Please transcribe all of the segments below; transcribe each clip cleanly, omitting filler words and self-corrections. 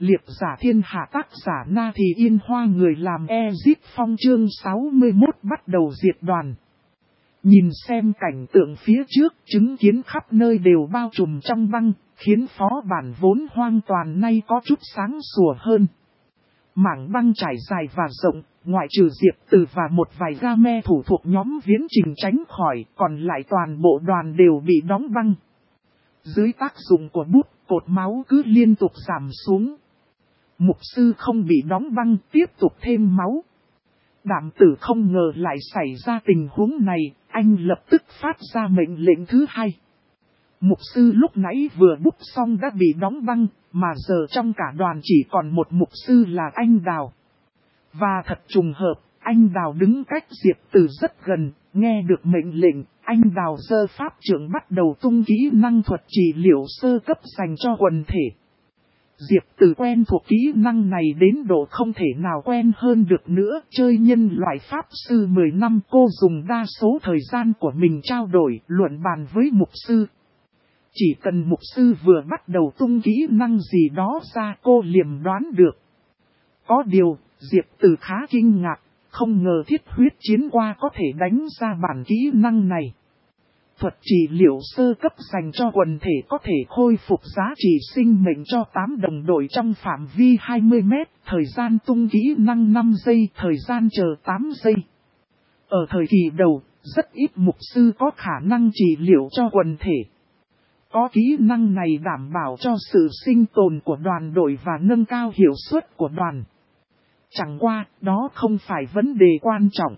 Liệp giả thiên hạ tác giả Na Thì Yên Hoa người làm Ezip Phong chương 61 bắt đầu diệt đoàn. Nhìn xem cảnh tượng phía trước, chứng kiến khắp nơi đều bao trùm trong băng, khiến phó bản vốn hoang toàn nay có chút sáng sủa hơn. Mảng băng trải dài và rộng, ngoại trừ Diệp Từ và một vài game thủ thuộc nhóm Viễn Trình tránh khỏi, còn lại toàn bộ đoàn đều bị đóng băng. Dưới tác dụng của bút, cột máu cứ liên tục giảm xuống. Mục sư không bị đóng băng, tiếp tục thêm máu. Đạm Tử không ngờ lại xảy ra tình huống này, anh lập tức phát ra mệnh lệnh thứ hai. Mục sư lúc nãy vừa bút xong đã bị đóng băng, mà giờ trong cả đoàn chỉ còn một mục sư là anh Đào. Và thật trùng hợp, anh Đào đứng cách Diệp Từ rất gần, nghe được mệnh lệnh, anh Đào giơ pháp trưởng bắt đầu tung kỹ năng thuật trị liệu sơ cấp dành cho quần thể. Diệp Từ quen thuộc kỹ năng này đến độ không thể nào quen hơn được nữa. Chơi nhân loại pháp sư 10 năm, cô dùng đa số thời gian của mình trao đổi, luận bàn với mục sư. Chỉ cần mục sư vừa bắt đầu tung kỹ năng gì đó ra cô liền đoán được. Có điều, Diệp Từ khá kinh ngạc, không ngờ thiết huyết chiến qua có thể đánh ra bản kỹ năng này. Thuật trị liệu sơ cấp dành cho quần thể có thể khôi phục giá trị sinh mệnh cho 8 đồng đội trong phạm vi 20 mét, thời gian tung kỹ năng 5 giây, thời gian chờ 8 giây. Ở thời kỳ đầu, rất ít mục sư có khả năng trị liệu cho quần thể. Có kỹ năng này đảm bảo cho sự sinh tồn của đoàn đội và nâng cao hiệu suất của đoàn. Chẳng qua, đó không phải vấn đề quan trọng.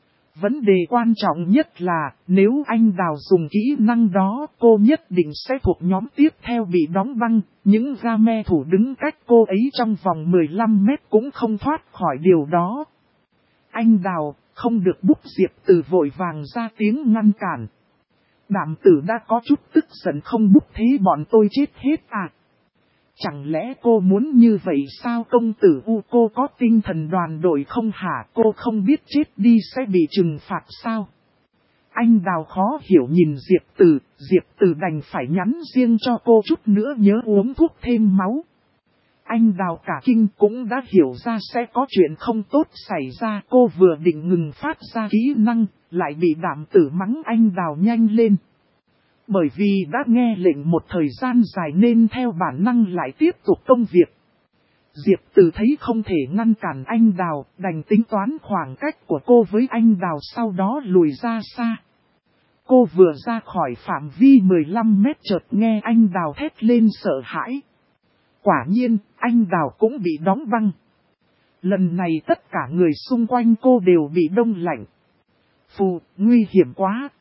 Vấn đề quan trọng nhất là, nếu anh Đào dùng kỹ năng đó, cô nhất định sẽ thuộc nhóm tiếp theo bị đóng băng. Những game thủ đứng cách cô ấy trong vòng 15 mét cũng không thoát khỏi điều đó. Anh Đào, không được bút. Diệp Từ vội vàng ra tiếng ngăn cản. Đạm Tử đã có chút tức giận, không bút thế bọn tôi chết hết à? Chẳng lẽ cô muốn như vậy sao công tử U, cô có tinh thần đoàn đội không hả? Cô không biết chết đi sẽ bị trừng phạt sao? Anh Đào khó hiểu nhìn Diệp Từ đành phải nhắn riêng cho cô chút nữa nhớ uống thuốc thêm máu. Anh Đào cả kinh cũng đã hiểu ra sẽ có chuyện không tốt xảy ra. Cô vừa định ngừng phát ra kỹ năng, lại bị Đạm Tử mắng anh Đào nhanh lên. Bởi vì đã nghe lệnh một thời gian dài nên theo bản năng lại tiếp tục công việc. Diệp Từ thấy không thể ngăn cản anh Đào, đành tính toán khoảng cách của cô với anh Đào sau đó lùi ra xa. Cô vừa ra khỏi phạm vi 15 mét chợt nghe anh Đào thét lên sợ hãi. Quả nhiên, anh Đào cũng bị đóng băng. Lần này tất cả người xung quanh cô đều bị đông lạnh. Phù, nguy hiểm quá.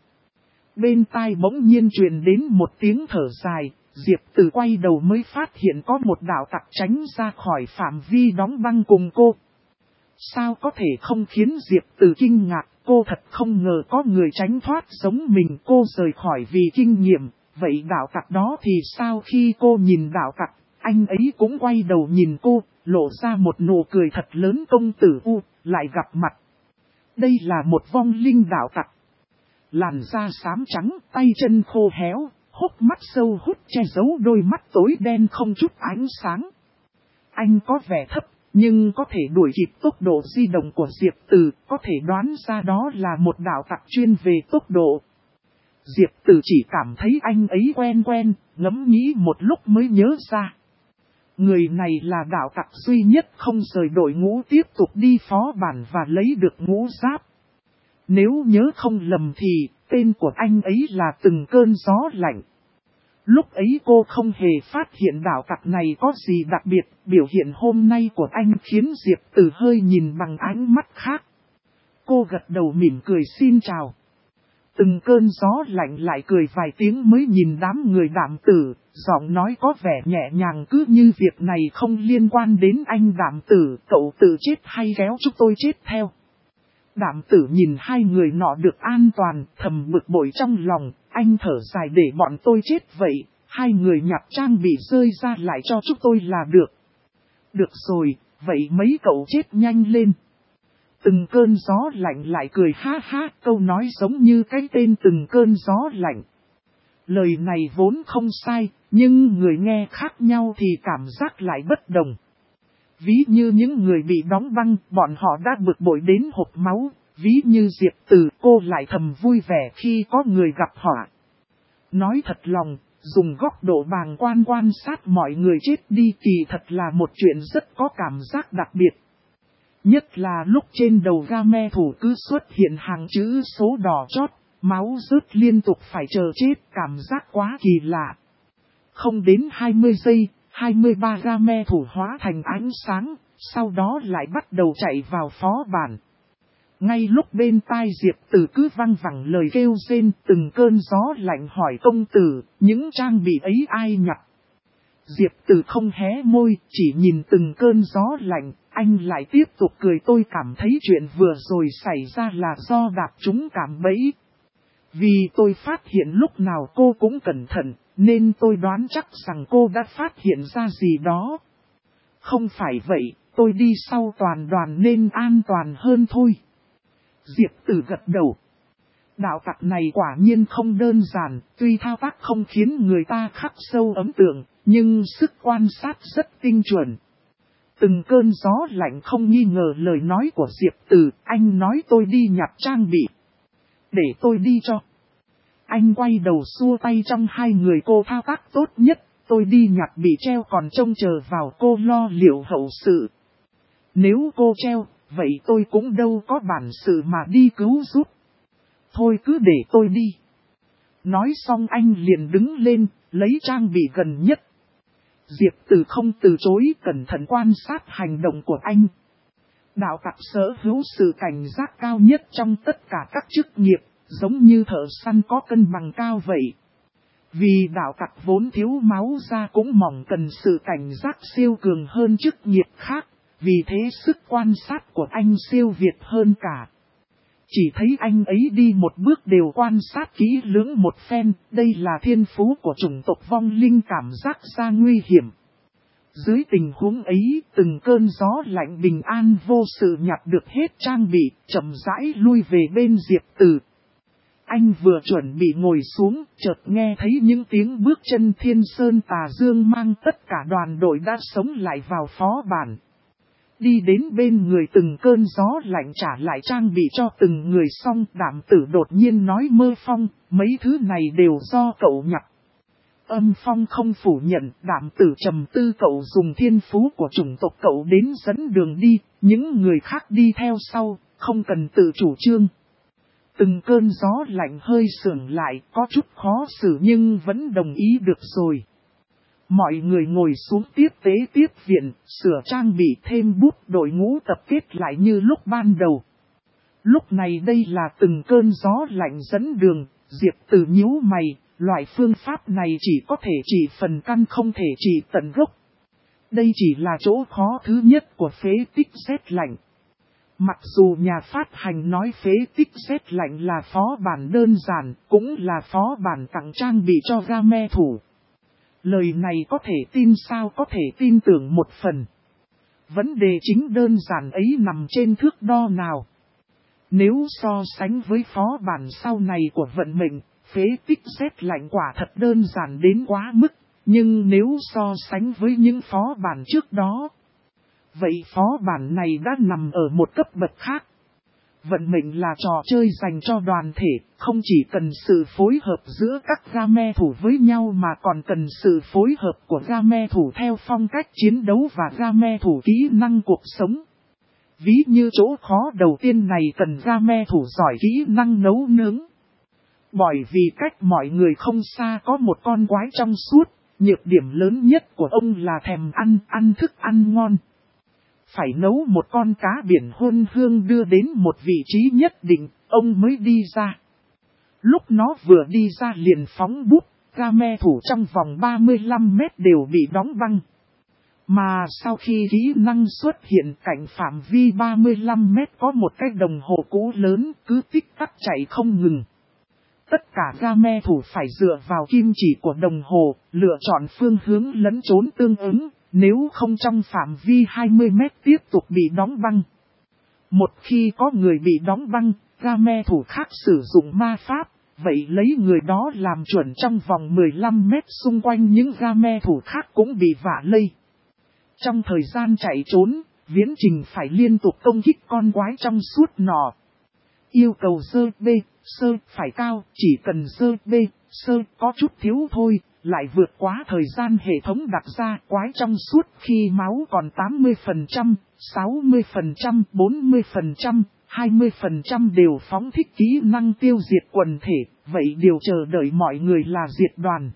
Bên tai bỗng nhiên truyền đến một tiếng thở dài, Diệp Từ quay đầu mới phát hiện có một đạo tặc tránh ra khỏi phạm vi đóng băng cùng cô. Sao có thể không khiến Diệp Từ kinh ngạc, cô thật không ngờ có người tránh thoát giống mình. Cô rời khỏi vì kinh nghiệm, vậy đạo tặc đó thì sao? Khi cô nhìn đạo tặc, anh ấy cũng quay đầu nhìn cô, lộ ra một nụ cười thật lớn. Công tử U, lại gặp mặt. Đây là một vong linh đạo tặc. Làn da xám trắng, tay chân khô héo, hốc mắt sâu hút che giấu đôi mắt tối đen không chút ánh sáng. Anh có vẻ thấp, nhưng có thể đuổi kịp tốc độ di động của Diệp Từ, có thể đoán ra đó là một đạo tặc chuyên về tốc độ. Diệp Từ chỉ cảm thấy anh ấy quen quen, ngẫm nghĩ một lúc mới nhớ ra. Người này là đạo tặc duy nhất không rời đội ngũ tiếp tục đi phó bản và lấy được ngũ giáp. Nếu nhớ không lầm thì, tên của anh ấy là Từng Cơn Gió Lạnh. Lúc ấy cô không hề phát hiện đạo tặc này có gì đặc biệt, biểu hiện hôm nay của anh khiến Diệp Từ hơi nhìn bằng ánh mắt khác. Cô gật đầu mỉm cười xin chào. Từng Cơn Gió Lạnh lại cười vài tiếng mới nhìn đám người Đạm Tử, giọng nói có vẻ nhẹ nhàng cứ như việc này không liên quan đến anh Đạm Tử, cậu tự chết hay kéo chúng tôi chết theo. Đạm Tử nhìn hai người nọ được an toàn, thầm bực bội trong lòng, anh thở dài để bọn tôi chết vậy, hai người nhặt trang bị rơi ra lại cho chúng tôi là được. Được rồi, vậy mấy cậu chết nhanh lên. Từng Cơn Gió Lạnh lại cười ha ha, câu nói giống như cái tên Từng Cơn Gió Lạnh. Lời này vốn không sai, nhưng người nghe khác nhau thì cảm giác lại bất đồng. Ví như những người bị đóng băng, bọn họ đã bực bội đến hộc máu. Ví như Diệp Từ, cô lại thầm vui vẻ khi có người gặp họa. Nói thật lòng, dùng góc độ bàng quan sát mọi người chết đi thì thật là một chuyện rất có cảm giác đặc biệt. Nhất là lúc trên đầu game thủ cứ xuất hiện hàng chữ số đỏ chót, máu rớt liên tục phải chờ chết, cảm giác quá kỳ lạ. Không đến 20 giây, 23 game thủ hóa thành ánh sáng, sau đó lại bắt đầu chạy vào phó bản. Ngay lúc bên tai Diệp Từ cứ văng vẳng lời kêu rên, từng cơn gió lạnh hỏi công tử, những trang bị ấy ai nhặt? Diệp Từ không hé môi, chỉ nhìn từng cơn gió lạnh, anh lại tiếp tục cười. Tôi cảm thấy chuyện vừa rồi xảy ra là do đạp trúng cạm bẫy. Vì tôi phát hiện lúc nào cô cũng cẩn thận, nên tôi đoán chắc rằng cô đã phát hiện ra gì đó. Không phải vậy, tôi đi sau toàn đoàn nên an toàn hơn thôi. Diệp Từ gật đầu. Đạo tặc này quả nhiên không đơn giản, tuy thao tác không khiến người ta khắc sâu ấn tượng, nhưng sức quan sát rất tinh chuẩn. Từng cơn gió lạnh không nghi ngờ lời nói của Diệp Từ, anh nói tôi đi nhặt trang bị. Để tôi đi cho. Anh quay đầu xua tay, trong hai người cô thao tác tốt nhất, tôi đi nhặt bị treo còn trông chờ vào cô lo liệu hậu sự. Nếu cô treo, vậy tôi cũng đâu có bản sự mà đi cứu giúp. Thôi cứ để tôi đi. Nói xong anh liền đứng lên, lấy trang bị gần nhất. Diệp Từ không từ chối, cẩn thận quan sát hành động của anh. Đạo tặc sở hữu sự cảnh giác cao nhất trong tất cả các chức nghiệp, giống như thợ săn có cân bằng cao vậy. Vì đạo tặc vốn thiếu máu ra cũng mỏng, cần sự cảnh giác siêu cường hơn chức nghiệp khác, vì thế sức quan sát của anh siêu việt hơn cả. Chỉ thấy anh ấy đi một bước đều quan sát kỹ lưỡng một phen, đây là thiên phú của chủng tộc vong linh, cảm giác ra nguy hiểm. Dưới tình huống ấy, từng cơn gió lạnh bình an vô sự nhặt được hết trang bị, chậm rãi lui về bên Diệp Từ. Anh vừa chuẩn bị ngồi xuống, chợt nghe thấy những tiếng bước chân Thiên Sơn Tà Dương mang tất cả đoàn đội đã sống lại vào phó bản. Đi đến bên người từng cơn gió lạnh trả lại trang bị cho từng người xong, Đạm Tử đột nhiên nói: Mơ Phong, mấy thứ này đều do cậu nhặt. Âm Phong không phủ nhận, Đạm Tử trầm tư: cậu dùng thiên phú của chủng tộc cậu đến dẫn đường đi, những người khác đi theo sau, không cần tự chủ trương. Từng cơn gió lạnh hơi sưởng lại, có chút khó xử nhưng vẫn đồng ý được rồi. Mọi người ngồi xuống tiếp tế tiếp viện, sửa trang bị, thêm bút, đội ngũ tập kết lại như lúc ban đầu. Lúc này đây là từng cơn gió lạnh dẫn đường, Diệp Từ nhíu mày, loại phương pháp này chỉ có thể trị phần căn không thể trị tận gốc. Đây chỉ là chỗ khó thứ nhất của phế tích rét lạnh. Mặc dù nhà phát hành nói phế tích rét lạnh là phó bản đơn giản, cũng là phó bản tặng trang bị cho game thủ. Lời này có thể tin sao có thể tin tưởng một phần. Vấn đề chính đơn giản ấy nằm trên thước đo nào. Nếu so sánh với phó bản sau này của vận mệnh, phế tích rét lạnh quả thật đơn giản đến quá mức. Nhưng nếu so sánh với những phó bản trước đó, vậy phó bản này đã nằm ở một cấp bậc khác. Vận mệnh là trò chơi dành cho đoàn thể, không chỉ cần sự phối hợp giữa các game thủ với nhau mà còn cần sự phối hợp của game thủ theo phong cách chiến đấu và game thủ kỹ năng cuộc sống. Ví như chỗ khó đầu tiên này cần game thủ giỏi kỹ năng nấu nướng. Bởi vì cách mọi người không xa có một con quái trong suốt, nhược điểm lớn nhất của ông là thèm ăn thức ăn ngon. Phải nấu một con cá biển hôn hương đưa đến một vị trí nhất định, ông mới đi ra. Lúc nó vừa đi ra liền phóng bút, game thủ trong vòng 35 mét đều bị đóng băng. Mà sau khi kỹ năng xuất hiện, cạnh phạm vi 35 mét có một cái đồng hồ cũ lớn cứ tích tắc chạy không ngừng. Tất cả game thủ phải dựa vào kim chỉ của đồng hồ, lựa chọn phương hướng lẫn trốn tương ứng. Nếu không trong phạm vi 20 mét tiếp tục bị đóng băng. Một khi có người bị đóng băng, game thủ khác sử dụng ma pháp, vậy lấy người đó làm chuẩn trong vòng 15 mét xung quanh những game thủ khác cũng bị vạ lây. Trong thời gian chạy trốn, Viễn Trình phải liên tục công kích con quái trong suốt nọ. Yêu cầu sơ B, sơ phải cao, chỉ cần sơ B, sơ có chút thiếu thôi, lại vượt quá thời gian hệ thống đặt ra. Quái trong suốt khi máu còn 80%, 60%, 40%, 20% đều phóng thích kỹ năng tiêu diệt quần thể, vậy điều chờ đợi mọi người là diệt đoàn.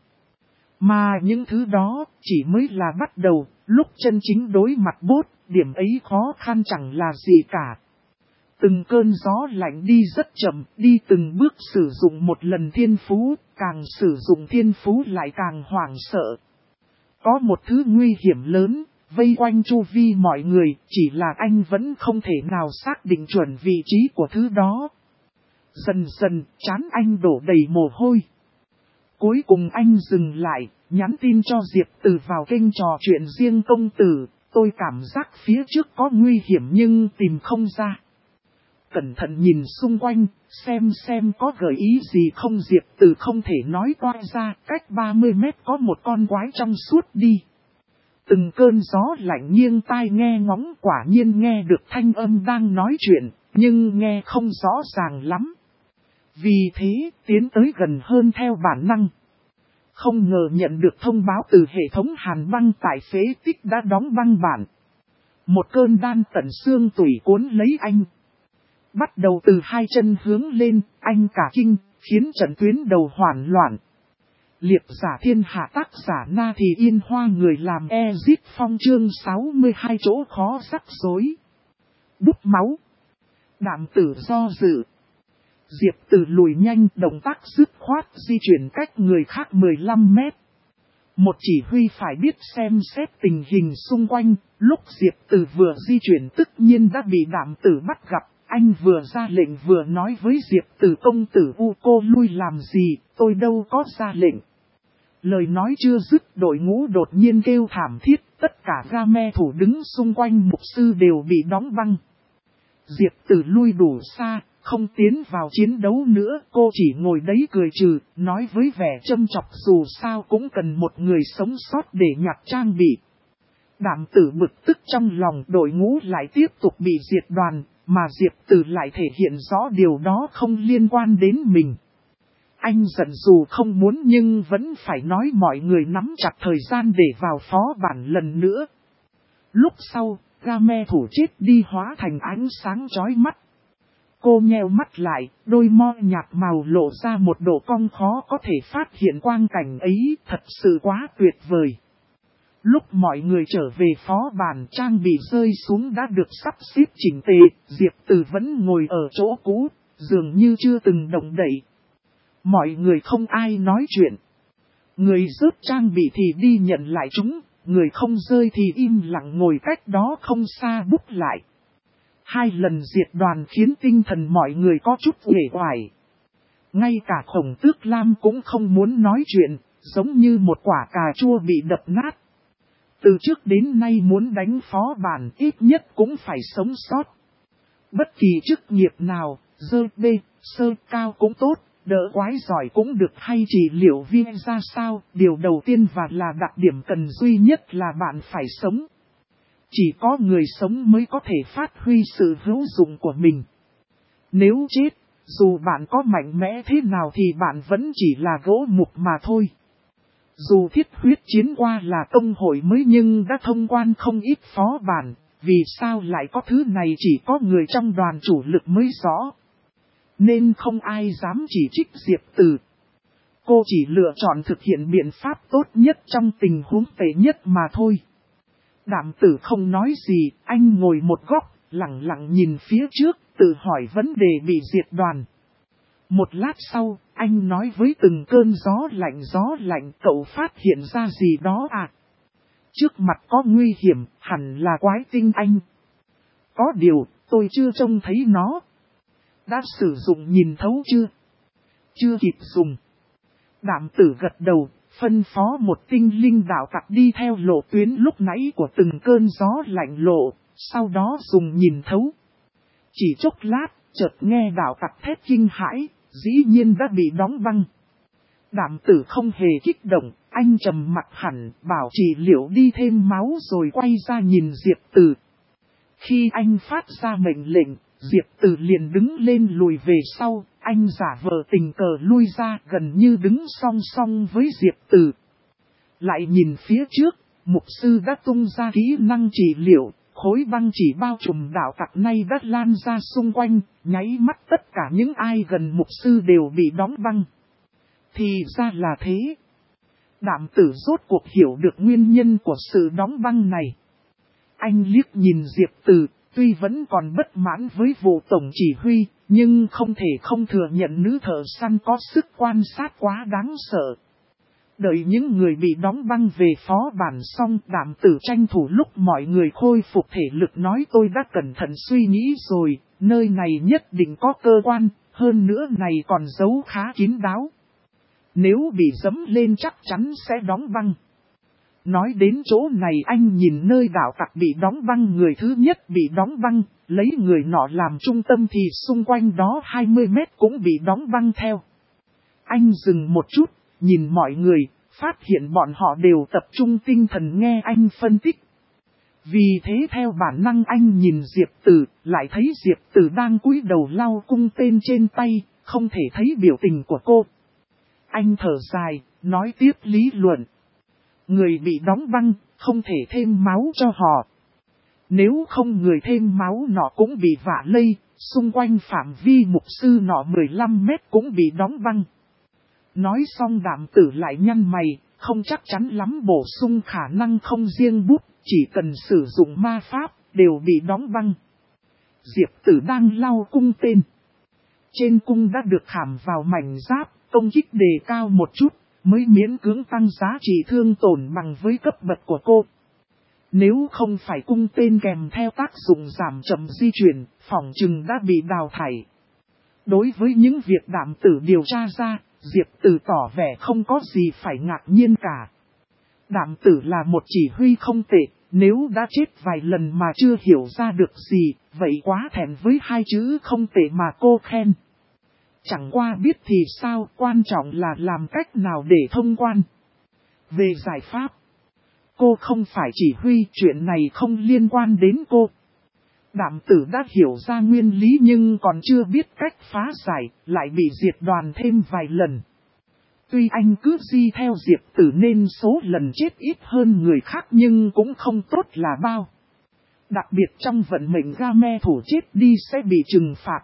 Mà những thứ đó chỉ mới là bắt đầu, lúc chân chính đối mặt boss, điểm ấy khó khăn chẳng là gì cả. Từng cơn gió lạnh đi rất chậm, đi từng bước sử dụng một lần thiên phú, càng sử dụng thiên phú lại càng hoảng sợ. Có một thứ nguy hiểm lớn, vây quanh chu vi mọi người, chỉ là anh vẫn không thể nào xác định chuẩn vị trí của thứ đó. Dần dần, trán anh đổ đầy mồ hôi. Cuối cùng anh dừng lại, nhắn tin cho Diệp Từ vào kênh trò chuyện riêng công tử, tôi cảm giác phía trước có nguy hiểm nhưng tìm không ra. Cẩn thận nhìn xung quanh, xem có gợi ý gì không. Diệp Từ không thể nói toa ra, cách 30 mét có một con quái trong suốt đi. Từng cơn gió lạnh nghiêng tai nghe ngóng, quả nhiên nghe được thanh âm đang nói chuyện, nhưng nghe không rõ ràng lắm. Vì thế, tiến tới gần hơn theo bản năng. Không ngờ nhận được thông báo từ hệ thống hàn băng tại phế tích đã đóng băng bản. Một cơn đan tận xương tủy cuốn lấy anh. Bắt đầu từ hai chân hướng lên, anh cả kinh, khiến trận tuyến đầu hoảng loạn. Liệp giả thiên hạ tác giả Na Thì Yên Hoa người làm Exit Phong chương 62 chỗ khó rắc rối. Bút máu. Đạm tử do dự. Diệp Từ lùi nhanh, động tác dứt khoát di chuyển cách người khác 15 mét. Một chỉ huy phải biết xem xét tình hình xung quanh, lúc Diệp Từ vừa di chuyển tất nhiên đã bị Đạm Tử bắt gặp. Anh vừa ra lệnh vừa nói với Diệp Từ công tử cô lui làm gì, tôi đâu có ra lệnh. Lời nói chưa dứt, đội ngũ đột nhiên kêu thảm thiết, tất cả game thủ đứng xung quanh mục sư đều bị đóng băng. Diệp Từ lui đủ xa, không tiến vào chiến đấu nữa, cô chỉ ngồi đấy cười trừ, nói với vẻ châm chọc dù sao cũng cần một người sống sót để nhặt trang bị. Đạm Tử bực tức trong lòng, đội ngũ lại tiếp tục bị diệt đoàn, mà Diệp Từ lại thể hiện rõ điều đó không liên quan đến mình. Anh giận dù không muốn nhưng vẫn phải nói mọi người nắm chặt thời gian để vào phó bản lần nữa. Lúc sau, game thủ chết đi hóa thành ánh sáng chói mắt. Cô nheo mắt lại, đôi mo nhạt màu lộ ra một độ cong khó có thể phát hiện quang cảnh ấy, thật sự quá tuyệt vời. Lúc mọi người trở về phó bản, trang bị rơi xuống đã được sắp xếp chỉnh tề, Diệp Từ vẫn ngồi ở chỗ cũ, dường như chưa từng động đậy. Mọi người không ai nói chuyện. Người rớt trang bị thì đi nhận lại chúng, người không rơi thì im lặng ngồi cách đó không xa bút lại. 2 lần diệt đoàn khiến tinh thần mọi người có chút uể oải. Ngay cả Khổng Tước Lam cũng không muốn nói chuyện, giống như một quả cà chua bị đập nát. Từ trước đến nay muốn đánh phó bản ít nhất cũng phải sống sót. Bất kỳ chức nghiệp nào, dơ bê, sơ cao cũng tốt, đỡ quái giỏi cũng được hay trị liệu viên ra sao, điều đầu tiên và là đặc điểm cần duy nhất là bạn phải sống. Chỉ có người sống mới có thể phát huy sự hữu dụng của mình. Nếu chết, dù bạn có mạnh mẽ thế nào thì bạn vẫn chỉ là gỗ mục mà thôi. Dù thiết huyết chiến qua là công hội mới nhưng đã thông quan không ít phó bản, vì sao lại có thứ này chỉ có người trong đoàn chủ lực mới rõ. Nên không ai dám chỉ trích Diệp Từ. Cô chỉ lựa chọn thực hiện biện pháp tốt nhất trong tình huống tệ nhất mà thôi. Đạm Tử không nói gì, anh ngồi một góc, lặng lặng nhìn phía trước, tự hỏi vấn đề bị diệt đoàn. Một lát sau, anh nói với từng cơn gió lạnh, cậu phát hiện ra gì đó à? Trước mặt có nguy hiểm, hẳn là quái tinh anh. Có điều, tôi chưa trông thấy nó. Đã sử dụng nhìn thấu chưa? Chưa kịp dùng. Đạm Tử gật đầu, phân phó một tinh linh đạo tặc đi theo lộ tuyến lúc nãy của từng cơn gió lạnh lộ, sau đó dùng nhìn thấu. Chỉ chốc lát, chợt nghe đạo tặc thét kinh hãi, dĩ nhiên đã bị đóng băng. Đạm Tử không hề kích động, Anh trầm mặt hẳn, bảo trị liệu đi thêm máu rồi quay ra nhìn Diệp Từ. Khi anh phát ra mệnh lệnh, Diệp Từ liền đứng lên lùi về sau, anh giả vờ tình cờ lui ra gần như đứng song song với Diệp Từ. Lại nhìn phía trước, mục sư đã tung ra kỹ năng trị liệu, khối băng chỉ bao trùm đạo tặc nay đã lan ra xung quanh, nháy mắt tất cả những ai gần mục sư đều bị đóng băng. Thì ra là thế. Đạm Tử rốt cuộc hiểu được nguyên nhân của sự đóng băng này. Anh liếc nhìn Diệp Từ, tuy vẫn còn bất mãn với vụ tổng chỉ huy, nhưng không thể không thừa nhận nữ thợ săn có sức quan sát quá đáng sợ. Đợi những người bị đóng băng về phó bản xong, Đạm Tử tranh thủ lúc mọi người khôi phục thể lực nói tôi đã cẩn thận suy nghĩ rồi, nơi này nhất định có cơ quan, hơn nữa này còn giấu khá kín đáo. Nếu bị dẫm lên chắc chắn sẽ đóng băng. Nói đến chỗ này anh nhìn nơi đạo tặc bị đóng băng, người thứ nhất bị đóng băng, lấy người nọ làm trung tâm thì xung quanh đó 20 mét cũng bị đóng băng theo. Anh dừng một chút, nhìn mọi người, phát hiện bọn họ đều tập trung tinh thần nghe anh phân tích. Vì thế theo bản năng anh nhìn Diệp Từ, lại thấy Diệp Từ đang cúi đầu lau cung tên trên tay, không thể thấy biểu tình của cô. Anh thở dài, nói tiếp lý luận. Người bị đóng băng, không thể thêm máu cho họ. Nếu không người thêm máu nọ cũng bị vạ lây, xung quanh phạm vi mục sư nọ 15 mét cũng bị đóng băng. Nói xong Đạm Tử lại nhăn mày, không chắc chắn lắm, bổ sung khả năng không riêng bút, chỉ cần sử dụng ma pháp, đều bị đóng băng. Diệp Tử đang lau cung tên. Trên cung đã được khảm vào mảnh giáp, công kích đề cao một chút, mới miễn cưỡng tăng giá trị thương tổn bằng với cấp bậc của cô. Nếu không phải cung tên kèm theo tác dụng giảm chậm di chuyển, phỏng chừng đã bị đào thải. Đối với những việc Đạm Tử điều tra ra, Diệp Tử tỏ vẻ không có gì phải ngạc nhiên cả. Đạm Tử là một chỉ huy không tệ, nếu đã chết vài lần mà chưa hiểu ra được gì, vậy quá thẹn với hai chữ không tệ mà cô khen. Chẳng qua biết thì sao, quan trọng là làm cách nào để thông quan. Về giải pháp, cô không phải chỉ huy, chuyện này không liên quan đến cô. Đạm Tử đã hiểu ra nguyên lý nhưng còn chưa biết cách phá giải, lại bị diệt đoàn thêm vài lần. Tuy anh cứ di theo Diệp Tử nên số lần chết ít hơn người khác nhưng cũng không tốt là bao. Đặc biệt trong vận mệnh Game thủ chết đi sẽ bị trừng phạt.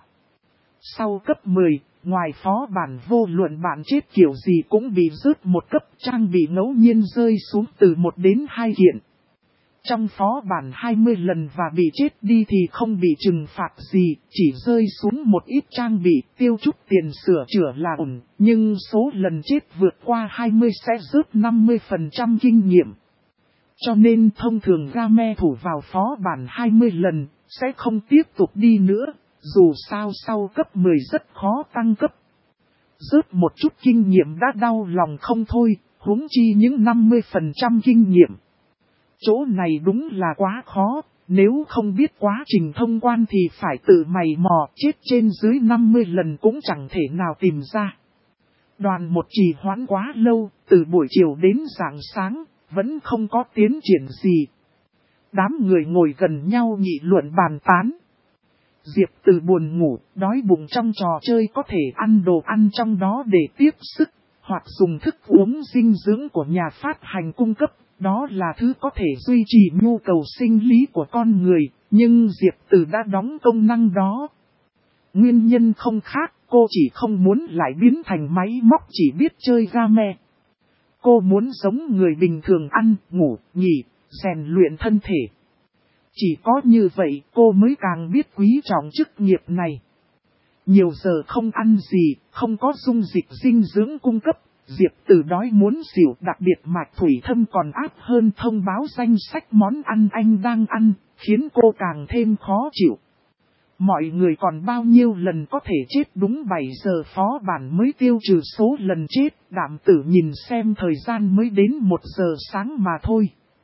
Sau cấp 10, ngoài phó bản vô luận bạn chết kiểu gì cũng bị rớt một cấp, trang bị ngẫu nhiên rơi xuống từ 1 đến 2 kiện. Trong phó bản 20 lần và bị chết đi thì không bị trừng phạt gì, chỉ rơi xuống một ít trang bị, tiêu chút tiền sửa chữa là ổn, nhưng số lần chết vượt qua 20 sẽ rớt 50% kinh nghiệm. Cho nên thông thường Game thủ vào phó bản 20 lần, sẽ không tiếp tục đi nữa, dù sao sau cấp 10 rất khó tăng cấp. Rớt một chút kinh nghiệm đã đau lòng không thôi, huống chi những 50% kinh nghiệm. Chỗ này đúng là quá khó, nếu không biết quá trình thông quan thì phải tự mày mò, chết trên dưới 50 lần cũng chẳng thể nào tìm ra. Đoàn một trì hoãn quá lâu, từ buổi chiều đến rạng sáng, vẫn không có tiến triển gì. Đám người ngồi gần nhau nghị luận bàn tán. Diệp Từ buồn ngủ, đói bụng trong trò chơi có thể ăn đồ ăn trong đó để tiếp sức, hoặc dùng thức uống dinh dưỡng của nhà phát hành cung cấp. Đó là thứ có thể duy trì nhu cầu sinh lý của con người, nhưng Diệp Từ đã đóng công năng đó. Nguyên nhân không khác, cô chỉ không muốn lại biến thành máy móc chỉ biết chơi game. Cô muốn giống người bình thường ăn, ngủ, nghỉ, rèn luyện thân thể. Chỉ có như vậy cô mới càng biết quý trọng chức nghiệp này. Nhiều giờ không ăn gì, không có dung dịch dinh dưỡng cung cấp. Diệp Từ đói muốn xỉu, đặc biệt Mạch Thủy Thâm còn áp hơn thông báo danh sách món ăn anh đang ăn, khiến cô càng thêm khó chịu. Mọi người còn bao nhiêu lần có thể chết đúng 7 giờ phó bản mới tiêu trừ số lần chết, Đạm Tử nhìn xem thời gian mới đến 1 giờ sáng mà thôi.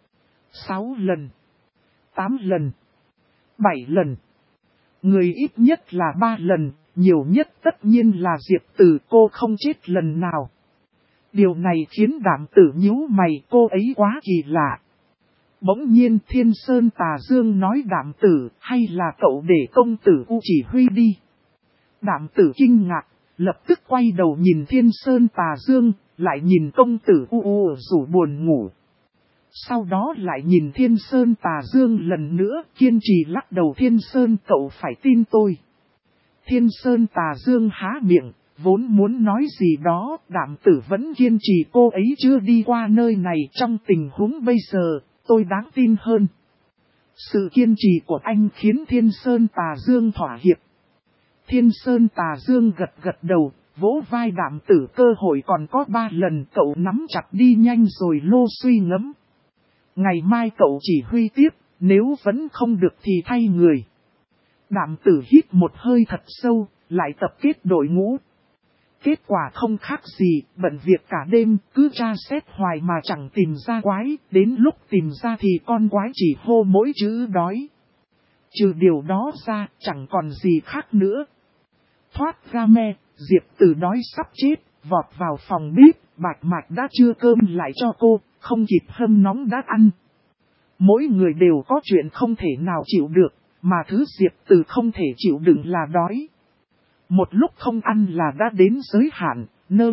6 lần, 8 lần, 7 lần, người ít nhất là 3 lần, nhiều nhất tất nhiên là Diệp Từ, cô không chết lần nào. Điều này khiến Đạm Tử nhíu mày, cô ấy quá kỳ lạ. Bỗng nhiên Thiên Sơn Tà Dương nói Đạm Tử, hay là cậu để công tử U chỉ huy đi. Đạm Tử kinh ngạc, lập tức quay đầu nhìn Thiên Sơn Tà Dương, lại nhìn công tử U rủ buồn ngủ. Sau đó lại nhìn Thiên Sơn Tà Dương lần nữa, kiên trì lắc đầu. Thiên Sơn, cậu phải tin tôi. Thiên Sơn Tà Dương há miệng, vốn muốn nói gì đó, Đạm Tử vẫn kiên trì cô ấy chưa đi qua nơi này. Trong tình huống bây giờ, tôi đáng tin hơn. Sự kiên trì của anh khiến Thiên Sơn Tà Dương thỏa hiệp. Thiên Sơn Tà Dương gật gật đầu, vỗ vai Đạm Tử, cơ hội còn có 3 lần, cậu nắm chặt đi nhanh rồi lô suy ngẫm. Ngày mai cậu chỉ huy tiếp, nếu vẫn không được thì thay người. Đạm Tử hít một hơi thật sâu, lại tập kết đội ngũ. Kết quả không khác gì, bận việc cả đêm, cứ tra xét hoài mà chẳng tìm ra quái, đến lúc tìm ra thì con quái chỉ hô mỗi chữ đói. Trừ điều đó ra, chẳng còn gì khác nữa. Thoát ra me, Diệp Tử đói sắp chết, vọt vào phòng bếp, Bạch Mạch đã chưa cơm lại cho cô, không kịp hâm nóng đã ăn. Mỗi người đều có chuyện không thể nào chịu được, mà thứ Diệp Tử không thể chịu đựng là đói. Một lúc không ăn là đã đến giới hạn,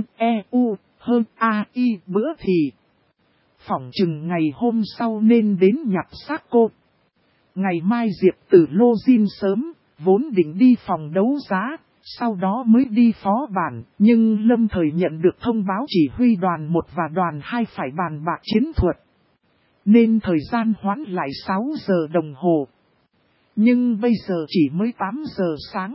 bữa thì. Phỏng chừng ngày hôm sau nên đến nhặt xác cô. Ngày mai Diệp Tử lô zin sớm, vốn định đi phòng đấu giá, sau đó mới đi phó bản, nhưng lâm thời nhận được thông báo chỉ huy đoàn 1 và đoàn 2 phải bàn bạc chiến thuật. Nên thời gian hoãn lại 6 giờ đồng hồ. Nhưng bây giờ chỉ mới 8 giờ sáng.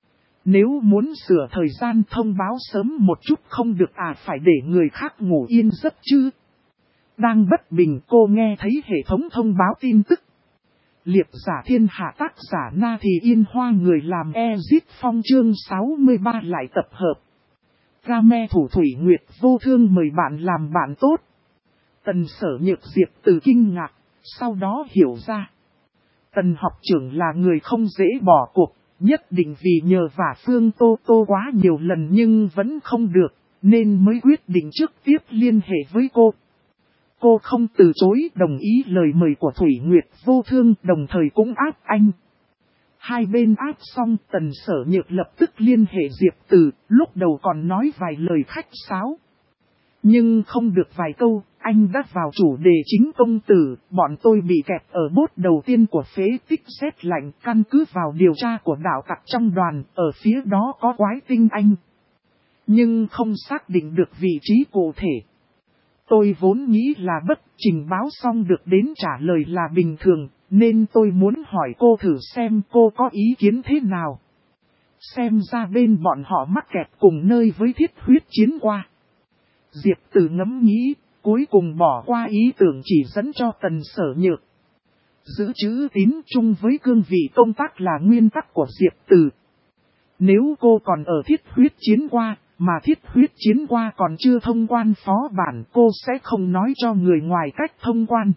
Nếu muốn sửa thời gian thông báo sớm một chút không được phải để người khác ngủ yên giấc chứ. Đang bất bình cô nghe thấy hệ thống thông báo tin tức. Liệp giả thiên hạ tác giả Na Thì Yên Hoa người làm Exit Phong chương 63 lại tập hợp. Game thủ Thủy Nguyệt Vô Thương mời bạn làm bạn tốt. Tần Sở Nhược Diệp Tử kinh ngạc, sau đó hiểu ra. Tần học trưởng là người không dễ bỏ cuộc, nhất định vì nhờ vả Phương Tô Tô quá nhiều lần nhưng vẫn không được, nên mới quyết định trước tiếp liên hệ với cô. Cô không từ chối đồng ý lời mời của Thủy Nguyệt Vô Thương, đồng thời cũng áp anh. Hai bên áp xong, Tần Sở Nhược lập tức liên hệ Diệp Tử, lúc đầu còn nói vài lời khách sáo. Nhưng không được vài câu, anh đã vào chủ đề chính. Công tử, bọn tôi bị kẹt ở bốt đầu tiên của phế tích sét lạnh, căn cứ vào điều tra của đạo tặc trong đoàn, ở phía đó có quái tinh anh. Nhưng không xác định được vị trí cụ thể. Tôi vốn nghĩ là bất trình báo xong được đến trả lời là bình thường, nên tôi muốn hỏi cô thử xem cô có ý kiến thế nào. Xem ra bên bọn họ mắc kẹt cùng nơi với thiết huyết chiến qua. Diệp Tử ngẫm nghĩ, cuối cùng bỏ qua ý tưởng chỉ dẫn cho Tần Sở Nhược. Giữ chữ tín chung với cương vị công tác là nguyên tắc của Diệp Tử. Nếu cô còn ở thiết huyết chiến qua, mà thiết huyết chiến qua còn chưa thông quan phó bản, cô sẽ không nói cho người ngoài cách thông quan.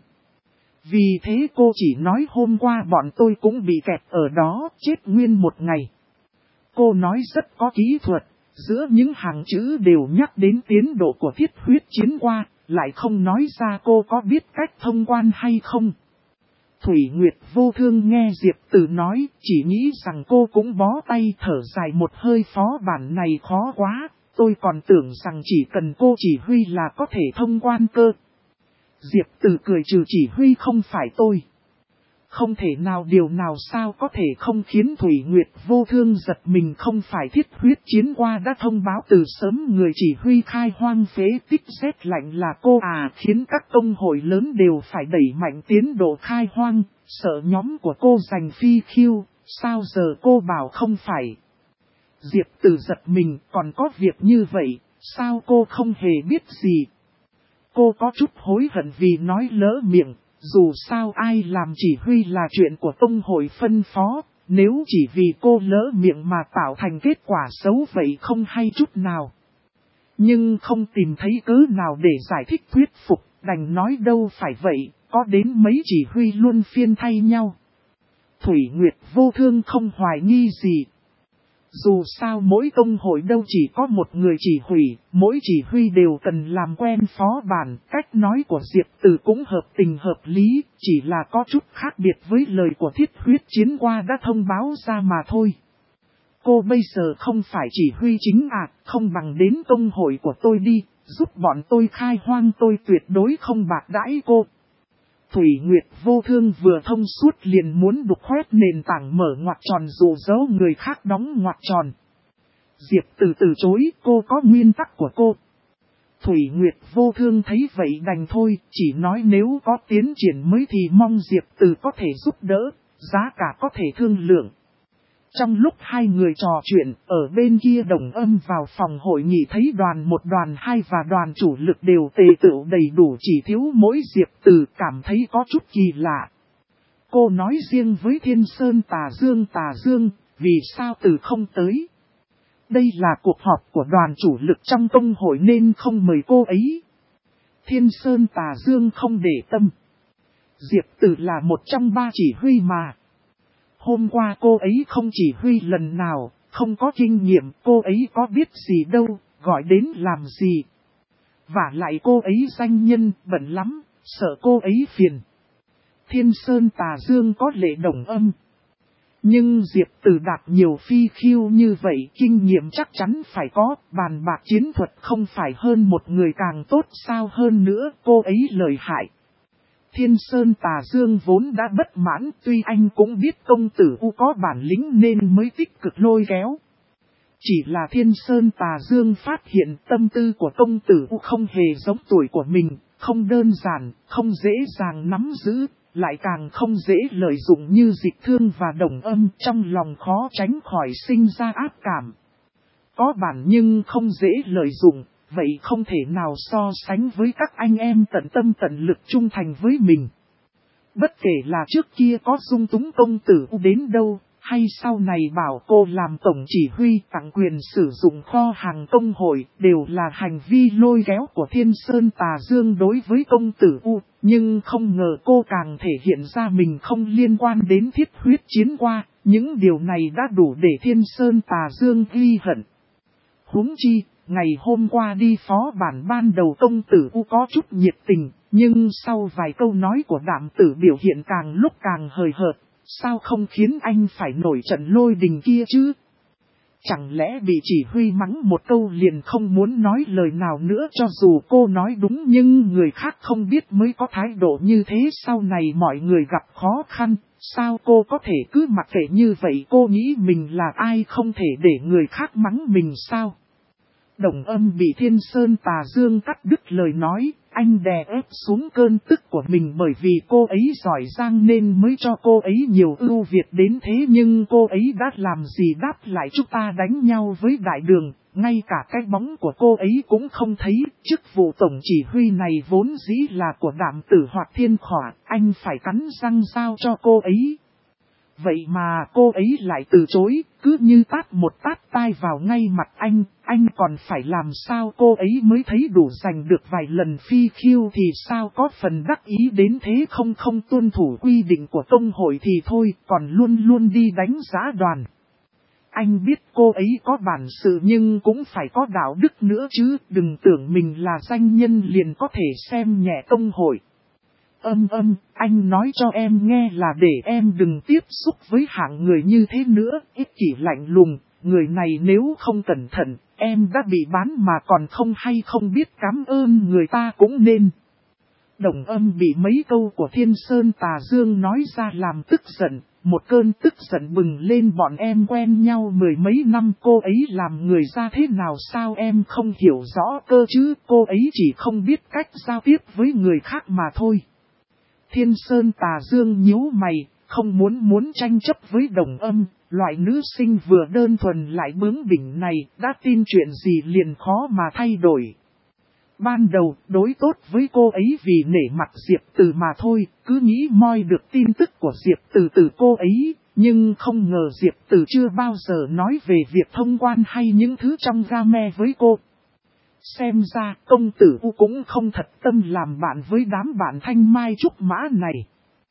Vì thế cô chỉ nói hôm qua bọn tôi cũng bị kẹt ở đó, chết nguyên một ngày. Cô nói rất có kỹ thuật, giữa những hàng chữ đều nhắc đến tiến độ của thiết huyết chiến qua, lại không nói ra cô có biết cách thông quan hay không. Thủy Nguyệt Vô Thương nghe Diệp Tử nói, chỉ nghĩ rằng cô cũng bó tay, thở dài một hơi. Phó bản này khó quá, tôi còn tưởng rằng chỉ cần cô chỉ huy là có thể thông quan cơ. Diệp Tử cười trừ, chỉ huy không phải tôi. Không thể nào, điều nào sao có thể không khiến Thủy Nguyệt Vô Thương giật mình. Không phải thiết huyết chiến qua đã thông báo từ sớm người chỉ huy khai hoang phế tích rét lạnh là cô khiến các công hội lớn đều phải đẩy mạnh tiến độ khai hoang, sợ nhóm của cô giành phi khiêu, sao giờ cô bảo không phải. Diệp Tử giật mình, còn có việc như vậy, sao cô không hề biết gì. Cô có chút hối hận vì nói lỡ miệng. Dù sao ai làm chỉ huy là chuyện của tông hội phân phó, nếu chỉ vì cô lỡ miệng mà tạo thành kết quả xấu vậy không hay chút nào. Nhưng không tìm thấy cớ nào để giải thích thuyết phục, đành nói đâu phải vậy, có đến mấy chỉ huy luôn phiên thay nhau. Thủy Nguyệt Vô Thương không hoài nghi gì. Dù sao mỗi công hội đâu chỉ có một người chỉ huy, mỗi chỉ huy đều cần làm quen phó bản. Cách nói của Diệp Từ cũng hợp tình hợp lý, chỉ là có chút khác biệt với lời của Thiết Huyết Chiến Qua đã thông báo ra mà thôi. Cô bây giờ không phải chỉ huy chính không bằng đến công hội của tôi đi, giúp bọn tôi khai hoang, tôi tuyệt đối không bạc đãi cô. Thủy Nguyệt Vô Thương vừa thông suốt liền muốn đục khoét nền tảng mở ngoặc tròn dụ dỗ người khác đóng ngoặc tròn. Diệp Từ từ chối, cô có nguyên tắc của cô. Thủy Nguyệt Vô Thương thấy vậy đành thôi, chỉ nói nếu có tiến triển mới thì mong Diệp Từ có thể giúp đỡ, giá cả có thể thương lượng. Trong lúc hai người trò chuyện, ở bên kia Đồng Âm vào phòng hội nghị thấy đoàn 1, đoàn 2 và đoàn chủ lực đều tề tựu đầy đủ, chỉ thiếu mỗi Diệp Từ, cảm thấy có chút kỳ lạ. Cô nói riêng với Thiên Sơn Tà Dương, vì sao Từ không tới? Đây là cuộc họp của đoàn chủ lực trong công hội nên không mời cô ấy. Thiên Sơn Tà Dương không để tâm. Diệp Từ là một trong 3 chỉ huy mà. Hôm qua cô ấy không chỉ huy lần nào, không có kinh nghiệm, cô ấy có biết gì đâu, gọi đến làm gì. Vả lại cô ấy danh nhân, bận lắm, sợ cô ấy phiền. Thiên Sơn Tà Dương có lệ Đồng Âm. Nhưng Diệp Từ đạt nhiều phi khiêu như vậy, kinh nghiệm chắc chắn phải có, bàn bạc chiến thuật không phải hơn một người càng tốt sao, hơn nữa cô ấy lợi hại. Thiên Sơn Tà Dương vốn đã bất mãn, tuy anh cũng biết công tử U có bản lĩnh nên mới tích cực lôi kéo. Chỉ là Thiên Sơn Tà Dương phát hiện tâm tư của công tử U không hề giống tuổi của mình, không đơn giản, không dễ dàng nắm giữ, lại càng không dễ lợi dụng như Dịch Thương và Đồng Âm, trong lòng khó tránh khỏi sinh ra ác cảm. Có bản nhưng không dễ lợi dụng, vậy không thể nào so sánh với các anh em tận tâm tận lực trung thành với mình. Bất kể là trước kia có dung túng công tử U đến đâu, hay sau này bảo cô làm tổng chỉ huy tặng quyền sử dụng kho hàng công hội, đều là hành vi lôi kéo của Thiên Sơn Tà Dương đối với công tử U. Nhưng không ngờ cô càng thể hiện ra mình không liên quan đến Thiết Huyết Chiến Qua, những điều này đã đủ để Thiên Sơn Tà Dương ghi hận. Huống chi, ngày hôm qua đi phó bản ban đầu công tử U có chút nhiệt tình, nhưng sau vài câu nói của Đạm Tử biểu hiện càng lúc càng hời hợt, sao không khiến anh phải nổi trận lôi đình kia chứ? Chẳng lẽ bị chỉ huy mắng một câu liền không muốn nói lời nào nữa, cho dù cô nói đúng nhưng người khác không biết mới có thái độ như thế, sau này mọi người gặp khó khăn, sao cô có thể cứ mặc kệ như vậy? Cô nghĩ mình là ai không thể để người khác mắng mình sao? Đồng Âm bị Thiên Sơn Tà Dương cắt đứt lời nói, anh đè ép xuống cơn tức của mình, bởi vì cô ấy giỏi giang nên mới cho cô ấy nhiều ưu việt đến thế, nhưng cô ấy đã làm gì đáp lại? Chúng ta đánh nhau với đại đường, ngay cả cái bóng của cô ấy cũng không thấy, chức vụ tổng chỉ huy này vốn dĩ là của Đạm Tử hoặc Thiên Khỏa, anh phải cắn răng giao cho cô ấy. Vậy mà cô ấy lại từ chối, cứ như tát một tát tai vào ngay mặt anh còn phải làm sao cô ấy mới thấy đủ, giành được vài lần phi khiêu thì sao có phần đắc ý đến thế, không tuân thủ quy định của công hội thì thôi, còn luôn luôn đi đánh giá đoàn. Anh biết cô ấy có bản sự nhưng cũng phải có đạo đức nữa chứ, đừng tưởng mình là danh nhân liền có thể xem nhẹ công hội. Anh nói cho em nghe là để em đừng tiếp xúc với hạng người như thế nữa, ích kỷ lạnh lùng, người này nếu không cẩn thận, em đã bị bán mà còn không hay không biết cảm ơn người ta cũng nên. Đồng Âm bị mấy câu của Thiên Sơn Tà Dương nói ra làm tức giận, một cơn tức giận bừng lên. Bọn em quen nhau mười mấy năm, cô ấy làm người ra thế nào sao em không hiểu rõ cơ chứ, cô ấy chỉ không biết cách giao tiếp với người khác mà thôi. Thiên Sơn Tà Dương nhíu mày, không muốn tranh chấp với Đồng Âm, loại nữ sinh vừa đơn thuần lại bướng bỉnh này, đã tin chuyện gì liền khó mà thay đổi. Ban đầu, đối tốt với cô ấy vì nể mặt Diệp Từ mà thôi, cứ nghĩ moi được tin tức của Diệp Từ từ cô ấy, nhưng không ngờ Diệp Từ chưa bao giờ nói về việc thông quan hay những thứ trong game với cô. Xem ra công tử U cũng không thật tâm làm bạn với đám bạn thanh mai trúc mã này.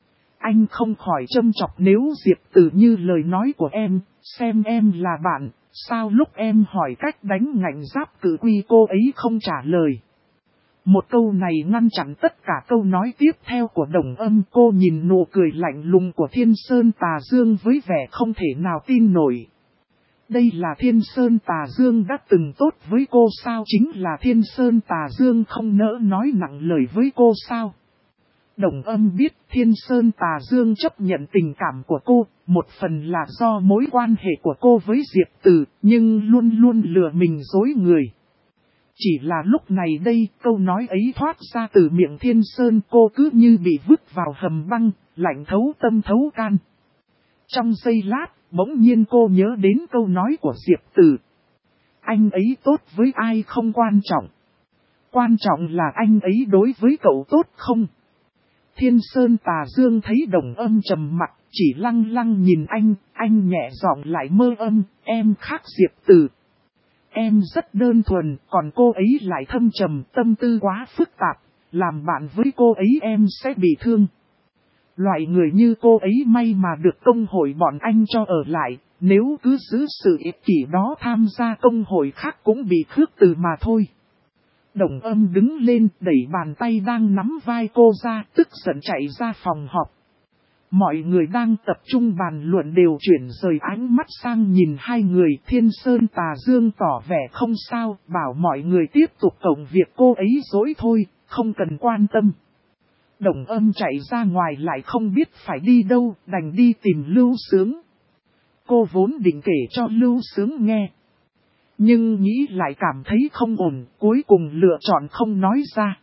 Anh không khỏi châm chọc, nếu Diệp Từ như lời nói của em, xem em là bạn, Sao lúc em hỏi cách đánh ngạnh giáp cử quy cô ấy không trả lời. Một câu này ngăn chặn tất cả câu nói tiếp theo của Đồng Âm. Cô nhìn nụ cười lạnh lùng của Thiên Sơn Tà Dương với vẻ không thể nào tin nổi. Đây là Thiên Sơn Tà Dương đã từng tốt với cô sao? Chính là Thiên Sơn Tà Dương không nỡ nói nặng lời với cô sao? Đồng Âm biết Thiên Sơn Tà Dương chấp nhận tình cảm của cô, một phần là do mối quan hệ của cô với Diệp Từ, nhưng luôn luôn lừa mình dối người. Chỉ là lúc này đây, câu nói ấy thoát ra từ miệng Thiên Sơn, cô cứ như bị vứt vào hầm băng, lạnh thấu tâm thấu can. Trong giây lát, bỗng nhiên cô nhớ đến câu nói của Diệp Từ. Anh ấy tốt với ai không quan trọng. Quan trọng là anh ấy đối với cậu tốt không? Thiên Sơn Tà Dương thấy Đồng Âm trầm mặc, chỉ lăng lăng nhìn anh nhẹ giọng lại mơ âm, em khác Diệp Từ. Em rất đơn thuần, còn cô ấy lại thâm trầm, tâm tư quá phức tạp, làm bạn với cô ấy em sẽ bị thương. Loại người như cô ấy may mà được công hội bọn anh cho ở lại, nếu cứ giữ sự ích kỷ đó tham gia công hội khác cũng bị khước từ mà thôi. Đồng Âm đứng lên đẩy bàn tay đang nắm vai cô ra, tức giận chạy ra phòng họp. Mọi người đang tập trung bàn luận đều chuyển rời ánh mắt sang nhìn hai người. Thiên Sơn Tà Dương tỏ vẻ không sao, bảo mọi người tiếp tục công việc cô ấy dối thôi, không cần quan tâm. Đồng Âm chạy ra ngoài lại không biết phải đi đâu, đành đi tìm Lưu Sướng. Cô vốn định kể cho Lưu Sướng nghe, nhưng nghĩ lại cảm thấy không ổn, cuối cùng lựa chọn không nói ra.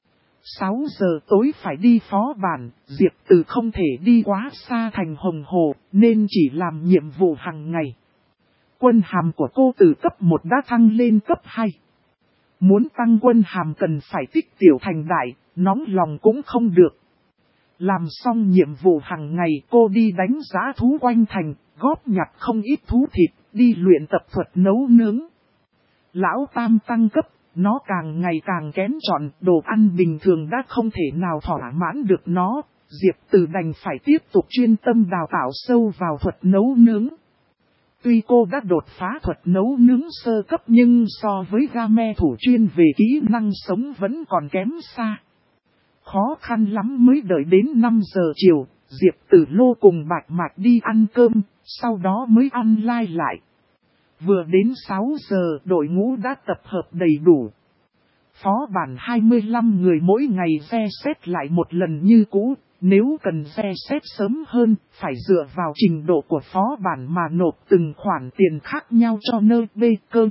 6 giờ tối phải đi phó bản, Diệp Từ không thể đi quá xa thành Hồng Hồ, nên chỉ làm nhiệm vụ hàng ngày. Quân hàm của cô từ cấp 1 đã thăng lên cấp 2. Muốn tăng quân hàm cần phải tích tiểu thành đại, nóng lòng cũng không được. Làm xong nhiệm vụ hàng ngày cô đi đánh giá thú quanh thành, góp nhặt không ít thú thịt, đi luyện tập thuật nấu nướng. Lão Tam tăng cấp, nó càng ngày càng kén chọn, đồ ăn bình thường đã không thể nào thỏa mãn được nó. Diệp Từ đành phải tiếp tục chuyên tâm đào tạo sâu vào thuật nấu nướng. Tuy cô đã đột phá thuật nấu nướng sơ cấp nhưng so với game thủ chuyên về kỹ năng sống vẫn còn kém xa. Khó khăn lắm mới đợi đến 5 giờ chiều, Diệp Tử Lô cùng Bạch Mạch đi ăn cơm, sau đó mới ăn lai lại. Vừa đến 6 giờ đội ngũ đã tập hợp đầy đủ. Phó bản 25 người mỗi ngày re xét lại một lần như cũ, nếu cần re xét sớm hơn, phải dựa vào trình độ của phó bản mà nộp từng khoản tiền khác nhau cho nơi bê cơ.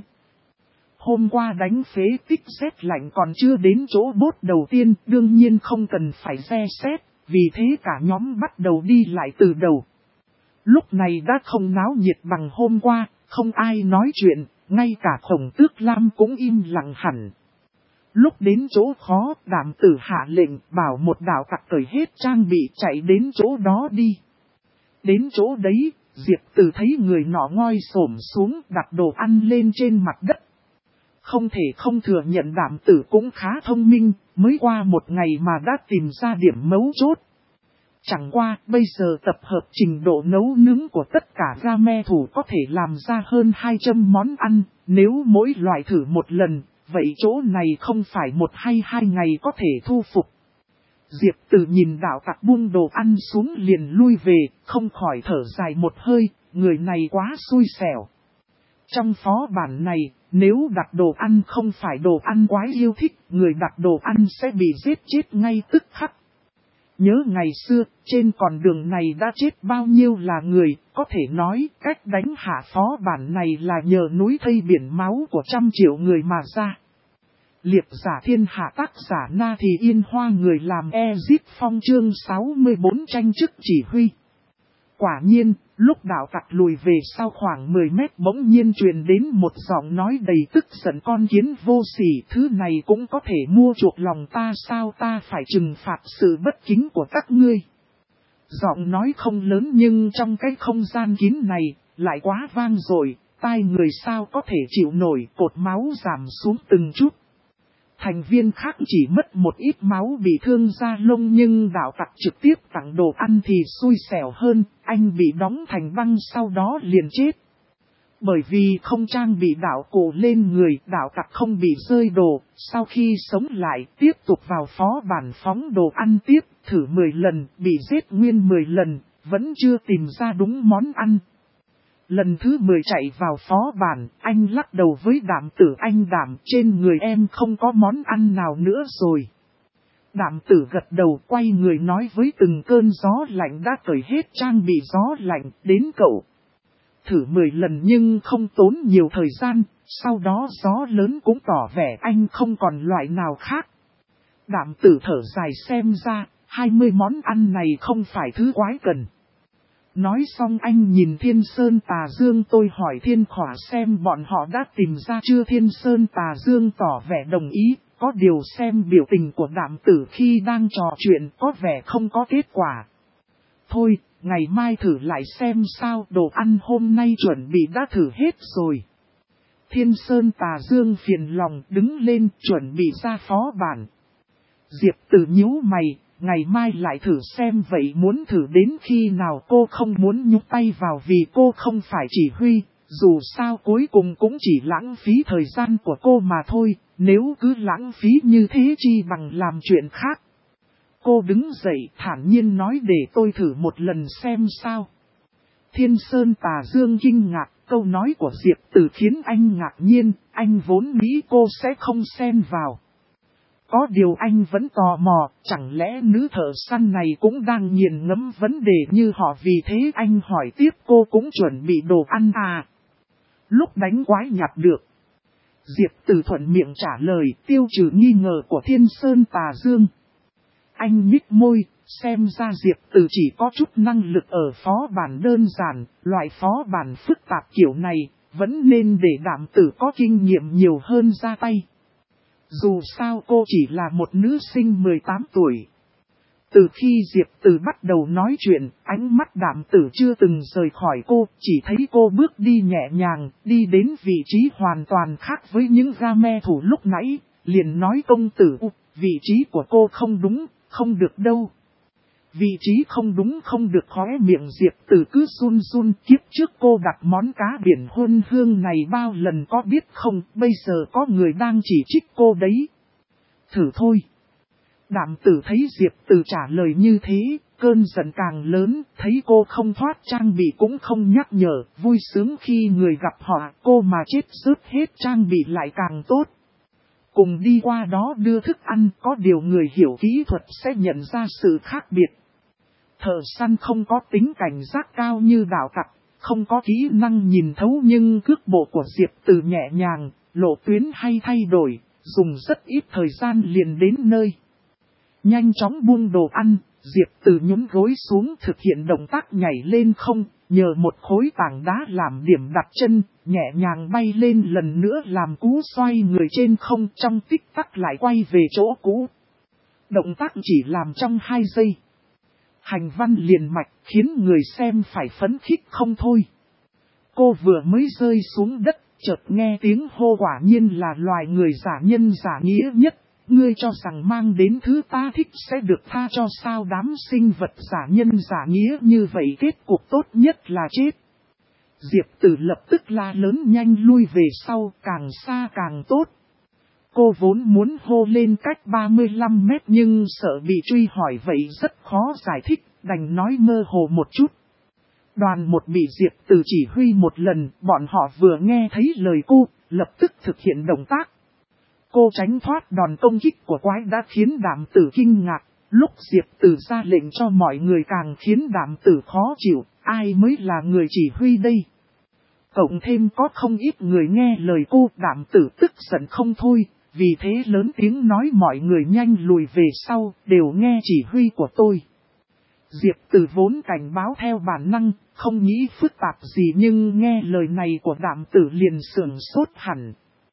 Hôm qua đánh phế tích rét lạnh còn chưa đến chỗ bốt đầu tiên, đương nhiên không cần phải re xét, vì thế cả nhóm bắt đầu đi lại từ đầu. Lúc này đã không náo nhiệt bằng hôm qua, không ai nói chuyện, ngay cả Khổng Tước Lam cũng im lặng hẳn. Lúc đến chỗ khó, Đảm Tử hạ lệnh bảo một đạo tặc cởi hết trang bị chạy đến chỗ đó đi. Đến chỗ đấy, Diệp Tử thấy người nọ ngoi xổm xuống đặt đồ ăn lên trên mặt đất. Không thể không thừa nhận Đảm Tử cũng khá thông minh, mới qua một ngày mà đã tìm ra điểm mấu chốt. Chẳng qua, bây giờ tập hợp trình độ nấu nướng của tất cả game thủ có thể làm ra hơn 200 món ăn, nếu mỗi loại thử một lần, vậy chỗ này không phải 1 hay 2 ngày có thể thu phục. Diệp Tử nhìn đạo tặc buông đồ ăn xuống liền lui về, không khỏi thở dài một hơi, người này quá xui xẻo. Trong phó bản này, nếu đặt đồ ăn không phải đồ ăn quái yêu thích, người đặt đồ ăn sẽ bị giết chết ngay tức khắc. Nhớ ngày xưa, trên con đường này đã chết bao nhiêu là người, có thể nói cách đánh hạ phó bản này là nhờ núi thây biển máu của trăm triệu người mà ra. Liệp giả thiên hạ tác giả Na Thì Yên Hoa người làm Ezip Phong chương 64 tranh chức chỉ huy. Quả nhiên, lúc đạo tặc lùi về sau khoảng 10 mét bỗng nhiên truyền đến một giọng nói đầy tức giận: con kiến vô sỉ, thứ này cũng có thể mua chuộc lòng ta sao, ta phải trừng phạt sự bất kính của các ngươi. Giọng nói không lớn nhưng trong cái không gian kín này, lại quá vang dội, tai người sao có thể chịu nổi, cột máu giảm xuống từng chút. Thành viên khác chỉ mất một ít máu bị thương da lông nhưng đạo tặc trực tiếp tặng đồ ăn thì xui xẻo hơn, anh bị đóng thành băng sau đó liền chết. Bởi vì không trang bị đạo cổ lên người, đạo tặc không bị rơi đồ, sau khi sống lại tiếp tục vào phó bản phóng đồ ăn tiếp, thử 10 lần, bị giết nguyên 10 lần, vẫn chưa tìm ra đúng món ăn. Lần thứ 10 chạy vào phó bản, anh lắc đầu với Đạm Tử, anh Đạm, trên người em không có món ăn nào nữa rồi. Đạm Tử gật đầu, quay người nói với từng cơn gió lạnh đã cởi hết trang bị gió lạnh, đến cậu. Thử 10 lần nhưng không tốn nhiều thời gian, sau đó gió lớn cũng tỏ vẻ anh không còn loại nào khác. Đạm Tử thở dài, xem ra, 20 món ăn này không phải thứ quái cần. Nói xong anh nhìn Thiên Sơn Tà Dương, tôi hỏi Thiên Khỏa xem bọn họ đã tìm ra chưa. Thiên Sơn Tà Dương tỏ vẻ đồng ý, có điều xem biểu tình của Đạm Tử khi đang trò chuyện có vẻ không có kết quả. Thôi, ngày mai thử lại xem sao, đồ ăn hôm nay chuẩn bị đã thử hết rồi. Thiên Sơn Tà Dương phiền lòng đứng lên chuẩn bị ra phó bản. Diệp Tử nhíu mày, ngày mai lại thử xem, vậy muốn thử đến khi nào? Cô không muốn nhúc tay vào vì cô không phải chỉ huy, dù sao cuối cùng cũng chỉ lãng phí thời gian của cô mà thôi, nếu cứ lãng phí như thế chi bằng làm chuyện khác. Cô đứng dậy thản nhiên nói để tôi thử một lần xem sao. Thiên Sơn Tà Dương kinh ngạc, câu nói của Diệp Tử khiến anh ngạc nhiên, anh vốn nghĩ cô sẽ không xen vào. Có điều anh vẫn tò mò, chẳng lẽ nữ thợ săn này cũng đang nghiền ngẫm vấn đề như họ, vì thế anh hỏi tiếp, cô cũng chuẩn bị đồ ăn à? Lúc đánh quái nhặt được. Diệp Tử thuận miệng trả lời, tiêu trừ nghi ngờ của Thiên Sơn Tà Dương. Anh nhích môi, xem ra Diệp Tử chỉ có chút năng lực ở phó bản đơn giản, loại phó bản phức tạp kiểu này, vẫn nên để Đạm Tử có kinh nghiệm nhiều hơn ra tay. Dù sao cô chỉ là một nữ sinh 18 tuổi. Từ khi Diệp Tử bắt đầu nói chuyện, ánh mắt Đạm Tử chưa từng rời khỏi cô, chỉ thấy cô bước đi nhẹ nhàng, đi đến vị trí hoàn toàn khác với những game thủ lúc nãy, liền nói công tử, vị trí của cô không đúng, không được đâu. Vị trí không đúng không được, khóe miệng Diệp Tử cứ run run, kiếp trước cô đặt món cá biển huân hương này bao lần có biết không, bây giờ có người đang chỉ trích cô đấy. Thử thôi. Đạm Tử thấy Diệp Tử trả lời như thế, cơn giận càng lớn, thấy cô không thoát trang bị cũng không nhắc nhở, vui sướng khi người gặp họ, cô mà chết rớt hết trang bị lại càng tốt. Cùng đi qua đó đưa thức ăn, có điều người hiểu kỹ thuật sẽ nhận ra sự khác biệt. Thợ săn không có tính cảnh giác cao như đạo tặc, không có kỹ năng nhìn thấu, nhưng cước bộ của Diệp Tử nhẹ nhàng, lộ tuyến hay thay đổi, dùng rất ít thời gian liền đến nơi. Nhanh chóng buông đồ ăn, Diệp Tử nhún gối xuống thực hiện động tác nhảy lên không, nhờ một khối tảng đá làm điểm đặt chân, nhẹ nhàng bay lên lần nữa làm cú xoay người trên không, trong tích tắc lại quay về chỗ cũ. Động tác chỉ làm trong 2 giây. Hành văn liền mạch khiến người xem phải phấn khích không thôi. Cô vừa mới rơi xuống đất, chợt nghe tiếng hô, quả nhiên là loài người giả nhân giả nghĩa nhất. Ngươi cho rằng mang đến thứ ta thích sẽ được tha cho sao? Đám sinh vật giả nhân giả nghĩa như vậy kết cục tốt nhất là chết. Diệp Tử lập tức la lớn nhanh lui về sau, càng xa càng tốt. Cô vốn muốn hô lên cách 35 mét nhưng sợ bị truy hỏi vậy rất khó giải thích, đành nói mơ hồ một chút. Đoàn 1 bị Diệp Tử chỉ huy một lần, bọn họ vừa nghe thấy lời cô, lập tức thực hiện động tác. Cô tránh thoát đòn công kích của quái đã khiến Đạm Tử kinh ngạc, lúc Diệp Tử ra lệnh cho mọi người càng khiến Đạm Tử khó chịu, ai mới là người chỉ huy đây. Cộng thêm có không ít người nghe lời cô, Đạm Tử tức giận không thôi, vì thế lớn tiếng nói mọi người nhanh lùi về sau, đều nghe chỉ huy của tôi. Diệp Tử vốn cảnh báo theo bản năng, không nghĩ phức tạp gì nhưng nghe lời này của Đạm Tử liền sửng sốt hẳn.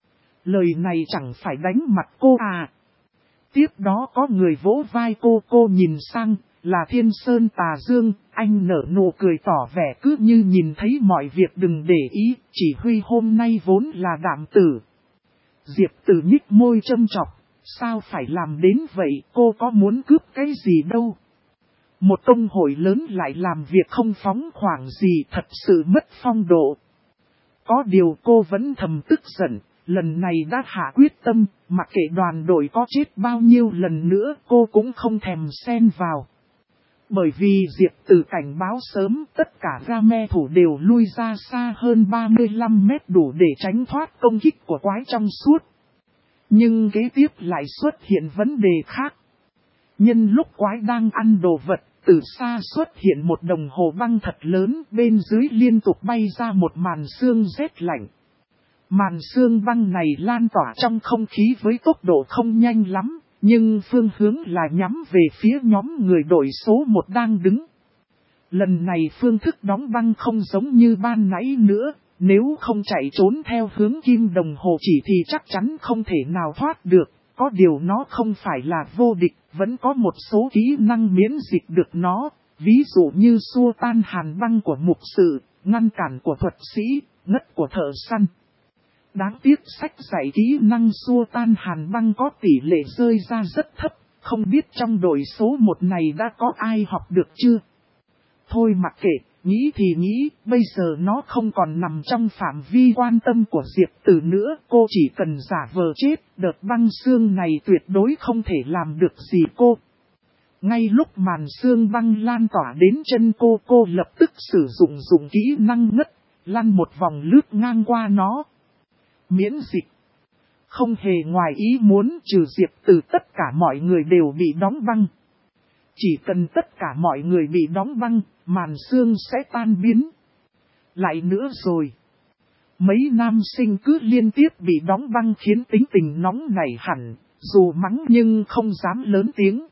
Lời này chẳng phải đánh mặt cô à? Tiếp đó có người vỗ vai cô nhìn sang, là Thiên Sơn Tà Dương, anh nở nụ cười tỏ vẻ cứ như nhìn thấy mọi việc đừng để ý, chỉ huy hôm nay vốn là Đạm Tử. Diệp Tử nhích môi châm chọc, sao phải làm đến vậy, cô có muốn cướp cái gì đâu. Một công hội lớn lại làm việc không phóng khoáng gì, thật sự mất phong độ. Có điều cô vẫn thầm tức giận, lần này đã hạ quyết tâm, mặc kệ đoàn đội có chết bao nhiêu lần nữa cô cũng không thèm xen vào. Bởi vì Diệp Tử cảnh báo sớm tất cả Game thủ đều lui ra xa hơn 35 mét đủ để tránh thoát công kích của quái trong suốt. Nhưng kế tiếp lại xuất hiện vấn đề khác. Nhân lúc quái đang ăn đồ vật, từ xa xuất hiện một đồng hồ băng thật lớn, bên dưới liên tục bay ra một màn sương rét lạnh. Màn sương băng này lan tỏa trong không khí với tốc độ không nhanh lắm, nhưng phương hướng là nhắm về phía nhóm người đội số 1 đang đứng. Lần này phương thức đóng băng không giống như ban nãy nữa, nếu không chạy trốn theo hướng kim đồng hồ chỉ thì chắc chắn không thể nào thoát được. Có điều nó không phải là vô địch, vẫn có một số kỹ năng miễn dịch được nó, ví dụ như xua tan hàn băng của mục sự, ngăn cản của thuật sĩ, ngất của thợ săn. Đáng tiếc sách dạy kỹ năng xua tan hàn băng có tỷ lệ rơi ra rất thấp, không biết trong đội số 1 này đã có ai học được chưa? Thôi mặc kệ, nghĩ thì nghĩ, bây giờ nó không còn nằm trong phạm vi quan tâm của Diệp Tử nữa, cô chỉ cần giả vờ chết, đợt băng xương này tuyệt đối không thể làm được gì cô. Ngay lúc màn xương băng lan tỏa đến chân cô lập tức sử dụng kỹ năng ngất, lăn một vòng lướt ngang qua nó. Miễn dịch. Không hề ngoài ý muốn, trừ Diệp Tử tất cả mọi người đều bị đóng băng. Chỉ cần tất cả mọi người bị đóng băng, màn xương sẽ tan biến. Lại nữa rồi. Mấy nam sinh cứ liên tiếp bị đóng băng khiến tính tình nóng nảy hẳn, dù mắng nhưng không dám lớn tiếng.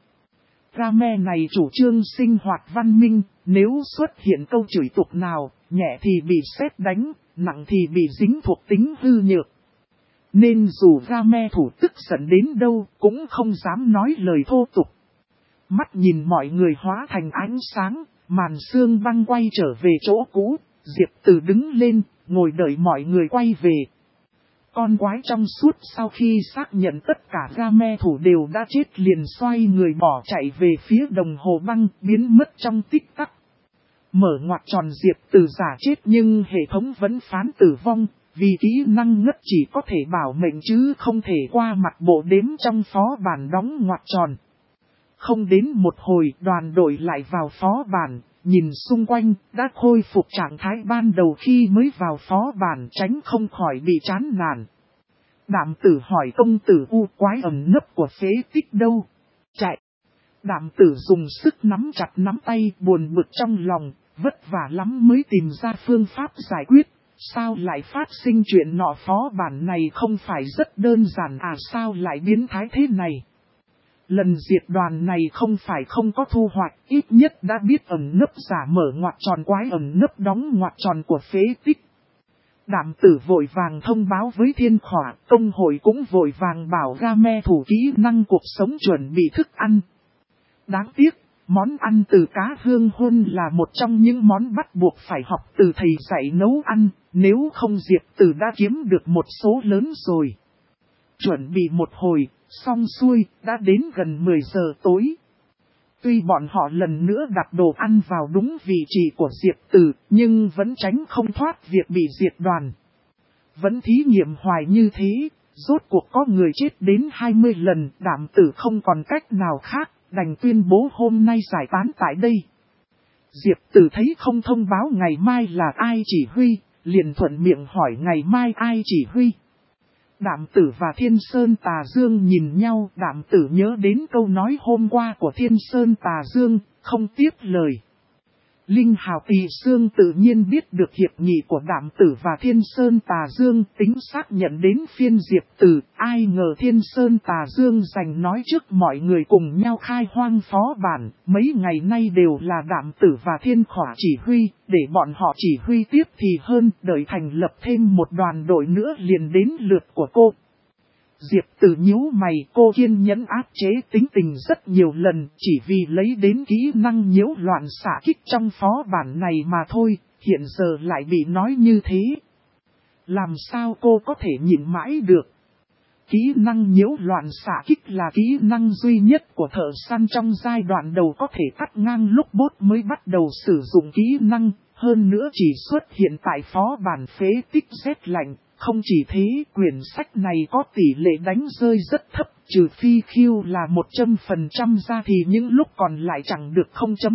Game này chủ trương sinh hoạt văn minh, nếu xuất hiện câu chửi tục nào, nhẹ thì bị sét đánh, nặng thì bị dính thuộc tính hư nhược. Nên dù Game thủ tức giận đến đâu cũng không dám nói lời thô tục. Mắt nhìn mọi người hóa thành ánh sáng, màn sương băng quay trở về chỗ cũ, Diệp Tử đứng lên, ngồi đợi mọi người quay về. Con quái trong suốt sau khi xác nhận tất cả Game thủ đều đã chết liền xoay người bỏ chạy về phía đồng hồ băng, biến mất trong tích tắc. Mở ngoặc tròn Diệp Tử giả chết nhưng hệ thống vẫn phán tử vong, vì kỹ năng ngất chỉ có thể bảo mệnh chứ không thể qua mặt bộ đếm trong phó bản đóng ngoặc tròn. Không đến một hồi đoàn đội lại vào phó bản, nhìn xung quanh đã khôi phục trạng thái ban đầu khi mới vào phó bản tránh không khỏi bị chán nản. Đạm Tử hỏi công tử U quái ẩn nấp của phế tích đâu? Chạy. Đạm Tử dùng sức nắm chặt nắm tay buồn bực trong lòng, vất vả lắm mới tìm ra phương pháp giải quyết. Sao lại phát sinh chuyện nọ phó bản này không phải rất đơn giản à sao lại biến thái thế này? Lần diệt đoàn này không phải không có thu hoạch, ít nhất đã biết ẩn nấp giả mở ngoặc tròn quái ẩn nấp đóng ngoặc tròn của phế tích. Đạm Tử vội vàng thông báo với Thiên Khỏa, công hội cũng vội vàng bảo Game thủ kỹ năng cuộc sống chuẩn bị thức ăn. Đáng tiếc, món ăn từ cá hương huân là một trong những món bắt buộc phải học từ thầy dạy nấu ăn, nếu không Diệp Tử đã kiếm được một số lớn rồi. Chuẩn bị một hồi, xong xuôi, đã đến gần 10 giờ tối. Tuy bọn họ lần nữa đặt đồ ăn vào đúng vị trí của Diệp Tử, nhưng vẫn tránh không thoát việc bị diệt đoàn. Vẫn thí nghiệm hoài như thế, rốt cuộc có người chết đến 20 lần, Đạm Tử không còn cách nào khác, đành tuyên bố hôm nay giải tán tại đây. Diệp Tử thấy không thông báo ngày mai là ai chỉ huy, liền thuận miệng hỏi ngày mai ai chỉ huy. Đạm Tử và Thiên Sơn Tà Dương nhìn nhau, Đạm Tử nhớ đến câu nói hôm qua của Thiên Sơn Tà Dương, không tiếp lời. Linh Hào Tỳ Sương tự nhiên biết được hiệp nghị của Đạm Tử và Thiên Sơn Tà Dương, tính xác nhận đến phiên Diệp Tử, ai ngờ Thiên Sơn Tà Dương giành nói trước mọi người cùng nhau khai hoang phó bản, mấy ngày nay đều là Đạm Tử và Thiên Khỏa chỉ huy, để bọn họ chỉ huy tiếp thì hơn, đợi thành lập thêm một đoàn đội nữa liền đến lượt của cô. Diệp Tử nhíu mày, cô kiên nhẫn áp chế tính tình rất nhiều lần, chỉ vì lấy đến kỹ năng nhiễu loạn xạ kích trong phó bản này mà thôi, hiện giờ lại bị nói như thế. Làm sao cô có thể nhịn mãi được? Kỹ năng nhiễu loạn xạ kích là kỹ năng duy nhất của thợ săn trong giai đoạn đầu có thể cắt ngang lúc bốt mới bắt đầu sử dụng kỹ năng, Hơn nữa chỉ xuất hiện tại phó bản phế tích rét lạnh. Không chỉ thế, quyển sách này có tỷ lệ đánh rơi rất thấp, trừ phi khiêu là 100% ra thì những lúc còn lại chẳng được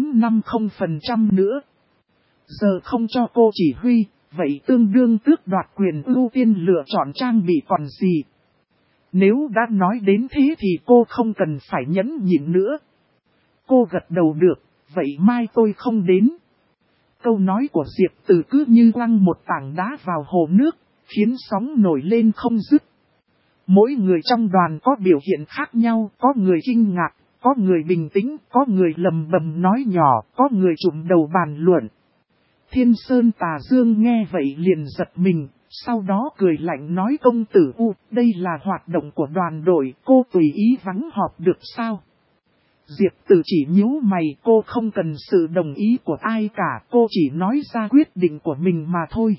0.50% nữa. Giờ không cho cô chỉ huy, vậy tương đương tước đoạt quyền ưu tiên lựa chọn trang bị còn gì. Nếu đã nói đến thế thì cô không cần phải nhẫn nhịn nữa. Cô gật đầu được, vậy mai tôi không đến. Câu nói của Diệp Từ cứ như quăng một tảng đá vào hồ nước, khiến sóng nổi lên không dứt. Mỗi người trong đoàn có biểu hiện khác nhau, có người kinh ngạc, có người bình tĩnh, có người lầm bầm nói nhỏ, có người trụm đầu bàn luận. Thiên Sơn Tà Dương nghe vậy liền giật mình, sau đó cười lạnh nói công tử U, đây là hoạt động của đoàn đội, cô tùy ý vắng họp được sao? Diệp Tử chỉ nhíu mày, cô không cần sự đồng ý của ai cả, cô chỉ nói ra quyết định của mình mà thôi.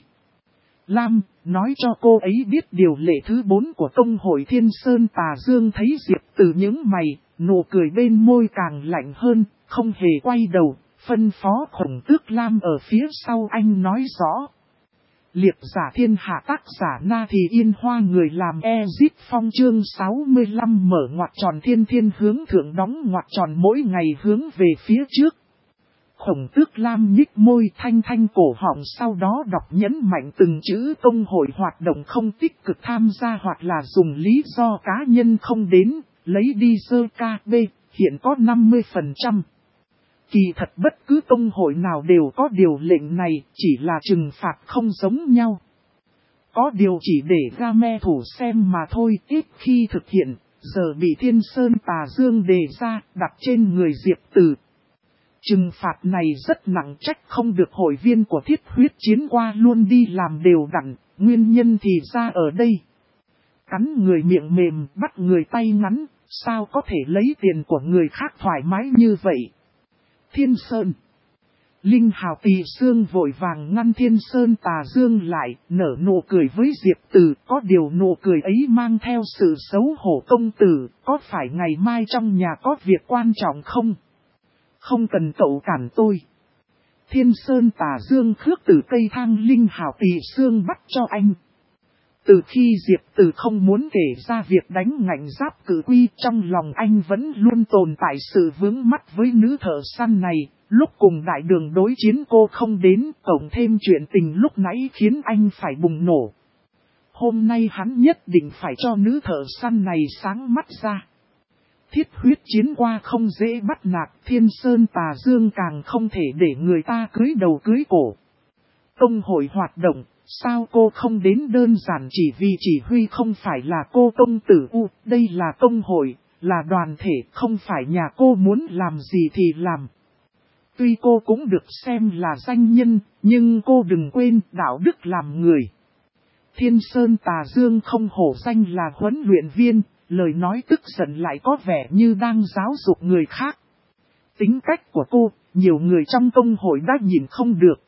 Lam, nói cho cô ấy biết điều lệ thứ 4 của công hội Thiên Sơn Tà Dương. Thấy Diệp Tử nhướng mày, nụ cười bên môi càng lạnh hơn, không hề quay đầu, phân phó Khổng Tước Lam ở phía sau anh nói rõ. Liệp giả thiên hạ tác giả Na Thì Yên Hoa người làm Ezip Phong chương 65 mở ngoặc tròn thiên thiên hướng thượng đóng ngoặc tròn mỗi ngày hướng về phía trước. Khổng Tước Lam nhích môi thanh thanh cổ họng sau đó đọc nhấn mạnh từng chữ công hội hoạt động không tích cực tham gia hoặc là dùng lý do cá nhân không đến, lấy đi sơ KB, hiện có 50%. Kỳ thật bất cứ công hội nào đều có điều lệnh này, chỉ là trừng phạt không giống nhau. Có điều chỉ để ra me thủ xem mà thôi, ít khi thực hiện, giờ bị Thiên Sơn Tà Dương đề ra, đặt trên người Diệp Tử. Trừng phạt này rất nặng, trách không được hội viên của Thiết Huyết Chiến qua luôn đi làm đều đặn, nguyên nhân thì ra ở đây. Cắn người miệng mềm, bắt người tay ngắn, sao có thể lấy tiền của người khác thoải mái như vậy? Thiên Sơn. Linh Hào Tỳ Sương vội vàng ngăn Thiên Sơn Tà Dương lại, nở nụ cười với Diệp Tử, có điều nụ cười ấy mang theo sự xấu hổ. Công tử, có phải ngày mai trong nhà có việc quan trọng không? Không cần cậu cản tôi. Thiên Sơn Tà Dương khước từ cây thang Linh Hào Tỳ Sương bắt cho anh. Từ khi Diệp Tử không muốn kể ra việc đánh ngạnh giáp cử quy, trong lòng anh vẫn luôn tồn tại sự vướng mắc với nữ thợ săn này. Lúc cùng đại đường đối chiến cô không đến, cộng thêm chuyện tình lúc nãy khiến anh phải bùng nổ. Hôm nay hắn nhất định phải cho nữ thợ săn này sáng mắt ra. Thiết Huyết Chiến qua không dễ bắt nạt, Thiên Sơn Tà Dương càng không thể để người ta cưới đầu cưới cổ. Công hội hoạt động, sao cô không đến đơn giản chỉ vì chỉ huy không phải là cô công tử U, đây là công hội, là đoàn thể, không phải nhà cô muốn làm gì thì làm. Tuy cô cũng được xem là danh nhân, nhưng cô đừng quên đạo đức làm người. Thiên Sơn Tà Dương không hổ danh là huấn luyện viên, lời nói tức giận lại có vẻ như đang giáo dục người khác. Tính cách của cô, nhiều người trong công hội đã nhìn không được.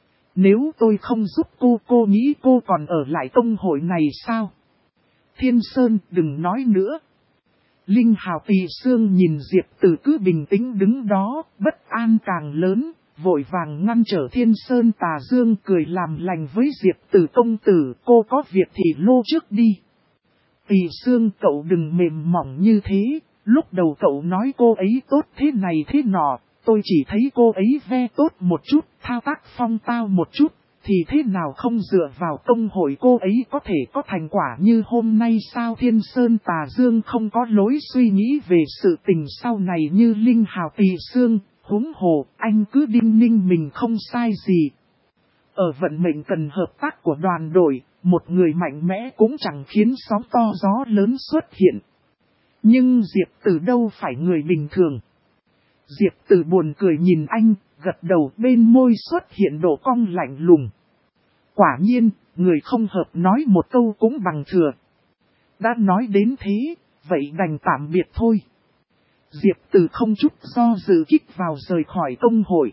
Nếu tôi không giúp cô nghĩ cô còn ở lại công hội này sao? Thiên Sơn, đừng nói nữa. Linh Hào Tỳ Sương nhìn Diệp Tử cứ bình tĩnh đứng đó, bất an càng lớn, vội vàng ngăn trở Thiên Sơn Tà Dương, cười làm lành với Diệp Tử. Công tử, cô có việc thì lô trước đi. Tỳ Sương, cậu đừng mềm mỏng như thế, lúc đầu cậu nói cô ấy tốt thế này thế nọ, tôi chỉ thấy cô ấy ve tốt một chút, thao tác phong tao một chút, thì thế nào không dựa vào công hội cô ấy có thể có thành quả như hôm nay sao? Thiên Sơn Tà Dương không có lối suy nghĩ về sự tình sau này như Linh Hào Tỳ Sương, huống hồ, anh cứ đinh ninh mình không sai gì. Ở vận mệnh cần hợp tác của đoàn đội, một người mạnh mẽ cũng chẳng khiến sóng to gió lớn xuất hiện. Nhưng Diệp Tử đâu phải người bình thường. Diệp Tử buồn cười nhìn anh, gật đầu, bên môi xuất hiện độ cong lạnh lùng. Quả nhiên, người không hợp nói một câu cũng bằng thừa. Đã nói đến thế, vậy đành tạm biệt thôi. Diệp Tử không chút do dự kích vào rời khỏi công hội.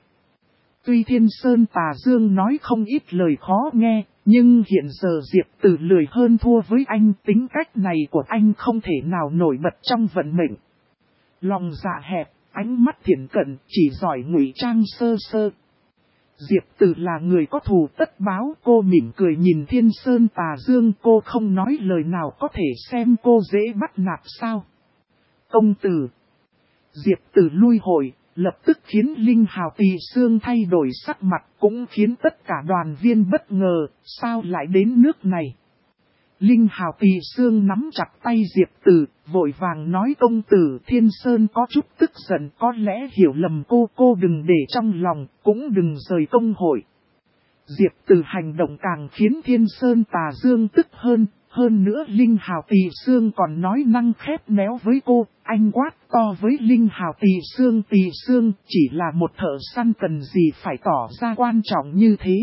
Tuy Thiên Sơn Tà Dương nói không ít lời khó nghe, nhưng hiện giờ Diệp Tử lười hơn thua với anh. Tính cách này của anh không thể nào nổi bật trong vận mệnh. Lòng dạ hẹp, ánh mắt thiển cận, chỉ giỏi ngụy trang sơ sơ. Diệp Từ là người có thù tất báo, cô mỉm cười nhìn Thiên Sơn Tà Dương, cô không nói lời nào có thể xem cô dễ bắt nạt sao. Công tử. Diệp Từ lui hồi, lập tức khiến Linh Hào Tỳ Xương thay đổi sắc mặt, cũng khiến tất cả đoàn viên bất ngờ, sao lại đến nước này. Linh Hào Tỳ Xương nắm chặt tay Diệp Từ, vội vàng nói công tử. Thiên Sơn có chút tức giận, có lẽ hiểu lầm cô đừng để trong lòng, cũng đừng rời công hội. Diệp Từ hành động càng khiến Thiên Sơn Tà Dương tức hơn nữa Linh Hào Tỳ Xương còn nói năng khép néo với cô, anh quát to với Linh Hào Tỳ Xương chỉ là một thợ săn cần gì phải tỏ ra quan trọng như thế.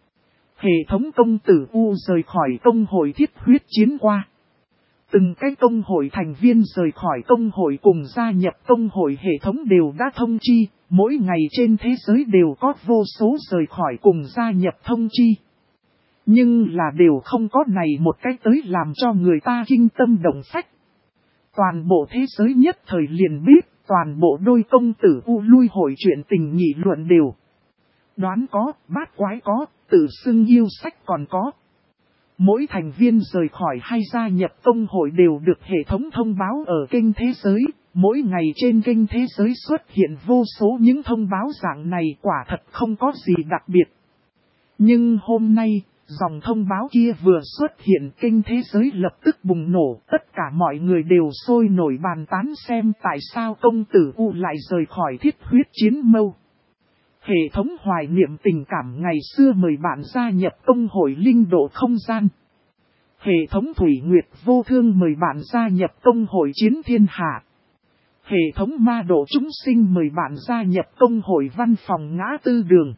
Hệ thống công tử U rời khỏi công hội thiết huyết chiến qua. Từng cái công hội thành viên rời khỏi công hội cùng gia nhập công hội hệ thống đều đã thông chi, mỗi ngày trên thế giới đều có vô số rời khỏi cùng gia nhập thông chi. Nhưng là đều không có này một cái tới làm cho người ta kinh tâm động phách. Toàn bộ thế giới nhất thời liền biết, toàn bộ đôi công tử U lui hội chuyện tình nghị luận đều. Đoán có, bát quái có, tự xưng yêu sách còn có. Mỗi thành viên rời khỏi hay gia nhập công hội đều được hệ thống thông báo ở kênh thế giới. Mỗi ngày trên kênh thế giới xuất hiện vô số những thông báo dạng này, quả thật không có gì đặc biệt. Nhưng hôm nay, dòng thông báo kia vừa xuất hiện, kênh thế giới lập tức bùng nổ. Tất cả mọi người đều sôi nổi bàn tán xem tại sao công tử U lại rời khỏi thiết huyết chiến mâu. Hệ thống hoài niệm tình cảm ngày xưa mời bạn gia nhập công hội linh độ không gian. Hệ thống thủy nguyệt vô thương mời bạn gia nhập công hội chiến thiên hạ. Hệ thống ma độ chúng sinh mời bạn gia nhập công hội văn phòng ngã tư đường.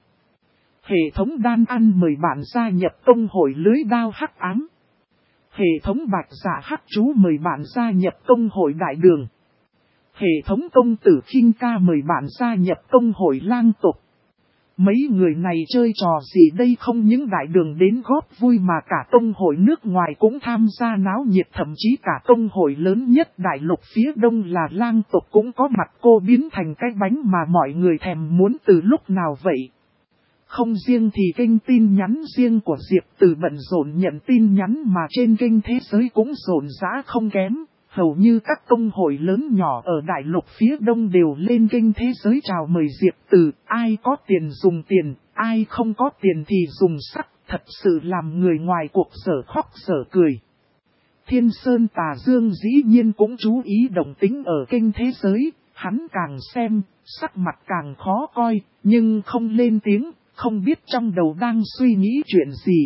Hệ thống đan ăn mời bạn gia nhập công hội lưới đao hắc ám. Hệ thống bạch dạ hắc chú mời bạn gia nhập công hội đại đường. Hệ thống công tử khinh ca mời bạn gia nhập công hội lang tục. Mấy người này chơi trò gì đây, không những đại đường đến góp vui mà cả công hội nước ngoài cũng tham gia náo nhiệt, thậm chí cả công hội lớn nhất đại lục phía đông là lang tộc cũng có mặt, cô biến thành cái bánh mà mọi người thèm muốn từ lúc nào vậy. Không riêng thì kênh tin nhắn riêng của Diệp Từ bận rộn nhận tin nhắn mà trên kênh thế giới cũng rộn rã không kém. Hầu như các công hội lớn nhỏ ở đại lục phía đông đều lên kênh thế giới chào mời Diệp Từ, ai có tiền dùng tiền, ai không có tiền thì dùng sắc, thật sự làm người ngoài cuộc dở khóc dở cười. Thiên Sơn Tà Dương dĩ nhiên cũng chú ý động tính ở kênh thế giới, hắn càng xem, sắc mặt càng khó coi, nhưng không lên tiếng, không biết trong đầu đang suy nghĩ chuyện gì.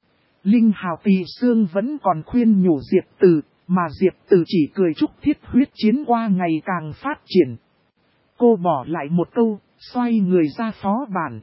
Linh Hào Tỳ Xương vẫn còn khuyên nhủ Diệp Từ, mà Diệp Từ chỉ cười chúc thiết huyết chiến qua ngày càng phát triển. Cô bỏ lại một câu, xoay người ra phó bản.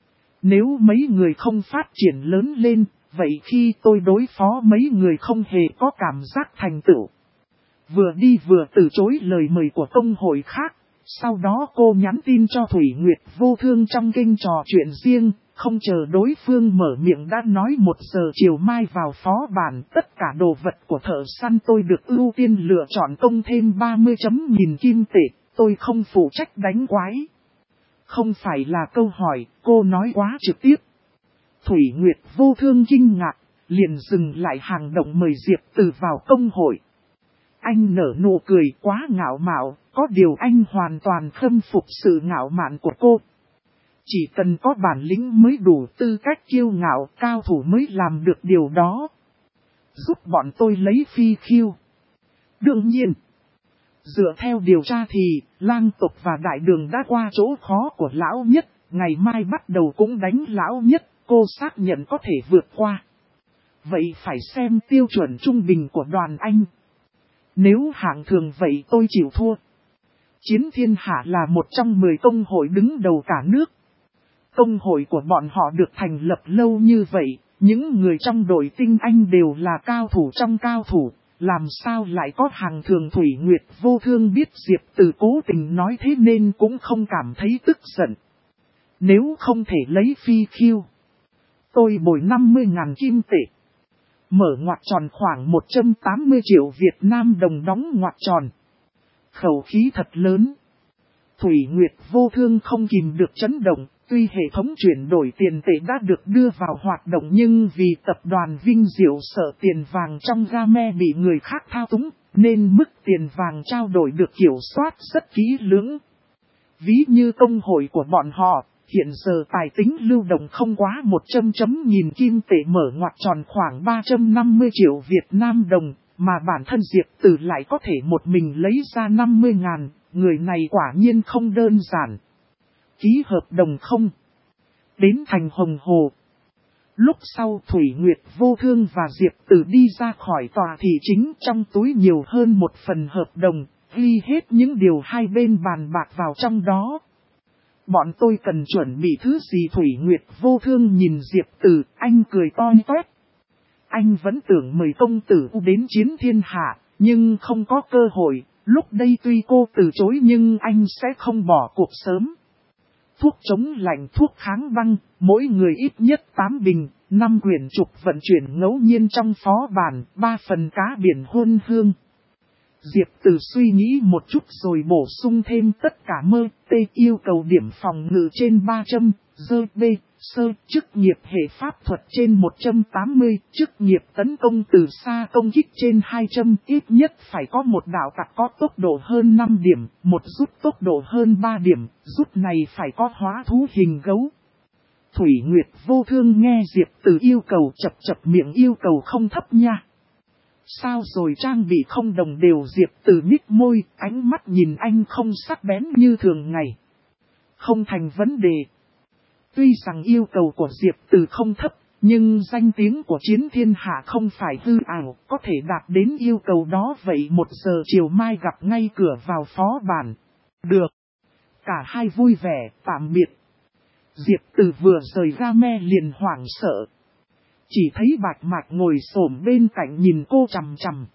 Nếu mấy người không phát triển lớn lên, vậy khi tôi đối phó mấy người không hề có cảm giác thành tựu. Vừa đi vừa từ chối lời mời của công hội khác. Sau đó cô nhắn tin cho Thủy Nguyệt Vô Thương trong kênh trò chuyện riêng, không chờ đối phương mở miệng đã nói 1 giờ chiều mai vào phó bản, tất cả đồ vật của thợ săn tôi được ưu tiên lựa chọn, công thêm 30.000 kim tệ, tôi không phụ trách đánh quái. Không phải là câu hỏi, cô nói quá trực tiếp. Thủy Nguyệt Vô Thương kinh ngạc, liền dừng lại hành động mời Diệp Từ vào công hội. Anh nở nụ cười quá ngạo mạn, có điều anh hoàn toàn khâm phục sự ngạo mạn của cô. Chỉ cần có bản lĩnh mới đủ tư cách kiêu ngạo, cao thủ mới làm được điều đó. Giúp bọn tôi lấy phi khiêu. Đương nhiên, dựa theo điều tra thì, lang tộc và đại đường đã qua chỗ khó của lão nhất, ngày mai bắt đầu cũng đánh lão nhất, cô xác nhận có thể vượt qua. Vậy phải xem tiêu chuẩn trung bình của đoàn anh. Nếu hạng thường vậy tôi chịu thua. Chiến thiên hạ là một trong 10 công hội đứng đầu cả nước. Công hội của bọn họ được thành lập lâu như vậy, những người trong đội tinh anh đều là cao thủ trong cao thủ, làm sao lại có hàng thường. Thủy Nguyệt Vô Thương biết Diệp Từ cố tình nói thế nên cũng không cảm thấy tức giận. Nếu không thể lấy phi khiêu, tôi bồi 50.000 kim tệ. Mở ngoặc tròn khoảng 180 triệu Việt Nam đồng đóng ngoặc tròn. Khẩu khí thật lớn. Thủy Nguyệt Vô Thương không kìm được chấn động, Tuy hệ thống chuyển đổi tiền tệ đã được đưa vào hoạt động nhưng vì tập đoàn Vinh Diệu sợ tiền vàng trong game bị người khác thao túng, nên mức tiền vàng trao đổi được kiểm soát rất kỹ lưỡng. Ví như công hội của bọn họ, hiện giờ tài chính lưu động không quá 100.000 kim tệ mở ngoặc tròn khoảng 350 triệu Việt Nam đồng, mà bản thân Diệp Tử lại có thể một mình lấy ra 50.000, người này quả nhiên không đơn giản. Ký hợp đồng không? Đến thành Hồng Hồ. Lúc sau Thủy Nguyệt Vô Thương và Diệp Tử đi ra khỏi tòa thị chính, trong túi nhiều hơn một phần hợp đồng, ghi hết những điều hai bên bàn bạc vào trong đó. Bọn tôi cần chuẩn bị thứ gì? Thủy Nguyệt Vô Thương nhìn Diệp Tử, anh cười to toét. Anh vẫn tưởng mời công tử đến chiến thiên hạ, nhưng không có cơ hội. Lúc đây tuy cô từ chối nhưng anh sẽ không bỏ cuộc sớm. Thuốc chống lạnh, thuốc kháng băng, mỗi người ít nhất 8 bình, 5 quyển trục vận chuyển ngẫu nhiên trong phó bản, 3 phần cá biển hôn hương. Diệp Tử suy nghĩ một chút rồi bổ sung thêm tất cả mơ, tê yêu cầu điểm phòng ngự trên 300, dơ b, sơ, chức nghiệp hệ pháp thuật trên 180, chức nghiệp tấn công từ xa công kích trên 200, ít nhất phải có một đạo tặc có tốc độ hơn 5 điểm, một rút tốc độ hơn 3 điểm, rút này phải có hóa thú hình gấu. Thủy Nguyệt Vô Thương nghe Diệp Tử yêu cầu chập chập miệng, yêu cầu không thấp nha. Sao rồi, trang bị không đồng đều? Diệp Tử nhích môi, ánh mắt nhìn anh không sắc bén như thường ngày. Không thành vấn đề. Tuy rằng yêu cầu của Diệp Tử không thấp, nhưng danh tiếng của chiến thiên hạ không phải hư ảo, có thể đạt đến yêu cầu đó. Vậy 1 giờ chiều mai gặp ngay cửa vào phó bản. Được. Cả hai vui vẻ, tạm biệt. Diệp Tử vừa rời game liền hoảng sợ. Chỉ thấy Bạch Mạch ngồi xổm bên cạnh nhìn cô chằm chằm.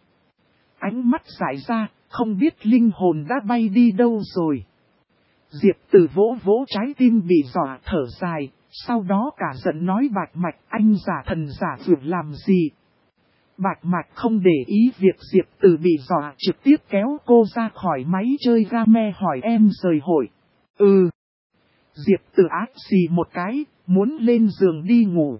Ánh mắt dại ra, không biết linh hồn đã bay đi đâu rồi. Diệp Tử vỗ vỗ trái tim bị dọa, thở dài, sau đó cả giận nói Bạch Mạch, anh giả thần giả vượt làm gì? Bạch Mạch không để ý việc Diệp Tử bị dọa, trực tiếp kéo cô ra khỏi máy chơi game hỏi em rời hội. Ừ. Diệp Tử ác xì một cái, muốn lên giường đi ngủ.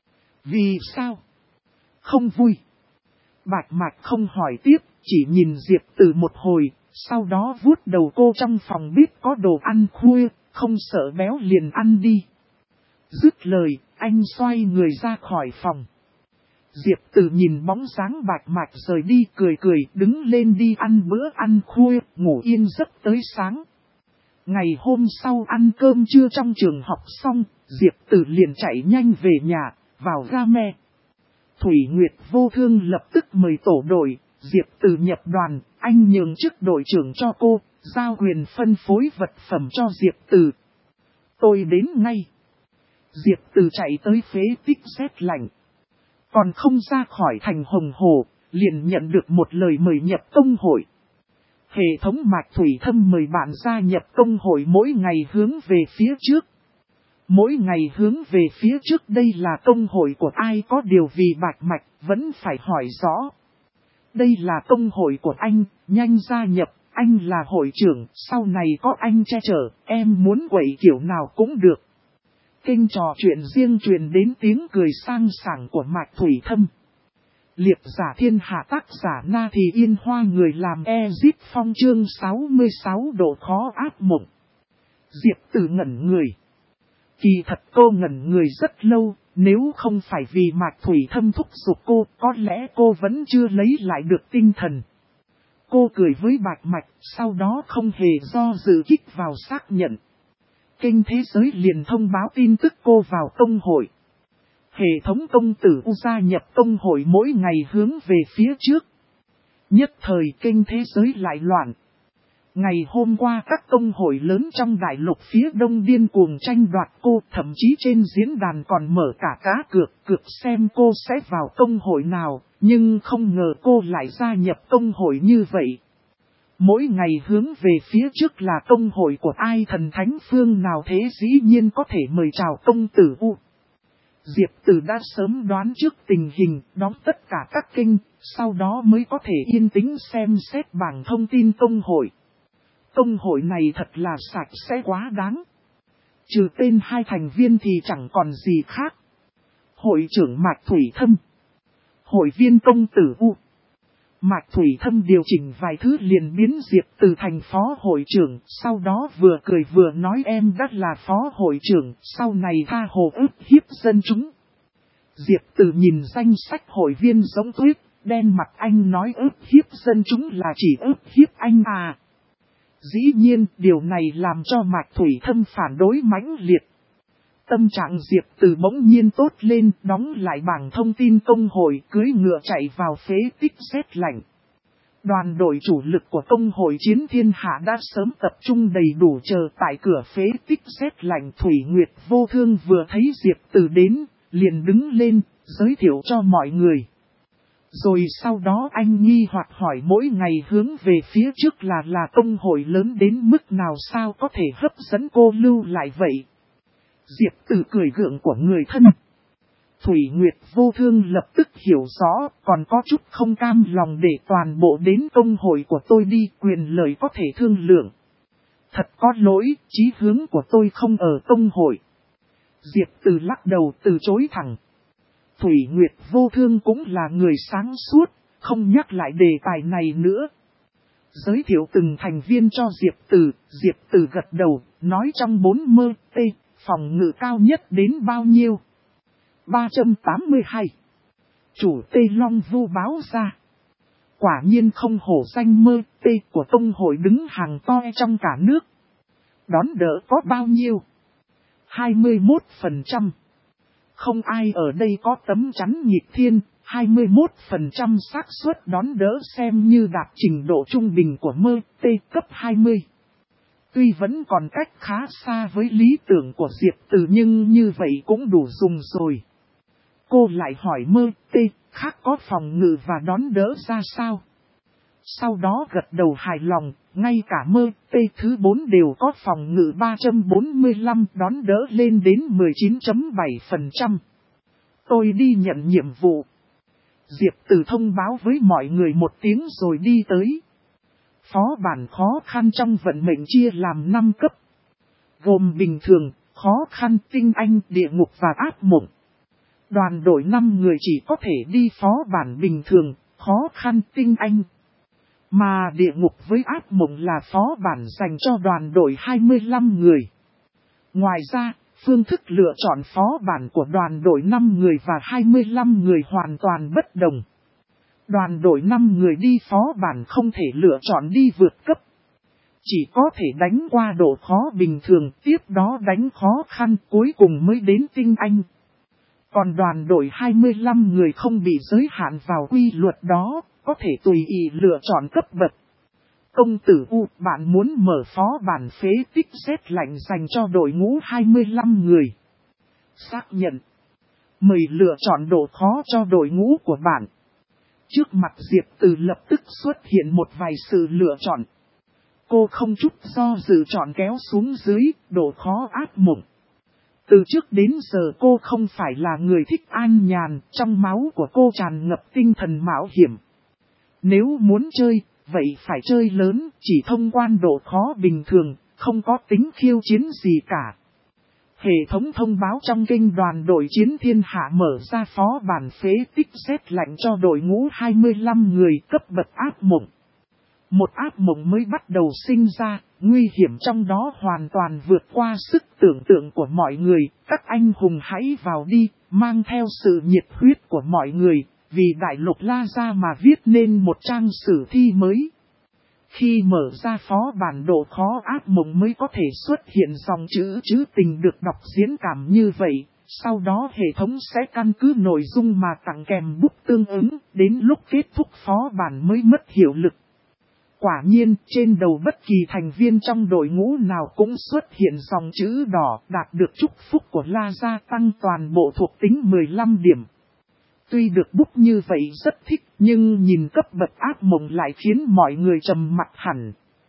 Vì sao? Không vui. Bạch Mạch không hỏi tiếp, chỉ nhìn Diệp Tử một hồi, sau đó vuốt đầu cô. Trong phòng biết có đồ ăn khuya, không sợ béo liền ăn đi. Dứt lời, anh xoay người ra khỏi phòng. Diệp Tử nhìn bóng dáng Bạch Mạch rời đi, cười cười, đứng lên đi ăn bữa ăn khuya, ngủ yên giấc tới sáng. Ngày hôm sau ăn cơm trưa trong trường học xong, Diệp Tử liền chạy nhanh về nhà, vào game. Thủy Nguyệt Vô Thương lập tức mời tổ đội, Diệp Tử nhập đoàn, anh nhường chức đội trưởng cho cô, giao quyền phân phối vật phẩm cho Diệp Tử. Tôi đến ngay. Diệp Tử chạy tới phế tích rét lạnh. Còn không ra khỏi thành Hồng Hồ, liền nhận được một lời mời nhập công hội. Hệ thống Mạch Thủy Thâm mời bạn gia nhập công hội mỗi ngày hướng về phía trước. Mỗi ngày hướng về phía trước, đây là công hội của ai? Có điều vì Bạch Mạch vẫn phải hỏi rõ. Đây là công hội của anh, nhanh gia nhập, anh là hội trưởng, sau này có anh che chở, em muốn quậy kiểu nào cũng được. Kênh trò chuyện riêng truyền đến tiếng cười sang sảng của Mạch Thủy Thâm. Liệp giả thiên hạ, tác giả Na Thì Yên Hoa, người làm Ezip Phong, chương 66 độ khó áp mộng. Diệp Tử ngẩn người. Kỳ thật cô ngẩn người rất lâu, nếu không phải vì Mạch Thủy Thâm thúc giục cô, có lẽ cô vẫn chưa lấy lại được tinh thần. Cô cười với Bạch Mạch, sau đó không hề do dự kích vào xác nhận. Kênh Thế Giới liền thông báo tin tức cô vào công hội. Hệ thống công tử gia nhập công hội mỗi ngày hướng về phía trước. Nhất thời kênh Thế Giới lại loạn. Ngày hôm qua các công hội lớn trong đại lục phía đông điên cuồng tranh đoạt cô, thậm chí trên diễn đàn còn mở cả cá cược xem cô sẽ vào công hội nào, nhưng không ngờ cô lại gia nhập công hội như vậy. Mỗi ngày hướng về phía trước là công hội của ai, thần thánh phương nào thế, dĩ nhiên có thể mời chào công tử U. Diệp Tử đã sớm đoán trước tình hình, đóng tất cả các kênh, sau đó mới có thể yên tĩnh xem xét bảng thông tin công hội. Công hội này thật là sạch sẽ quá đáng. Trừ tên hai thành viên thì chẳng còn gì khác. Hội trưởng Mạch Thủy Thâm. Hội viên công tử U. Mạch Thủy Thâm điều chỉnh vài thứ liền biến Diệp Từ thành phó hội trưởng, sau đó vừa cười vừa nói em đã là phó hội trưởng, sau này tha hồ ức hiếp dân chúng. Diệp Từ nhìn danh sách hội viên giống tuyết, đen mặt anh nói ức hiếp dân chúng là chỉ ức hiếp anh à. Dĩ nhiên, điều này làm cho Mạch Thủy Thâm phản đối mãnh liệt. Tâm trạng Diệp Từ bỗng nhiên tốt lên, đóng lại bảng thông tin công hội, cưỡi ngựa chạy vào phế tích rét lạnh. Đoàn đội chủ lực của công hội Chiến Thiên Hạ đã sớm tập trung đầy đủ chờ tại cửa phế tích rét lạnh. Thủy Nguyệt Vô Thương vừa thấy Diệp Từ đến, liền đứng lên, giới thiệu cho mọi người. Rồi sau đó anh nghi hoặc hỏi mỗi ngày hướng về phía trước là công hội lớn đến mức nào sao có thể hấp dẫn cô lưu lại vậy. Diệp Từ cười gượng của người thân. Thủy Nguyệt Vô Thương lập tức hiểu rõ, còn có chút không cam lòng để toàn bộ đến công hội của tôi đi, quyền lợi có thể thương lượng. Thật có lỗi, chí hướng của tôi không ở công hội. Diệp Từ lắc đầu từ chối thẳng. Thủy Nguyệt Vô Thương cũng là người sáng suốt, không nhắc lại đề tài này nữa. Giới thiệu từng thành viên cho Diệp Từ gật đầu, nói trong 4 t, phòng ngự cao nhất đến bao nhiêu? 382. Chủ Tê Long Vu báo ra. Quả nhiên không hổ danh t của công hội đứng hàng to trong cả nước. Đón đỡ có bao nhiêu? 21%. Không ai ở đây có tấm chắn nhịp thiên, 21% xác suất đón đỡ xem như đạt trình độ trung bình của t cấp 20. Tuy vẫn còn cách khá xa với lý tưởng của Diệp Từ nhưng như vậy cũng đủ dùng rồi. Cô lại hỏi t khác có phòng ngự và đón đỡ ra sao? Sau đó gật đầu hài lòng, ngay cả t thứ 4 đều có phòng ngự 345 đón đỡ lên đến 19.7%. Tôi đi nhận nhiệm vụ. Diệp Từ thông báo với mọi người một tiếng rồi đi tới. Phó bản khó khăn trong vận mệnh chia làm 5 cấp. Gồm bình thường, khó khăn, tinh anh, địa ngục và ác mộng. Đoàn đội 5 người chỉ có thể đi phó bản bình thường, khó khăn, tinh anh. Mà địa ngục với ác mộng là phó bản dành cho đoàn đội 25 người. Ngoài ra, phương thức lựa chọn phó bản của đoàn đội 5 người và 25 người hoàn toàn bất đồng. Đoàn đội 5 người đi phó bản không thể lựa chọn đi vượt cấp. Chỉ có thể đánh qua độ khó bình thường, tiếp đó đánh khó khăn cuối cùng mới đến tinh anh. Còn đoàn đội 25 người không bị giới hạn vào quy luật đó, có thể tùy ý lựa chọn cấp bậc. Công tử U, bạn muốn mở phó bản phế tích rét lạnh dành cho đội ngũ 25 người. Xác nhận. Mời lựa chọn độ khó cho đội ngũ của bạn. Trước mặt Diệp Từ lập tức xuất hiện một vài sự lựa chọn. Cô không chút do dự chọn kéo xuống dưới, độ khó ác mộng. Từ trước đến giờ cô không phải là người thích an nhàn, trong máu của cô tràn ngập tinh thần mạo hiểm. Nếu muốn chơi, vậy phải chơi lớn, chỉ thông quan độ khó bình thường, không có tính khiêu chiến gì cả. Hệ thống thông báo trong kênh đoàn đội Chiến Thiên Hạ mở ra phó bản phế tích rét lạnh cho đội ngũ 25 người cấp bậc ác mộng. Một ác mộng mới bắt đầu sinh ra, nguy hiểm trong đó hoàn toàn vượt qua sức tưởng tượng của mọi người. Các anh hùng hãy vào đi, mang theo sự nhiệt huyết của mọi người, vì đại lục La Gia mà viết nên một trang sử thi mới. Khi mở ra phó bản độ khó ác mộng mới có thể xuất hiện dòng chữ tình được đọc diễn cảm như vậy. Sau đó hệ thống sẽ căn cứ nội dung mà tặng kèm bút tương ứng, đến lúc kết thúc phó bản mới mất hiệu lực. Quả nhiên, trên đầu bất kỳ thành viên trong đội ngũ nào cũng xuất hiện dòng chữ đỏ, đạt được chúc phúc của La Gia tăng toàn bộ thuộc tính 15 điểm. Tuy được bút như vậy rất thích, nhưng nhìn cấp bậc ác mộng lại khiến mọi người trầm mặt hẳn.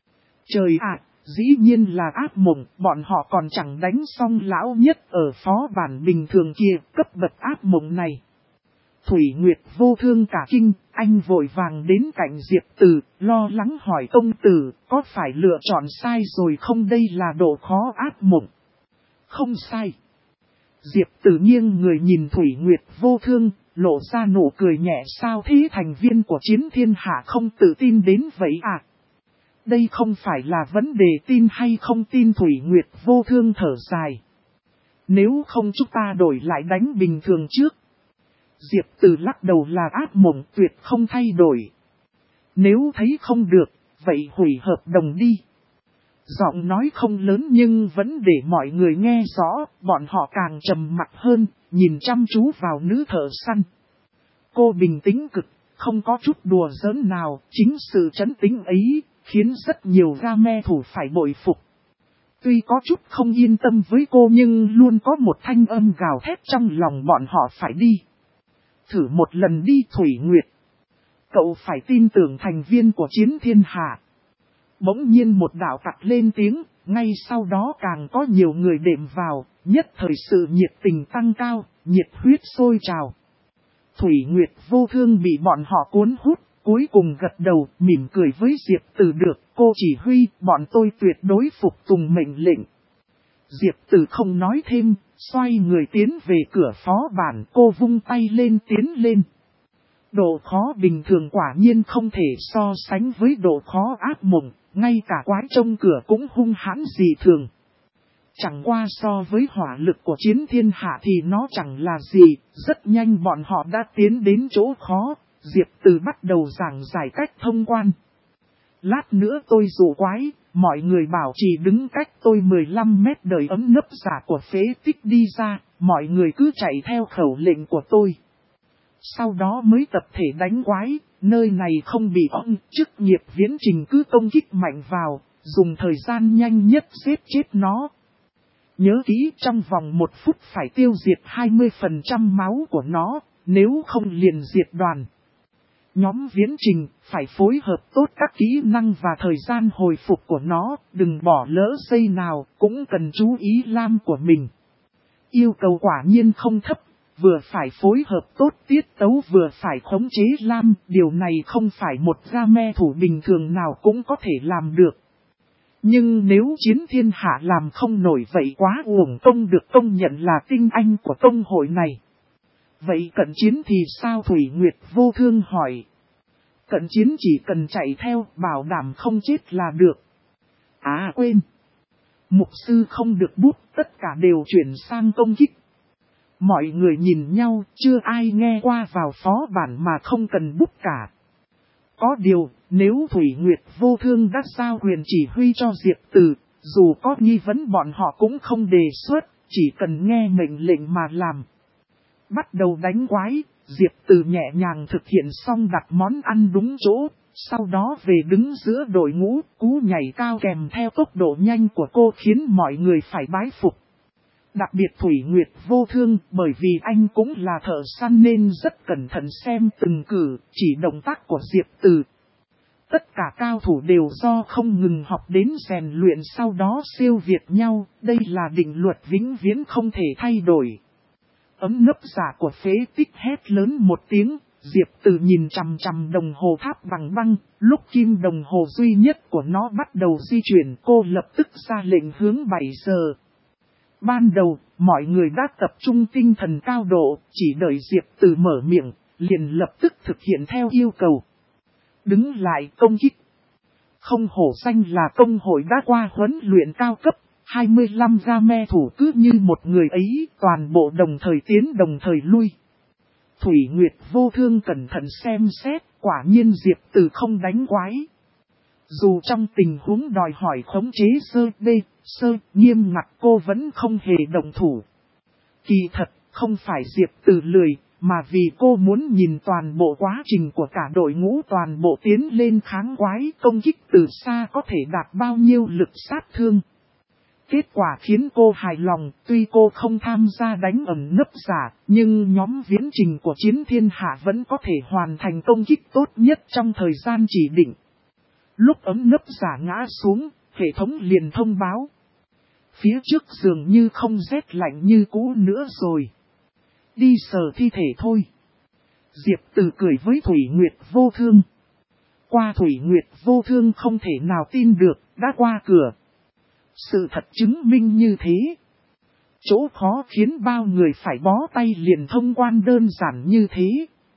Trời ạ, dĩ nhiên là ác mộng, bọn họ còn chẳng đánh xong lão nhất ở phó bản bình thường kia, cấp bậc ác mộng này. Thủy Nguyệt Vô Thương cả kinh, anh vội vàng đến cạnh Diệp Từ, lo lắng hỏi công tử, có phải lựa chọn sai rồi không, đây là độ khó ác mộng. không sai. Diệp Tử nghiêng người nhìn Thủy Nguyệt Vô Thương, lộ ra nụ cười nhẹ, sao thế, thành viên của Chiến Thiên Hạ không tự tin đến vậy à? Đây không phải là vấn đề tin hay không tin, Thủy Nguyệt Vô Thương thở dài. Nếu không chúng ta đổi lại đánh bình thường trước. Diệp Tử lắc đầu, là ác mộng, tuyệt không thay đổi. Nếu thấy không được, vậy hủy hợp đồng đi. Giọng nói không lớn nhưng vẫn để mọi người nghe rõ, bọn họ càng trầm mặc hơn, nhìn chăm chú vào nữ thợ săn. Cô bình tĩnh cực, không có chút đùa giỡn nào, chính sự trấn tĩnh ấy, khiến rất nhiều game thủ phải bội phục. Tuy có chút không yên tâm với cô nhưng luôn có một thanh âm gào thét trong lòng bọn họ phải đi. Thử một lần đi Thủy Nguyệt. Cậu phải tin tưởng thành viên của Chiến Thiên Hạ. Bỗng nhiên một đạo tặc lên tiếng, ngay sau đó càng có nhiều người đệm vào, nhất thời sự nhiệt tình tăng cao, nhiệt huyết sôi trào. Thủy Nguyệt Vô Thương bị bọn họ cuốn hút, cuối cùng gật đầu, mỉm cười với Diệp Tử, được, cô chỉ huy, bọn tôi tuyệt đối phục tùng mệnh lệnh. Diệp Tử không nói thêm, xoay người tiến về cửa phó bản, cô vung tay lên tiến lên. Độ khó bình thường quả nhiên không thể so sánh với độ khó ác mộng, ngay cả quái trông cửa cũng hung hãn dị thường. Chẳng qua so với hỏa lực của Chiến Thiên Hạ thì nó chẳng là gì, rất nhanh bọn họ đã tiến đến chỗ khó, Diệp Tử bắt đầu giảng giải cách thông quan. Lát nữa tôi dụ quái, mọi người bảo chỉ đứng cách tôi 15 mét đợi ấm nấp giả của phế tích đi ra, mọi người cứ chạy theo khẩu lệnh của tôi. Sau đó mới tập thể đánh quái, nơi này không bị ong, chức nghiệp viễn trình cứ công kích mạnh vào, dùng thời gian nhanh nhất giết chết nó. Nhớ kỹ, trong vòng 1 phút phải tiêu diệt 20% máu của nó, nếu không liền diệt đoàn. Nhóm viễn trình phải phối hợp tốt các kỹ năng và thời gian hồi phục của nó, đừng bỏ lỡ giây nào, cũng cần chú ý lam của mình. Yêu cầu quả nhiên không thấp, vừa phải phối hợp tốt tiết tấu vừa phải khống chế lam, điều này không phải một game thủ bình thường nào cũng có thể làm được. Nhưng nếu Chiến Thiên Hạ làm không nổi vậy quá uổng công, được công nhận là tinh anh của công hội này. Vậy cận chiến thì sao, Thủy Nguyệt Vô Thương hỏi. Cận chiến chỉ cần chạy theo, bảo đảm không chết là được. À quên. Mục sư không được bút, tất cả đều chuyển sang công kích. Mọi người nhìn nhau, chưa ai nghe qua vào phó bản mà không cần bút cả. Có điều, nếu Thủy Nguyệt Vô Thương đã giao quyền chỉ huy cho Diệp Tử, dù có nghi vấn bọn họ cũng không đề xuất, chỉ cần nghe mệnh lệnh mà làm. Bắt đầu đánh quái, Diệp Tử nhẹ nhàng thực hiện xong đặt món ăn đúng chỗ, sau đó về đứng giữa đội ngũ, cú nhảy cao kèm theo tốc độ nhanh của cô khiến mọi người phải bái phục. Đặc biệt Thủy Nguyệt Vô Thương, bởi vì anh cũng là thợ săn nên rất cẩn thận xem từng cử, chỉ động tác của Diệp Tử. Tất cả cao thủ đều do không ngừng học đến rèn luyện sau đó siêu việt nhau, đây là định luật vĩnh viễn không thể thay đổi. Ấm nấp giả của phế tích hét lớn một tiếng, Diệp Tử nhìn chằm chằm đồng hồ tháp bằng băng, lúc kim đồng hồ duy nhất của nó bắt đầu di chuyển, cô lập tức ra lệnh hướng 7 giờ. Ban đầu, mọi người đã tập trung tinh thần cao độ, chỉ đợi Diệp Tử mở miệng, liền lập tức thực hiện theo yêu cầu. Đứng lại công kích. Không hổ danh là công hội đã qua huấn luyện cao cấp, 25 game thủ cứ như một người ấy, toàn bộ đồng thời tiến đồng thời lui. Thủy Nguyệt Vô Thương cẩn thận xem xét, quả nhiên Diệp Tử không đánh quái. Dù trong tình huống đòi hỏi khống chế sơ nghiêm ngặt, cô vẫn không hề động thủ. Kỳ thật, không phải Diệp Tử lười, mà vì cô muốn nhìn toàn bộ quá trình của cả đội ngũ toàn bộ tiến lên kháng quái, công kích từ xa có thể đạt bao nhiêu lực sát thương. Kết quả khiến cô hài lòng, tuy cô không tham gia đánh ẩn nấp giả, nhưng nhóm viễn trình của Chiến Thiên Hạ vẫn có thể hoàn thành công kích tốt nhất trong thời gian chỉ định. Lúc ấm nấp giả ngã xuống, hệ thống liền thông báo. Phía trước dường như không rét lạnh như cũ nữa rồi. Đi sờ thi thể thôi. Diệp Tử cười với Thủy Nguyệt Vô Thương. Qua Thủy Nguyệt Vô Thương không thể nào tin được, đã qua cửa. Sự thật chứng minh như thế. Chỗ khó khiến bao người phải bó tay liền thông quan đơn giản như thế.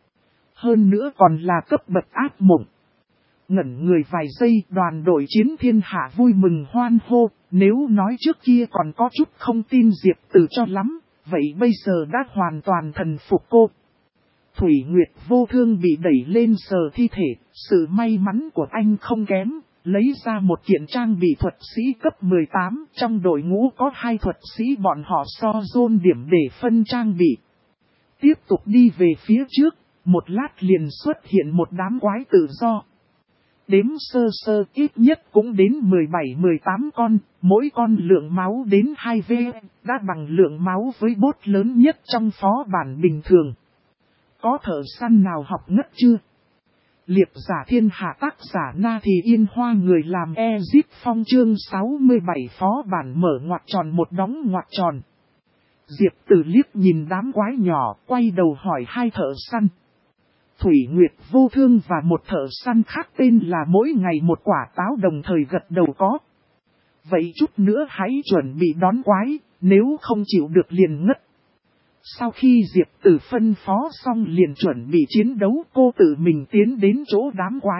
Hơn nữa còn là cấp bậc ác mộng. Ngẩn người vài giây, đoàn đội chiến thiên hạ vui mừng hoan hô. Nếu nói trước kia còn có chút không tin Diệp Tử cho lắm, vậy bây giờ đã hoàn toàn thần phục cô. Thủy Nguyệt Vô Thương bị đẩy lên sờ thi thể, sự may mắn của anh không kém, lấy ra một kiện trang bị thuật sĩ cấp 18, trong đội ngũ có 2 thuật sĩ bọn họ so dồn điểm để phân trang bị. Tiếp tục đi về phía trước, một lát liền xuất hiện một đám quái tự do. Đếm sơ sơ ít nhất cũng đến 17-18 con, mỗi con lượng máu đến 2V, đã bằng lượng máu với bốt lớn nhất trong phó bản bình thường. Có thợ săn nào học ngất chưa? Liệp giả thiên hạ tác giả Na Thì Yên Hoa người làm Ezip Phong chương 67 phó bản mở ngoặc tròn một đóng ngoặc tròn. Diệp Tử liếc nhìn đám quái nhỏ, quay đầu hỏi 2 thợ săn. Thủy Nguyệt Vô Thương và một thợ săn khác tên là mỗi ngày một quả táo đồng thời gật đầu có. Vậy chút nữa hãy chuẩn bị đón quái, nếu không chịu được liền ngất. Sau khi Diệp Tử phân phó xong liền chuẩn bị chiến đấu, cô tự mình tiến đến chỗ đám quái.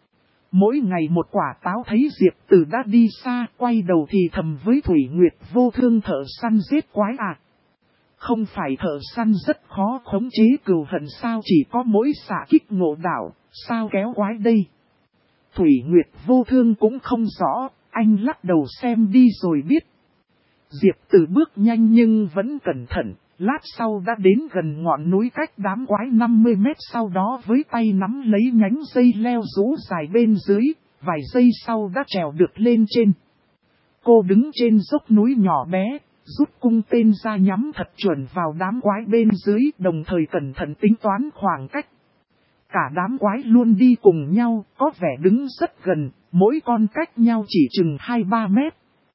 Mỗi ngày một quả táo thấy Diệp Tử đã đi xa, quay đầu thì thầm với Thủy Nguyệt Vô Thương thợ săn giết quái à. Không phải thợ săn rất khó khống chế cừu hận sao, chỉ có mỗi xạ kích ngộ đạo, sao kéo quái đây. Thủy Nguyệt Vô Thương cũng không rõ, anh lắc đầu xem đi rồi biết. Diệp Tử bước nhanh nhưng vẫn cẩn thận, lát sau đã đến gần ngọn núi cách đám quái 50 mét, sau đó với tay nắm lấy nhánh dây leo rũ dài bên dưới, vài giây sau đã trèo được lên trên. Cô đứng trên dốc núi nhỏ bé, rút cung tên ra nhắm thật chuẩn vào đám quái bên dưới, đồng thời cẩn thận tính toán khoảng cách. Cả đám quái luôn đi cùng nhau, có vẻ đứng rất gần, mỗi con cách nhau chỉ chừng 2-3 mét.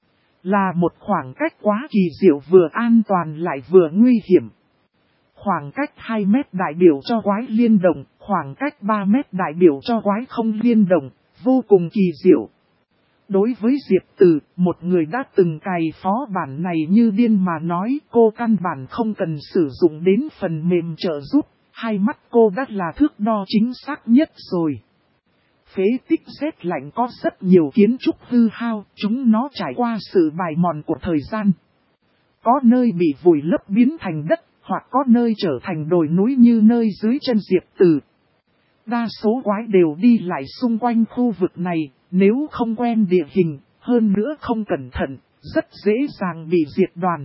Là một khoảng cách quá kỳ diệu, vừa an toàn lại vừa nguy hiểm. Khoảng cách 2 mét đại biểu cho quái liên động, khoảng cách 3 mét đại biểu cho quái không liên động, vô cùng kỳ diệu. Đối với Diệp Tử, một người đã từng cày phó bản này như điên mà nói, cô căn bản không cần sử dụng đến phần mềm trợ giúp, 2 mắt cô đã là thước đo chính xác nhất rồi. Phế tích rét lạnh có rất nhiều kiến trúc hư hao, chúng nó trải qua sự bài mòn của thời gian. Có nơi bị vùi lấp biến thành đất, hoặc có nơi trở thành đồi núi như nơi dưới chân Diệp Tử. Đa số quái đều đi lại xung quanh khu vực này, nếu không quen địa hình, hơn nữa không cẩn thận, rất dễ dàng bị diệt đoàn.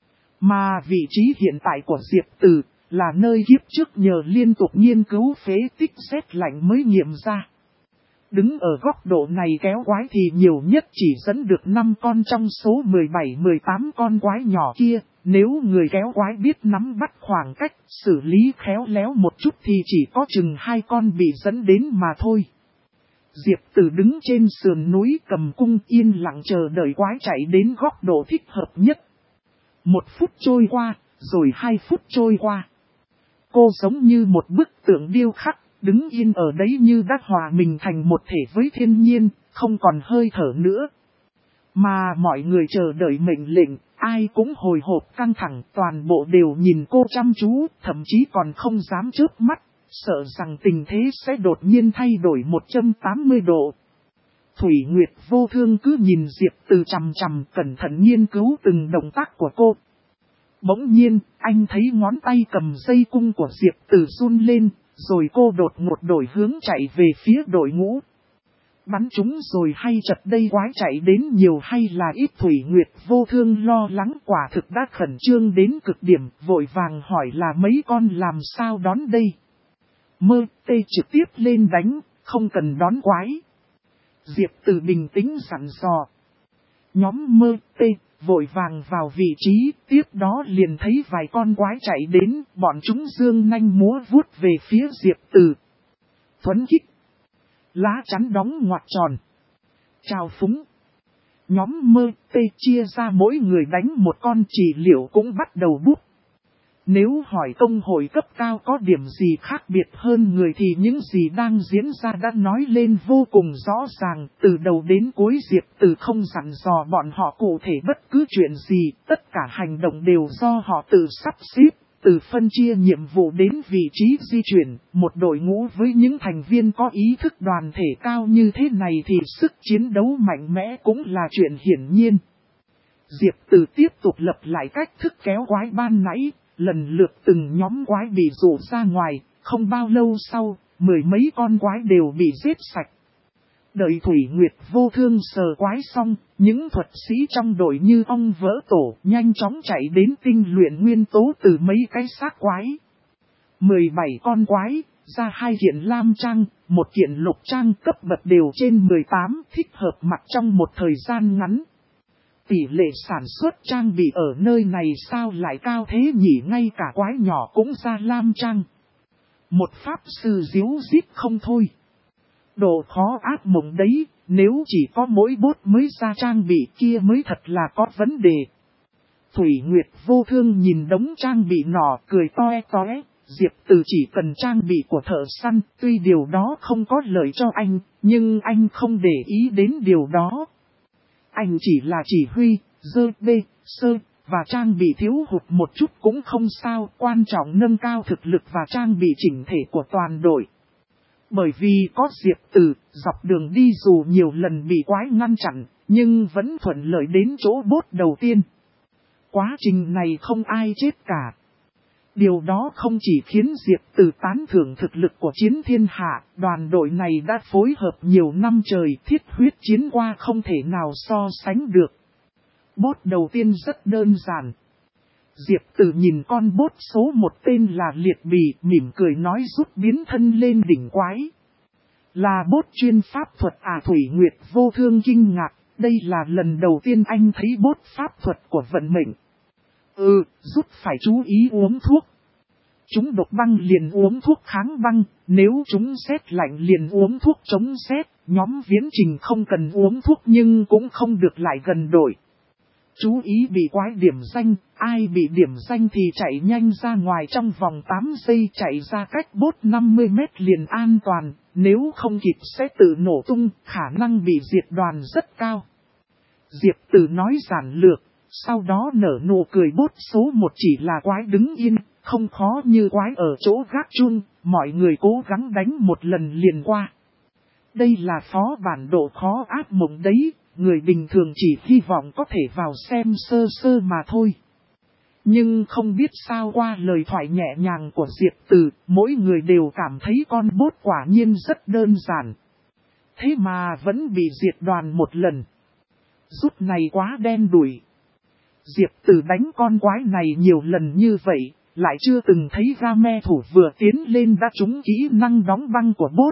Mà vị trí hiện tại của Diệp Tử là nơi kiếp trước nhờ liên tục nghiên cứu phế tích rét lạnh mới nghiệm ra. Đứng ở góc độ này kéo quái thì nhiều nhất chỉ dẫn được 5 con trong số 17-18 con quái nhỏ kia. Nếu người kéo quái biết nắm bắt khoảng cách, xử lý khéo léo một chút thì chỉ có chừng 2 con bị dẫn đến mà thôi. Diệp Tử đứng trên sườn núi cầm cung yên lặng chờ đợi quái chạy đến góc độ thích hợp nhất. 1 phút trôi qua, rồi 2 phút trôi qua. Cô giống như một bức tượng điêu khắc, đứng yên ở đấy như đã hòa mình thành một thể với thiên nhiên, không còn hơi thở nữa. Mà mọi người chờ đợi mệnh lệnh, ai cũng hồi hộp căng thẳng, toàn bộ đều nhìn cô chăm chú, thậm chí còn không dám chớp mắt, sợ rằng tình thế sẽ đột nhiên thay đổi 180 độ. Thủy Nguyệt Vô Thương cứ nhìn Diệp Tử chằm chằm, cẩn thận nghiên cứu từng động tác của cô. Bỗng nhiên, anh thấy ngón tay cầm dây cung của Diệp Tử run lên, rồi cô đột ngột đổi hướng chạy về phía đội ngũ. Bắn chúng rồi hay chật đây, quái chạy đến nhiều hay là ít? Thủy Nguyệt Vô Thương lo lắng, quả thực đã khẩn trương đến cực điểm, vội vàng hỏi là mấy con làm sao đón đây. Mơ tê trực tiếp lên đánh, không cần đón quái. Diệp Tử bình tĩnh dặn dò. Nhóm mơ tê vội vàng vào vị trí, tiếp đó liền thấy vài con quái chạy đến, bọn chúng dương nanh múa vuốt về phía Diệp Tử. Thuấn kích. Lá chắn đóng ngoặc tròn. Chào phúng. Nhóm mơ tê chia ra mỗi người đánh một con, trị liệu cũng bắt đầu bút. Nếu hỏi công hội cấp cao có điểm gì khác biệt hơn người thì những gì đang diễn ra đã nói lên vô cùng rõ ràng. Từ đầu đến cuối Diệp Từ không dặn dò bọn họ cụ thể bất cứ chuyện gì, tất cả hành động đều do họ tự sắp xếp. Từ phân chia nhiệm vụ đến vị trí di chuyển, một đội ngũ với những thành viên có ý thức đoàn thể cao như thế này thì sức chiến đấu mạnh mẽ cũng là chuyện hiển nhiên. Diệp Từ tiếp tục lập lại cách thức kéo quái ban nãy, lần lượt từng nhóm quái bị dụ ra ngoài, không bao lâu sau, mười mấy con quái đều bị giết sạch. Đợi Thủy Nguyệt Vô Thương sờ quái xong, những thuật sĩ trong đội như ong vỡ tổ nhanh chóng chạy đến tinh luyện nguyên tố từ mấy cái xác quái. 17 con quái, ra 2 kiện lam trang, 1 kiện lục trang cấp bậc đều trên 18 thích hợp mặc trong một thời gian ngắn. Tỷ lệ sản xuất trang bị ở nơi này sao lại cao thế nhỉ, ngay cả quái nhỏ cũng ra lam trang. Một pháp sư díu dít không thôi. Độ khó ác mộng đấy, nếu chỉ có mỗi bốt mới ra trang bị kia mới thật là có vấn đề. Thủy Nguyệt Vô Thương nhìn đống trang bị nọ cười toe toé, Diệp Từ chỉ cần trang bị của thợ săn, tuy điều đó không có lợi cho anh, nhưng anh không để ý đến điều đó. Anh chỉ là chỉ huy, dơ bê, sơ, và trang bị thiếu hụt một chút cũng không sao, quan trọng nâng cao thực lực và trang bị chỉnh thể của toàn đội. Bởi vì có Diệp Từ, dọc đường đi dù nhiều lần bị quái ngăn chặn, nhưng vẫn thuận lợi đến chỗ bốt đầu tiên. Quá trình này không ai chết cả. Điều đó không chỉ khiến Diệp Từ tán thưởng thực lực của Chiến Thiên Hạ, đoàn đội này đã phối hợp nhiều năm trời, thiết huyết chiến qua không thể nào so sánh được. Bốt đầu tiên rất đơn giản. Diệp Từ nhìn con bốt số 1 tên là Liệt Bì, mỉm cười nói rút biến thân lên đỉnh quái. Là bốt chuyên pháp thuật à? Thủy Nguyệt Vô Thương kinh ngạc, đây là lần đầu tiên anh thấy bốt pháp thuật của vận mệnh. Rút phải chú ý uống thuốc. Chúng độc băng liền uống thuốc kháng băng, nếu chúng sét lạnh liền uống thuốc chống sét. Nhóm Viễn Trình không cần uống thuốc nhưng cũng không được lại gần đội. Chú ý bị quái điểm danh, ai bị điểm danh thì chạy nhanh ra ngoài trong vòng 8 giây, chạy ra cách bốt 50 mét liền an toàn, nếu không kịp sẽ tự nổ tung, khả năng bị diệt đoàn rất cao. Diệp Từ nói giản lược, sau đó nở nụ cười. Bốt số 1 chỉ là quái đứng yên, không khó như quái ở chỗ gác chun, mọi người cố gắng đánh một lần liền qua. Đây là phó bản độ khó ác mộng đấy, người bình thường chỉ hy vọng có thể vào xem sơ sơ mà thôi. Nhưng không biết sao qua lời thoại nhẹ nhàng của Diệp Từ, mỗi người đều cảm thấy con bốt quả nhiên rất đơn giản. Thế mà vẫn bị diệt đoàn một lần. Rút này quá đen đủi. Diệp Từ đánh con quái này nhiều lần như vậy, lại chưa từng thấy Game thủ vừa tiến lên đã trúng kỹ năng đóng băng của bốt.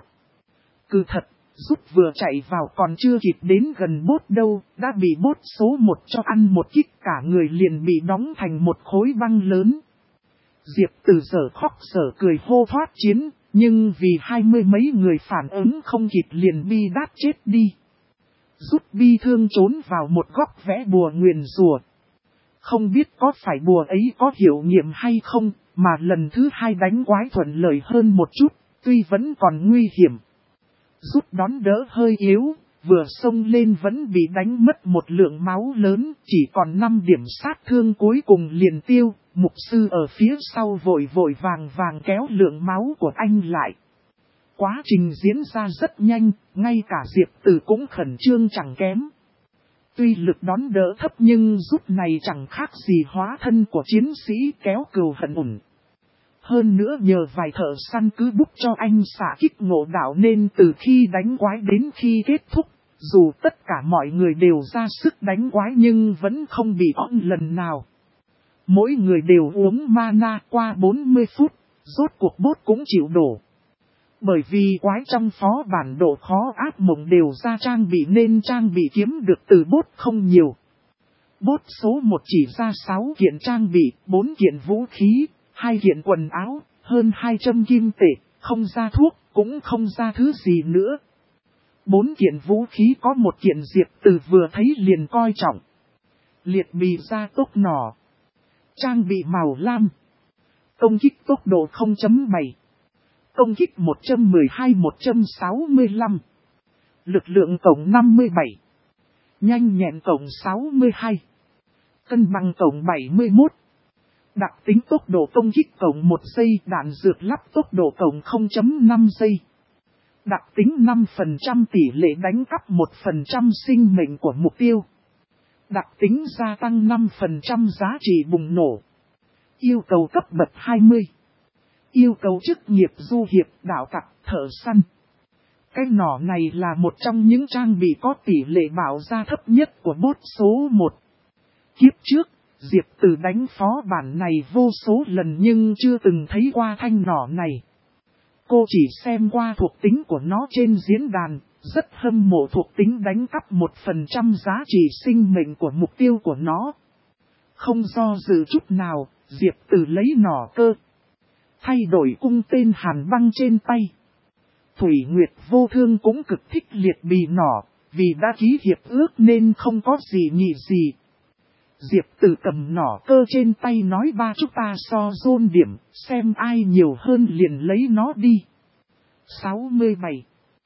Cứ thật, rút vừa chạy vào còn chưa kịp đến gần bốt đâu, đã bị bốt số 1 cho ăn một kích, cả người liền bị đóng thành một khối băng lớn. Diệp Từ giờ khóc giờ cười hô thoát chiến, nhưng vì 20 mấy người phản ứng không kịp liền bi đát chết đi. Rút bi thương trốn vào một góc vẽ bùa nguyền rủa. Không biết có phải bùa ấy có hiệu nghiệm hay không, mà lần thứ 2 đánh quái thuận lợi hơn một chút, tuy vẫn còn nguy hiểm. Rút đón đỡ hơi yếu, vừa xông lên vẫn bị đánh mất một lượng máu lớn, chỉ còn 5 điểm sát thương cuối cùng liền tiêu. Mục sư ở phía sau vội vàng kéo lượng máu của anh lại. Quá trình diễn ra rất nhanh, ngay cả Diệp Từ cũng khẩn trương chẳng kém. Tuy lực đón đỡ thấp nhưng rút này chẳng khác gì hóa thân của chiến sĩ kéo cừu hận ủn. Hơn nữa nhờ vài thợ săn cứ búc cho anh xạ kích ngộ đạo nên từ khi đánh quái đến khi kết thúc, dù tất cả mọi người đều ra sức đánh quái nhưng vẫn không bị on lần nào. Mỗi người đều uống mana qua 40 phút, rốt cuộc bốt cũng chịu đổ. Bởi vì quái trong phó bản độ khó ác mộng đều ra trang bị nên trang bị kiếm được từ bốt không nhiều. Bốt số 1 chỉ ra 6 kiện trang bị, 4 kiện vũ khí, 2 kiện quần áo, hơn 200 kim tệ, không ra thuốc, cũng không ra thứ gì nữa. 4 kiện vũ khí có 1 kiện Diệp Từ vừa thấy liền coi trọng. Liệt Bì ra tốc nỏ. Trang bị màu lam. Công kích tốc độ 0.7. Công kích 112-165. Lực lượng tổng 57. Nhanh nhẹn tổng 62. Cân bằng tổng 71. Đặc tính tốc độ công kích tổng 1 giây, đạn dược lắp tốc độ tổng 0.5 giây. Đặc tính 5% tỷ lệ đánh cắp 1% sinh mệnh của mục tiêu. Đặc tính gia tăng 5% giá trị bùng nổ. Yêu cầu cấp bậc 20. Yêu cầu chức nghiệp du hiệp, đạo tặc, thợ săn. Cái nỏ này là một trong những trang bị có tỷ lệ bạo ra thấp nhất của boss số 1. Kiếp trước, Diệp Từ đánh phó bản này vô số lần nhưng chưa từng thấy qua thanh nỏ này. Cô chỉ xem qua thuộc tính của nó trên diễn đàn, rất hâm mộ thuộc tính đánh cắp 1% giá trị sinh mệnh của mục tiêu của nó. Không do dự chút nào, Diệp Từ lấy nỏ cơ. Thay đổi cung tên hàn băng trên tay. Thủy Nguyệt Vô Thương cũng cực thích liệt bì nỏ, vì đã ký hiệp ước nên không có gì nhị gì. Diệp Từ cầm nỏ cơ trên tay nói ba chúng ta so dôn điểm, xem ai nhiều hơn liền lấy nó đi. 67,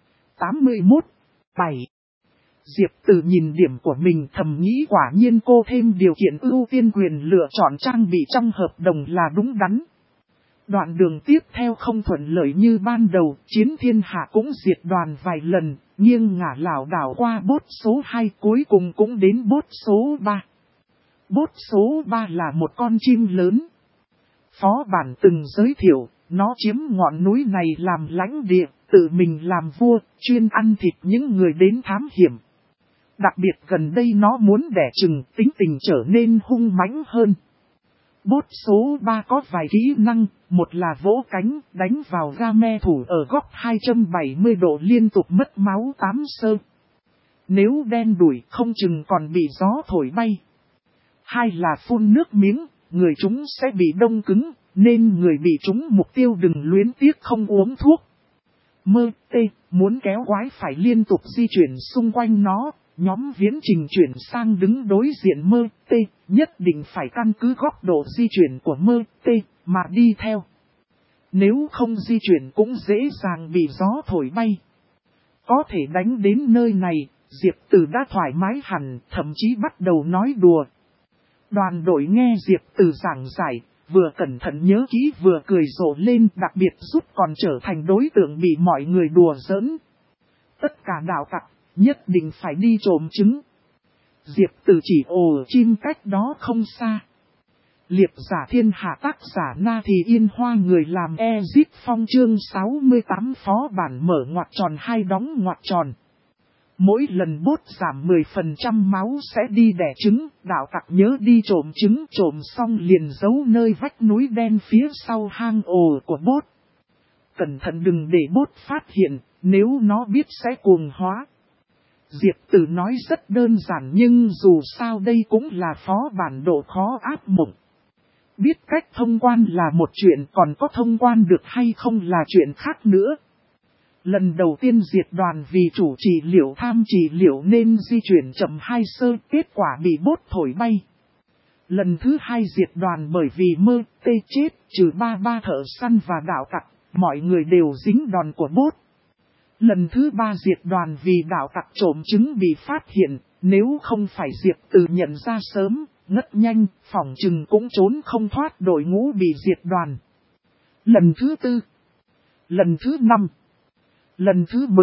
81, 7. Diệp Từ nhìn điểm của mình thầm nghĩ quả nhiên cô thêm điều kiện ưu tiên quyền lựa chọn trang bị trong hợp đồng là đúng đắn. Đoạn đường tiếp theo không thuận lợi như ban đầu, Chiến Thiên Hạ cũng diệt đoàn vài lần, nghiêng ngả lảo đảo qua boss số 2 cuối cùng cũng đến boss số 3. Boss số 3 là một con chim lớn. Phó bản từng giới thiệu, nó chiếm ngọn núi này làm lãnh địa, tự mình làm vua, chuyên ăn thịt những người đến thám hiểm. Đặc biệt gần đây nó muốn đẻ trừng, tính tình trở nên hung mãnh hơn. Boss số 3 có vài kỹ năng, một là vỗ cánh, đánh vào game thủ ở góc 270 độ liên tục mất máu 8 sơ. Nếu đen đuổi không chừng còn bị gió thổi bay. Hai là phun nước miếng, người chúng sẽ bị đông cứng, nên người bị trúng mục tiêu đừng luyến tiếc không uống thuốc. Mơ tê, muốn kéo quái phải liên tục di chuyển xung quanh nó. Nhóm viễn trình chuyển sang đứng đối diện mơ tê, nhất định phải căn cứ góc độ di chuyển của mơ tê mà đi theo. Nếu không di chuyển cũng dễ dàng bị gió thổi bay. Có thể đánh đến nơi này, Diệp Từ đã thoải mái hẳn, thậm chí bắt đầu nói đùa. Đoàn đội nghe Diệp Từ giảng giải, vừa cẩn thận nhớ kỹ vừa cười rộ lên, đặc biệt giúp còn trở thành đối tượng bị mọi người đùa giỡn. Tất cả đạo tặc nhất định phải đi trộm trứng. Diệp Từ chỉ ồ chim cách đó không xa. Liệp giả thiên hạ tác giả Na Thì Yên Hoa người làm Exit Phong chương 68 phó bản mở ngoặc tròn hai đóng ngoặc tròn. Mỗi lần bốt giảm 10% máu sẽ đi đẻ trứng, đạo tặc nhớ đi trộm trứng, trộm xong liền giấu nơi vách núi đen phía sau hang ổ của bốt. Cẩn thận đừng để bốt phát hiện, nếu nó biết sẽ cuồng hóa. Diệp Từ nói rất đơn giản nhưng dù sao đây cũng là phó bản độ khó áp mộng. Biết cách thông quan là một chuyện, còn có thông quan được hay không là chuyện khác nữa. Lần đầu tiên diệt đoàn vì chủ trị liệu tham trị liệu nên di chuyển chậm 2 sơ, kết quả bị bốt thổi bay. Lần thứ 2 diệt đoàn bởi vì mơ tê chết, trừ ba thợ săn và đạo tặc, mọi người đều dính đòn của bốt. Lần thứ 3 diệt đoàn vì đạo tặc trộm trứng bị phát hiện, nếu không phải Diệp Từ nhận ra sớm, ngất nhanh, phỏng chừng cũng trốn không thoát đội ngũ bị diệt đoàn. Lần thứ 4, lần thứ 5, lần thứ 10,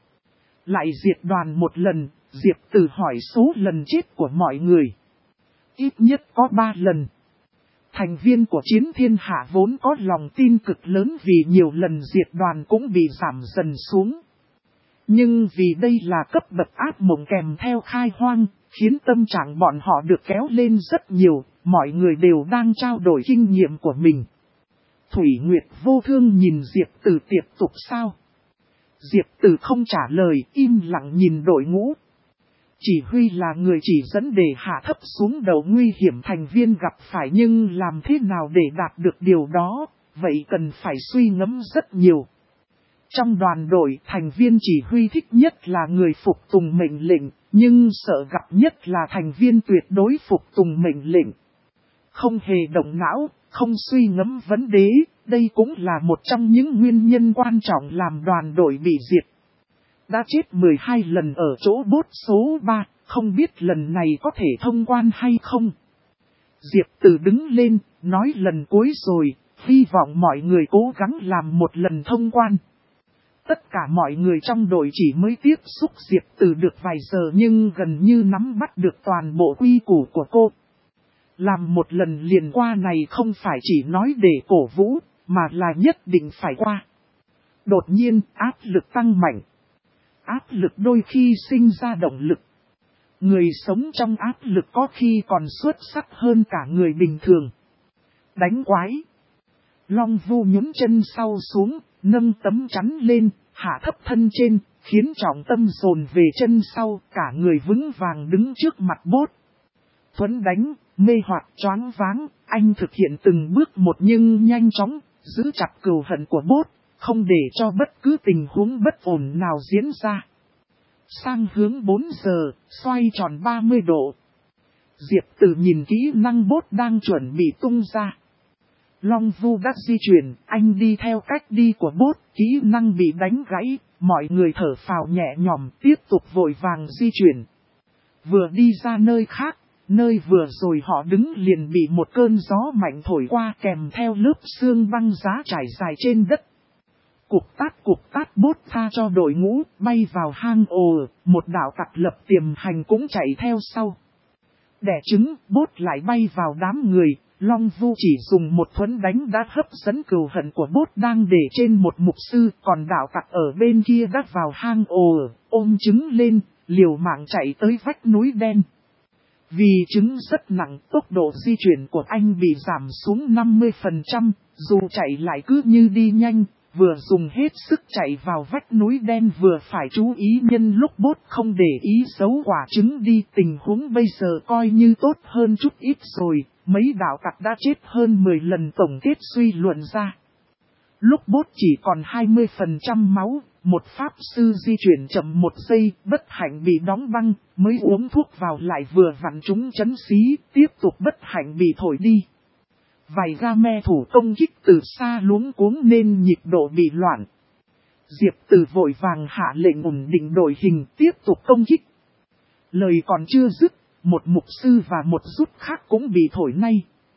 lại diệt đoàn một lần, Diệp Từ hỏi số lần chết của mọi người. Ít nhất có 3 lần. Thành viên của Chiến Thiên Hạ vốn có lòng tin cực lớn vì nhiều lần diệt đoàn cũng bị giảm dần xuống. Nhưng vì đây là cấp bậc ác mộng kèm theo khai hoang, khiến tâm trạng bọn họ được kéo lên rất nhiều, mọi người đều đang trao đổi kinh nghiệm của mình. Thủy Nguyệt Vô Thương nhìn Diệp Từ tiếp tục sao? Diệp Từ không trả lời, im lặng nhìn đội ngũ. Chỉ huy là người chỉ dẫn để hạ thấp xuống đầu nguy hiểm thành viên gặp phải, nhưng làm thế nào để đạt được điều đó, vậy cần phải suy ngẫm rất nhiều. Trong đoàn đội, thành viên chỉ huy thích nhất là người phục tùng mệnh lệnh, nhưng sợ gặp nhất là thành viên tuyệt đối phục tùng mệnh lệnh. Không hề động não, không suy ngẫm vấn đề, đây cũng là một trong những nguyên nhân quan trọng làm đoàn đội bị diệt. Đã chết 12 lần ở chỗ bốt số 3, không biết lần này có thể thông quan hay không. Diệp Từ đứng lên, nói lần cuối rồi, hy vọng mọi người cố gắng làm một lần thông quan. Tất cả mọi người trong đội chỉ mới tiếp xúc Diệp Từ được vài giờ nhưng gần như nắm bắt được toàn bộ quy củ của cô. Làm một lần liền qua này không phải chỉ nói để cổ vũ, mà là nhất định phải qua. Đột nhiên áp lực tăng mạnh. Áp lực đôi khi sinh ra động lực. Người sống trong áp lực có khi còn xuất sắc hơn cả người bình thường. Đánh quái. Long Vu nhún chân sau xuống, nâng tấm chắn lên, hạ thấp thân trên, khiến trọng tâm dồn về chân sau, cả người vững vàng đứng trước mặt bốt. Thuấn đánh, mê hoặc choáng váng, anh thực hiện từng bước một nhưng nhanh chóng, giữ chặt cừu hận của bốt, không để cho bất cứ tình huống bất ổn nào diễn ra. Sang hướng 4 giờ, xoay tròn 30 độ. Diệp Từ nhìn kỹ năng bốt đang chuẩn bị tung ra. Long Vu đã di chuyển, anh đi theo cách đi của bốt, kỹ năng bị đánh gãy, mọi người thở phào nhẹ nhõm tiếp tục vội vàng di chuyển. Vừa đi ra nơi khác, nơi vừa rồi họ đứng liền bị một cơn gió mạnh thổi qua kèm theo lớp sương băng giá trải dài trên đất. Cục tát bốt tha cho đội ngũ, bay vào hang ồ, một đạo tặc lập tiềm hành cũng chạy theo sau. Đẻ trứng, bốt lại bay vào đám người, Long Vu chỉ dùng một thuấn đánh đã hấp dẫn cừu hận của bốt đang để trên một mục sư, còn đạo tặc ở bên kia đã vào hang ồ, ôm trứng lên, liều mạng chạy tới vách núi đen. Vì trứng rất nặng, tốc độ di chuyển của anh bị giảm xuống 50%, dù chạy lại cứ như đi nhanh. Vừa dùng hết sức chạy vào vách núi đen vừa phải chú ý nhân lúc bốt không để ý giấu quả trứng đi. Tình huống bây giờ coi như tốt hơn chút ít rồi, mấy đạo tặc đã chết hơn 10 lần tổng kết suy luận ra. Lúc bốt chỉ còn 20% máu, một pháp sư di chuyển chậm 1 giây, bất hạnh bị đóng băng, mới uống thuốc vào lại vừa vặn trúng chấn xí, tiếp tục bất hạnh bị thổi đi. Vài ga me thủ công kích từ xa luống cuống nên nhịp độ bị loạn. Diệp Từ vội vàng hạ lệnh ổn định đội hình tiếp tục công kích. Lời còn chưa dứt, một mục sư và một rút khác cũng bị thổi nay.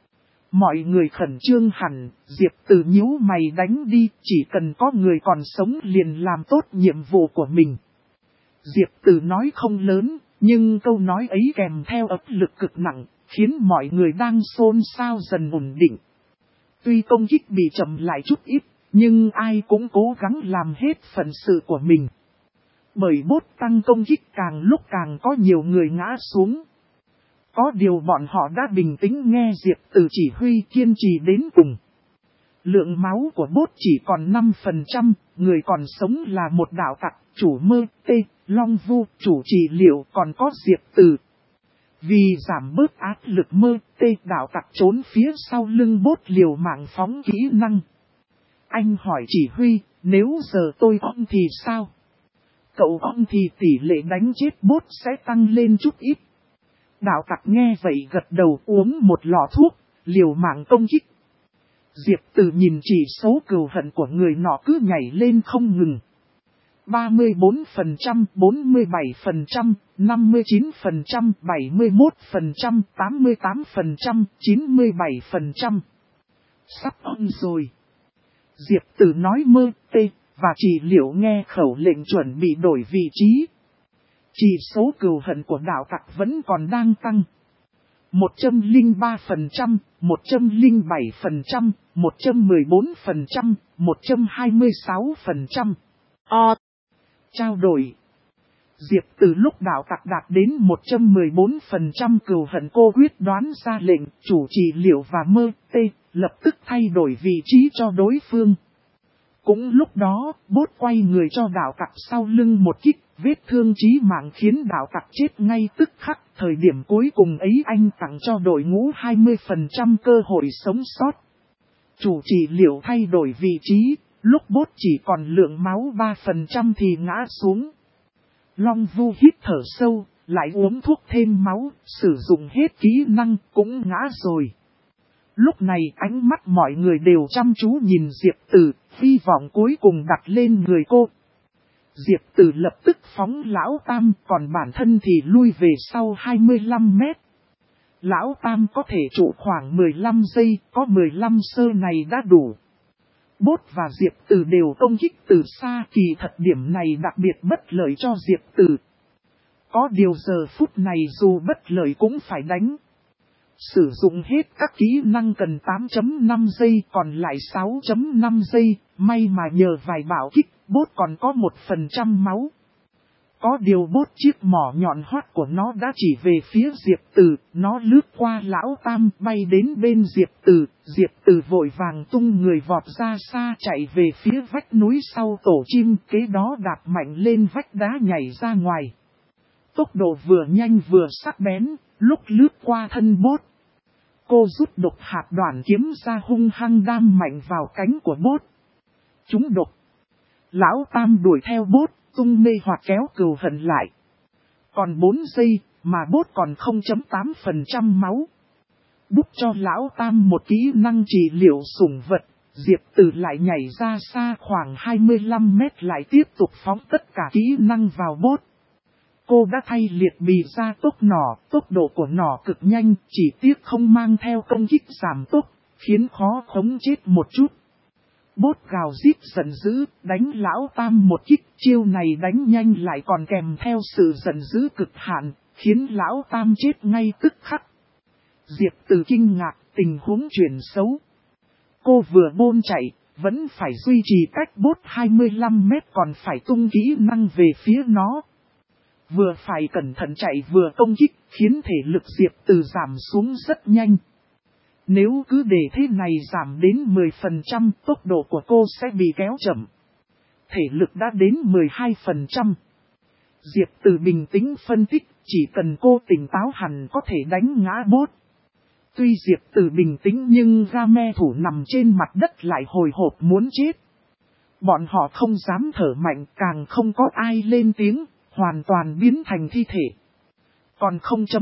Mọi người khẩn trương hẳn, Diệp Từ nhíu mày đánh đi, chỉ cần có người còn sống liền làm tốt nhiệm vụ của mình. Diệp Từ nói không lớn, nhưng câu nói ấy kèm theo áp lực cực nặng, khiến mọi người đang xôn xao dần ổn định. Tuy công kích bị chậm lại chút ít, nhưng ai cũng cố gắng làm hết phần sự của mình. Bởi bốt tăng công kích càng lúc càng có nhiều người ngã xuống. Có điều bọn họ đã bình tĩnh nghe Diệp Từ chỉ huy kiên trì đến cùng. Lượng máu của bốt chỉ còn 5%, người còn sống là một đạo tặc, chủ mơ, tê, Long Vu, chủ trị liệu còn có Diệp Từ. Vì giảm bớt áp lực mơ, tê đạo tặc trốn phía sau lưng bốt liều mạng phóng kỹ năng. Anh hỏi chỉ huy, nếu giờ tôi on thì sao? Cậu on thì tỷ lệ đánh chết bốt sẽ tăng lên chút ít. Đạo tặc nghe vậy gật đầu uống một lọ thuốc, liều mạng công kích. Diệp Từ nhìn chỉ số cừu hận của người nọ cứ nhảy lên không ngừng. 34%, 47%, 59%, 71%, 88%, 97%. Sắp on rồi. Diệp Từ nói mơ tê, và chỉ liệu nghe khẩu lệnh chuẩn bị đổi vị trí. Chỉ số cừu hận của đạo tặc vẫn còn đang tăng. 103%, 107%, 114%, 126%. Trao đổi. Diệp Từ lúc đạo tặc đạt đến 114% cừu hận cô quyết đoán ra lệnh chủ trị liệu và mơ tê, lập tức thay đổi vị trí cho đối phương. Cũng lúc đó, bốt quay người cho đạo tặc sau lưng một kích, vết thương chí mạng khiến đạo tặc chết ngay tức khắc. Thời điểm cuối cùng ấy anh tặng cho đội ngũ 20% cơ hội sống sót. Chủ trị liệu thay đổi vị trí, lúc bốt chỉ còn lượng máu 3% thì ngã xuống. Long Vu hít thở sâu, lại uống thuốc thêm máu, sử dụng hết kỹ năng cũng ngã rồi. Lúc này ánh mắt mọi người đều chăm chú nhìn Diệp Tử, hy vọng cuối cùng đặt lên người cô. Diệp Tử lập tức phóng Lão Tam, còn bản thân thì lui về sau 25 mét. Lão Tam có thể trụ khoảng 15 giây, có 15 sơ này đã đủ. Bốt và Diệp Tử đều công kích từ xa, kỳ thật điểm này đặc biệt bất lợi cho Diệp Tử. Có điều giờ phút này dù bất lợi cũng phải đánh. Sử dụng hết các kỹ năng cần 8.5 giây còn lại 6.5 giây, may mà nhờ vài bảo kích, bốt còn có 1% máu. Có điều bốt chiếc mỏ nhọn hoắt của nó đã chỉ về phía Diệp Tử, nó lướt qua Lão Tam bay đến bên Diệp Tử vội vàng tung người vọt ra xa chạy về phía vách núi sau tổ chim, kế đó đạp mạnh lên vách đá nhảy ra ngoài. Tốc độ vừa nhanh vừa sắc bén, lúc lướt qua thân bốt. Cô rút độc hạt đoạn kiếm ra hung hăng đam mạnh vào cánh của bốt. Chúng độc. Lão Tam đuổi theo bốt, tung mê hoặc kéo cừu hận lại. Còn 4 giây, mà bốt còn 0.8% máu. Bút cho Lão Tam một kỹ năng trị liệu sủng vật, Diệp Tử lại nhảy ra xa khoảng 25 mét lại tiếp tục phóng tất cả kỹ năng vào bốt. Cô đã thay liệt bì ra tốc nỏ, tốc độ của nỏ cực nhanh, chỉ tiếc không mang theo công kích giảm tốc, khiến khó khống chết một chút. Bốt gào rít giận dữ, đánh Lão Tam một kích, chiêu này đánh nhanh lại còn kèm theo sự giận dữ cực hạn, khiến Lão Tam chết ngay tức khắc. Diệp Tử kinh ngạc, tình huống chuyển xấu. Cô vừa bôn chạy, vẫn phải duy trì cách bốt 25 mét còn phải tung kỹ năng về phía nó. Vừa phải cẩn thận chạy vừa công kích, khiến thể lực Diệp Tử giảm xuống rất nhanh. Nếu cứ để thế này giảm đến 10%, tốc độ của cô sẽ bị kéo chậm. Thể lực đã đến 12%. Diệp Tử bình tĩnh phân tích, chỉ cần cô tỉnh táo hẳn có thể đánh ngã bốt. Tuy Diệp Tử bình tĩnh nhưng Game thủ nằm trên mặt đất lại hồi hộp muốn chết. Bọn họ không dám thở mạnh, càng không có ai lên tiếng, hoàn toàn biến thành thi thể. Còn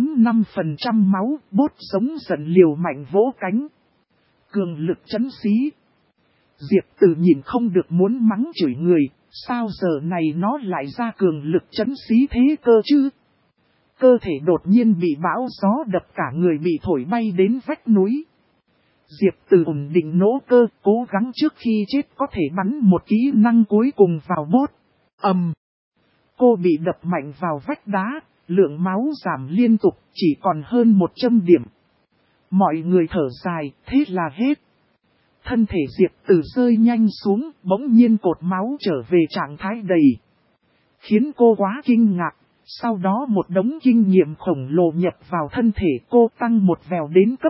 0.5% máu, bốt giống giận liều mạnh vỗ cánh. Cường lực chấn xí. Diệp Tử nhìn không được muốn mắng chửi người, sao giờ này nó lại ra cường lực chấn xí thế cơ chứ? Cơ thể đột nhiên bị bão gió đập cả người bị thổi bay đến vách núi. Diệp Tử ổn định nỗ cơ, cố gắng trước khi chết có thể bắn một kỹ năng cuối cùng vào bốt. Cô bị đập mạnh vào vách đá, lượng máu giảm liên tục, chỉ còn hơn 100 điểm. Mọi người thở dài, thế là hết. Thân thể Diệp Tử rơi nhanh xuống, bỗng nhiên cột máu trở về trạng thái đầy. Khiến cô quá kinh ngạc, sau đó một đống kinh nghiệm khổng lồ nhập vào thân thể cô tăng một vèo đến cấp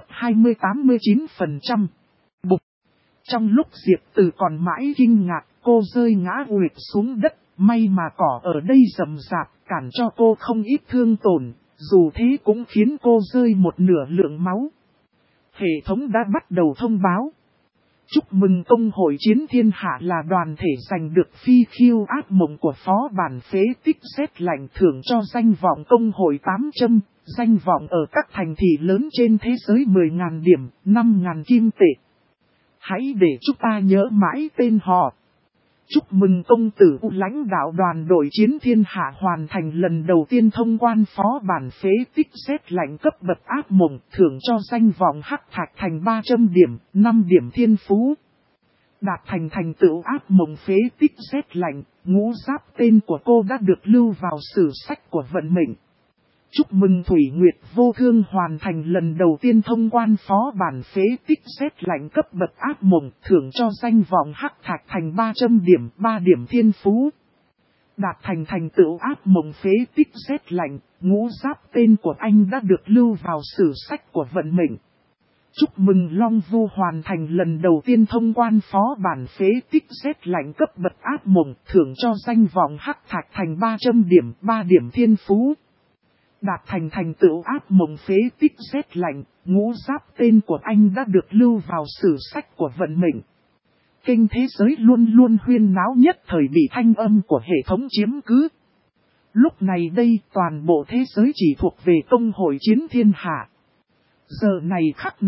20-89%. Bụp! Trong lúc Diệp Tử còn mãi kinh ngạc, cô rơi ngã quỵt xuống đất. May mà cỏ ở đây rậm rạp, cản cho cô không ít thương tổn, dù thế cũng khiến cô rơi một nửa lượng máu. Hệ thống đã bắt đầu thông báo. Chúc mừng công hội chiến thiên hạ là đoàn thể giành được phi khiêu ác mộng của phó bản phế tích rét lạnh thưởng cho danh vọng công hội 800, danh vọng ở các thành thị lớn trên thế giới 10.000 điểm, 5.000 kim tệ. Hãy để chúng ta nhớ mãi tên họ. Chúc mừng công tử lãnh đạo đoàn đội chiến thiên hạ hoàn thành lần đầu tiên thông quan phó bản phế tích rét lạnh cấp bậc ác mộng, thưởng cho danh vọng hắc thạch thành 300 điểm, 5 điểm thiên phú. Đạt thành tựu ác mộng phế tích rét lạnh, ngũ giáp tên của cô đã được lưu vào sử sách của vận mệnh. Chúc mừng Thủy Nguyệt vô thương hoàn thành lần đầu tiên thông quan phó bản phế tích rét lạnh cấp bậc ác mộng, thưởng cho danh vọng hắc thạch thành 300 điểm, 3 điểm thiên phú. Đạt thành tựu ác mộng phế tích rét lạnh, ngũ giáp tên của anh đã được lưu vào sử sách của vận mệnh. Chúc mừng Long Vu hoàn thành lần đầu tiên thông quan phó bản phế tích rét lạnh cấp bậc ác mộng, thưởng cho danh vọng hắc thạch thành 300 điểm, 3 điểm thiên phú. Đạt thành tựu ác mộng phế tích rét lạnh, ngũ giáp tên của anh đã được lưu vào sử sách của vận mệnh. Kinh thế giới luôn luôn huyên náo nhất thời bị thanh âm của hệ thống chiếm cứ. Lúc này đây toàn bộ thế giới chỉ thuộc về công hội chiến thiên hạ. Giờ này khắc này,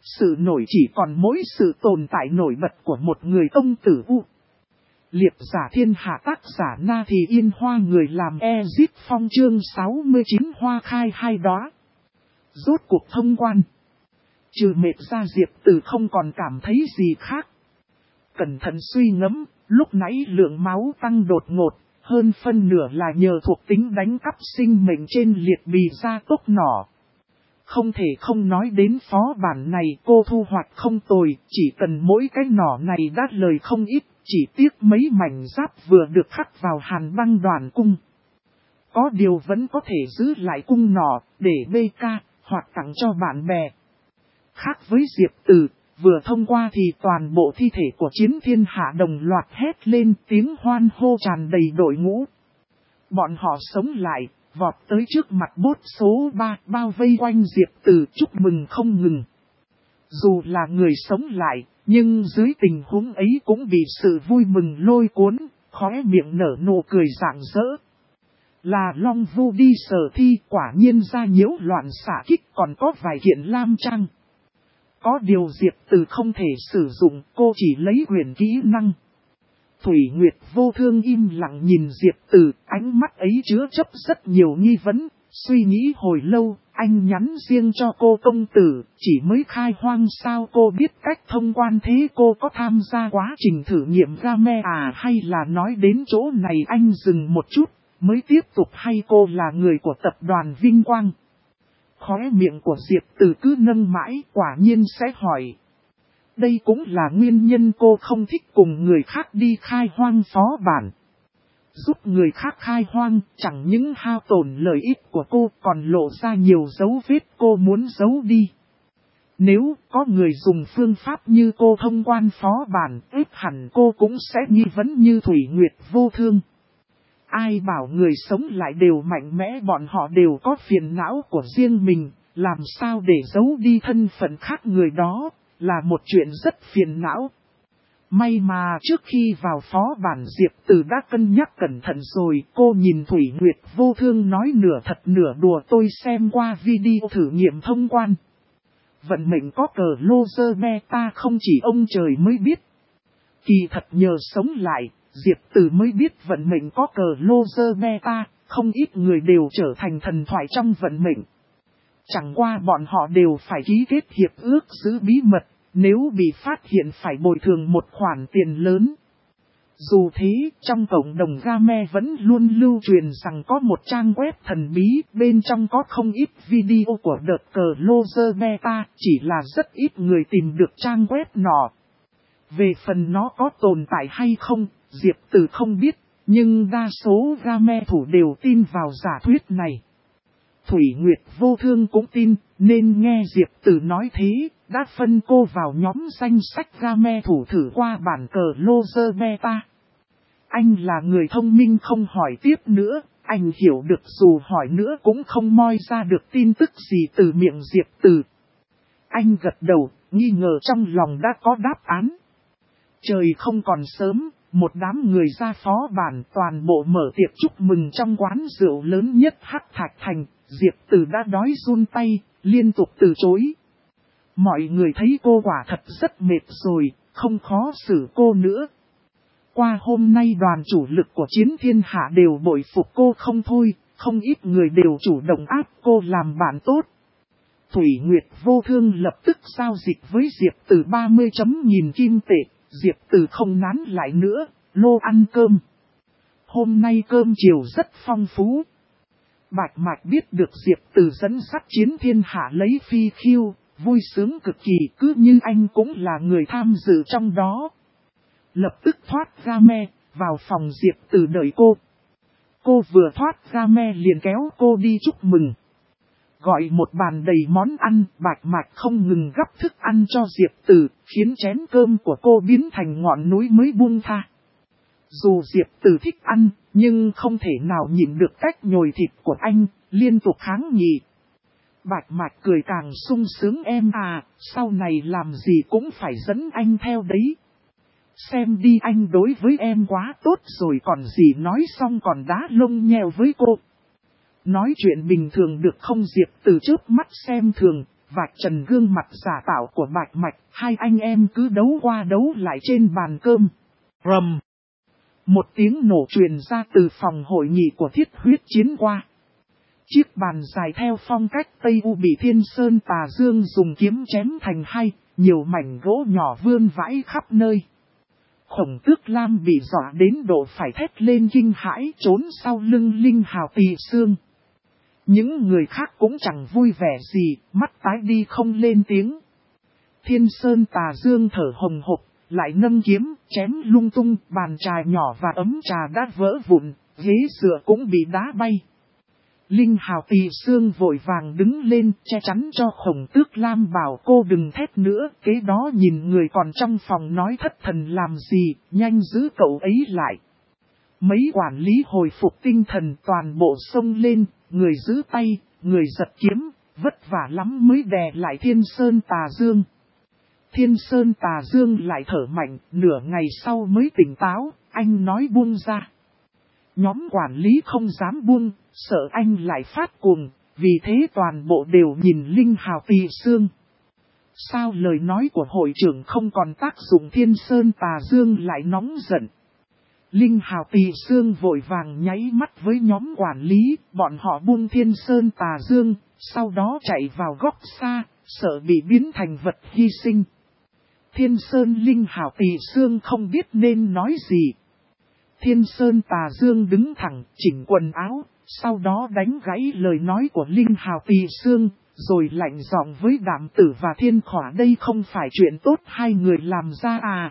sự nổi chỉ còn mỗi sự tồn tại nổi bật của một người công tử U. Liệp giả thiên hạ tác giả Na Thì Yên Hoa người làm Ezip Phong chương 69 hoa khai hai đóa. Rốt cuộc thông quan. Trừ mệt ra Diệp Từ không còn cảm thấy gì khác. Cẩn thận suy ngẫm, lúc nãy lượng máu tăng đột ngột, hơn phân nửa là nhờ thuộc tính đánh cắp sinh mệnh trên liệt bì gia tốc nỏ. Không thể không nói đến phó bản này cô thu hoạch không tồi, chỉ cần mỗi cái nỏ này đắt lời không ít, chỉ tiếc mấy mảnh giáp vừa được khắc vào hàn băng đoàn cung. Có điều vẫn có thể giữ lại cung nỏ, để BK, hoặc tặng cho bạn bè. Khác với Diệp Từ, vừa thông qua thì toàn bộ thi thể của chiến thiên hạ đồng loạt hét lên tiếng hoan hô tràn đầy đội ngũ. Bọn họ sống lại, vọt tới trước mặt bốt số 3 bao vây quanh Diệp Từ chúc mừng không ngừng. Dù là người sống lại, nhưng dưới tình huống ấy cũng bị sự vui mừng lôi cuốn, khóe miệng nở nụ cười rạng rỡ. Là Long Vu đi sở thi quả nhiên ra nhiễu loạn xạ kích còn có vài kiện lam trang. Có điều Diệp Từ không thể sử dụng, cô chỉ lấy quyền kỹ năng. Thủy Nguyệt vô thương im lặng nhìn Diệp Từ, ánh mắt ấy chứa chấp rất nhiều nghi vấn, suy nghĩ hồi lâu, anh nhắn riêng cho cô công tử, chỉ mới khai hoang sao cô biết cách thông quan thế cô có tham gia quá trình thử nghiệm game à hay là nói đến chỗ này anh dừng một chút, mới tiếp tục hay cô là người của tập đoàn Vinh Quang. Khóe miệng của Diệp Từ cứ nâng mãi quả nhiên sẽ hỏi. Đây cũng là nguyên nhân cô không thích cùng người khác đi khai hoang phó bản. Giúp người khác khai hoang chẳng những hao tổn lợi ích của cô còn lộ ra nhiều dấu vết cô muốn giấu đi. Nếu có người dùng phương pháp như cô thông quan phó bản, ít hẳn cô cũng sẽ nghi vấn như Thủy Nguyệt vô thương. Ai bảo người sống lại đều mạnh mẽ bọn họ đều có phiền não của riêng mình, làm sao để giấu đi thân phận khác người đó, là một chuyện rất phiền não. May mà trước khi vào phó bản Diệp Từ đã cân nhắc cẩn thận rồi, cô nhìn Thủy Nguyệt vô thương nói nửa thật nửa đùa tôi xem qua video thử nghiệm thông quan. Vận mệnh có cờ lô dơ beta không chỉ ông trời mới biết. Kỳ thật nhờ sống lại, Diệp Từ mới biết vận mệnh có cờ lô dơ beta, không ít người đều trở thành thần thoại trong vận mệnh. Chẳng qua bọn họ đều phải ký kết hiệp ước giữ bí mật, nếu bị phát hiện phải bồi thường một khoản tiền lớn. Dù thế, trong cộng đồng game vẫn luôn lưu truyền rằng có một trang web thần bí, bên trong có không ít video của đợt cờ Loser Beta, chỉ là rất ít người tìm được trang web nọ. Về phần nó có tồn tại hay không, Diệp Từ không biết, nhưng đa số game thủ đều tin vào giả thuyết này. Thủy Nguyệt vô thương cũng tin, nên nghe Diệp Từ nói thế, đã phân cô vào nhóm danh sách game thủ thử qua bản cờ Loser Beta. Anh là người thông minh không hỏi tiếp nữa, anh hiểu được dù hỏi nữa cũng không moi ra được tin tức gì từ miệng Diệp Từ. Anh gật đầu, nghi ngờ trong lòng đã có đáp án. Trời không còn sớm, một đám người ra phó bản toàn bộ mở tiệc chúc mừng trong quán rượu lớn nhất Hắc Thạch Thành, Diệp Từ đã đói run tay, liên tục từ chối. Mọi người thấy cô quả thật rất mệt rồi, không khó xử cô nữa. Qua hôm nay đoàn chủ lực của chiến thiên hạ đều bội phục cô không thôi, không ít người đều chủ động áp cô làm bạn tốt. Thủy Nguyệt vô thương lập tức giao dịch với Diệp Từ 30.000 kim tệ, Diệp Từ không nán lại nữa, lô ăn cơm. Hôm nay cơm chiều rất phong phú. Bạch Mạch biết được Diệp Từ dẫn dắt chiến thiên hạ lấy phi khiêu, vui sướng cực kỳ cứ như anh cũng là người tham dự trong đó. Lập tức thoát game, vào phòng Diệp Từ đợi cô. Cô vừa thoát game liền kéo cô đi chúc mừng. Gọi một bàn đầy món ăn, Bạch Mạch không ngừng gắp thức ăn cho Diệp Từ, khiến chén cơm của cô biến thành ngọn núi mới buông tha. Dù Diệp Từ thích ăn, nhưng không thể nào nhịn được cách nhồi thịt của anh, liên tục kháng nghị. Bạch Mạch cười càng sung sướng em à, sau này làm gì cũng phải dẫn anh theo đấy. Xem đi anh đối với em quá tốt rồi còn gì nói xong còn đá lông nheo với cô. Nói chuyện bình thường được không Diệp Từ chớp mắt xem thường, vạch trần gương mặt giả tạo của Bạch Mạch, hai anh em cứ đấu qua đấu lại trên bàn cơm. Rầm! Một tiếng nổ truyền ra từ phòng hội nghị của Thiết Huyết Chiến qua. Chiếc bàn dài theo phong cách Tây U bị Thiên Sơn Tà Dương dùng kiếm chém thành hai, nhiều mảnh gỗ nhỏ vươn vãi khắp nơi. Khổng Tước Lam bị dọa đến độ phải thét lên kinh hãi trốn sau lưng Linh Hào Tỳ Xương. Những người khác cũng chẳng vui vẻ gì, mắt tái đi không lên tiếng. Thiên Sơn Tà Dương thở hồng hộc, lại nâng kiếm, chém lung tung, bàn trà nhỏ và ấm trà đã vỡ vụn, ghế dựa cũng bị đá bay. Linh Hào Tỳ Xương vội vàng đứng lên, che chắn cho Khổng Tước Lam bảo cô đừng thét nữa, kế đó nhìn người còn trong phòng nói thất thần làm gì, nhanh giữ cậu ấy lại. Mấy quản lý hồi phục tinh thần toàn bộ xông lên, người giữ tay, người giật kiếm, vất vả lắm mới đè lại Thiên Sơn Tà Dương. Thiên Sơn Tà Dương lại thở mạnh, nửa ngày sau mới tỉnh táo, anh nói buông ra. Nhóm quản lý không dám buông, sợ anh lại phát cuồng, vì thế toàn bộ đều nhìn Linh Hào Tỳ Xương. Sao lời nói của hội trưởng không còn tác dụng? Thiên Sơn Tà Dương lại nóng giận. Linh Hào Tỳ Xương vội vàng nháy mắt với nhóm quản lý, bọn họ buông Thiên Sơn Tà Dương, sau đó chạy vào góc xa, sợ bị biến thành vật hy sinh. Thiên Sơn Linh Hào Tỳ Xương không biết nên nói gì. Thiên Sơn Tà Dương đứng thẳng, chỉnh quần áo, sau đó đánh gãy lời nói của Linh Hào Tỳ Xương, rồi lạnh giọng với Đạm Tử và Thiên Khỏa đây không phải chuyện tốt hai người làm ra à.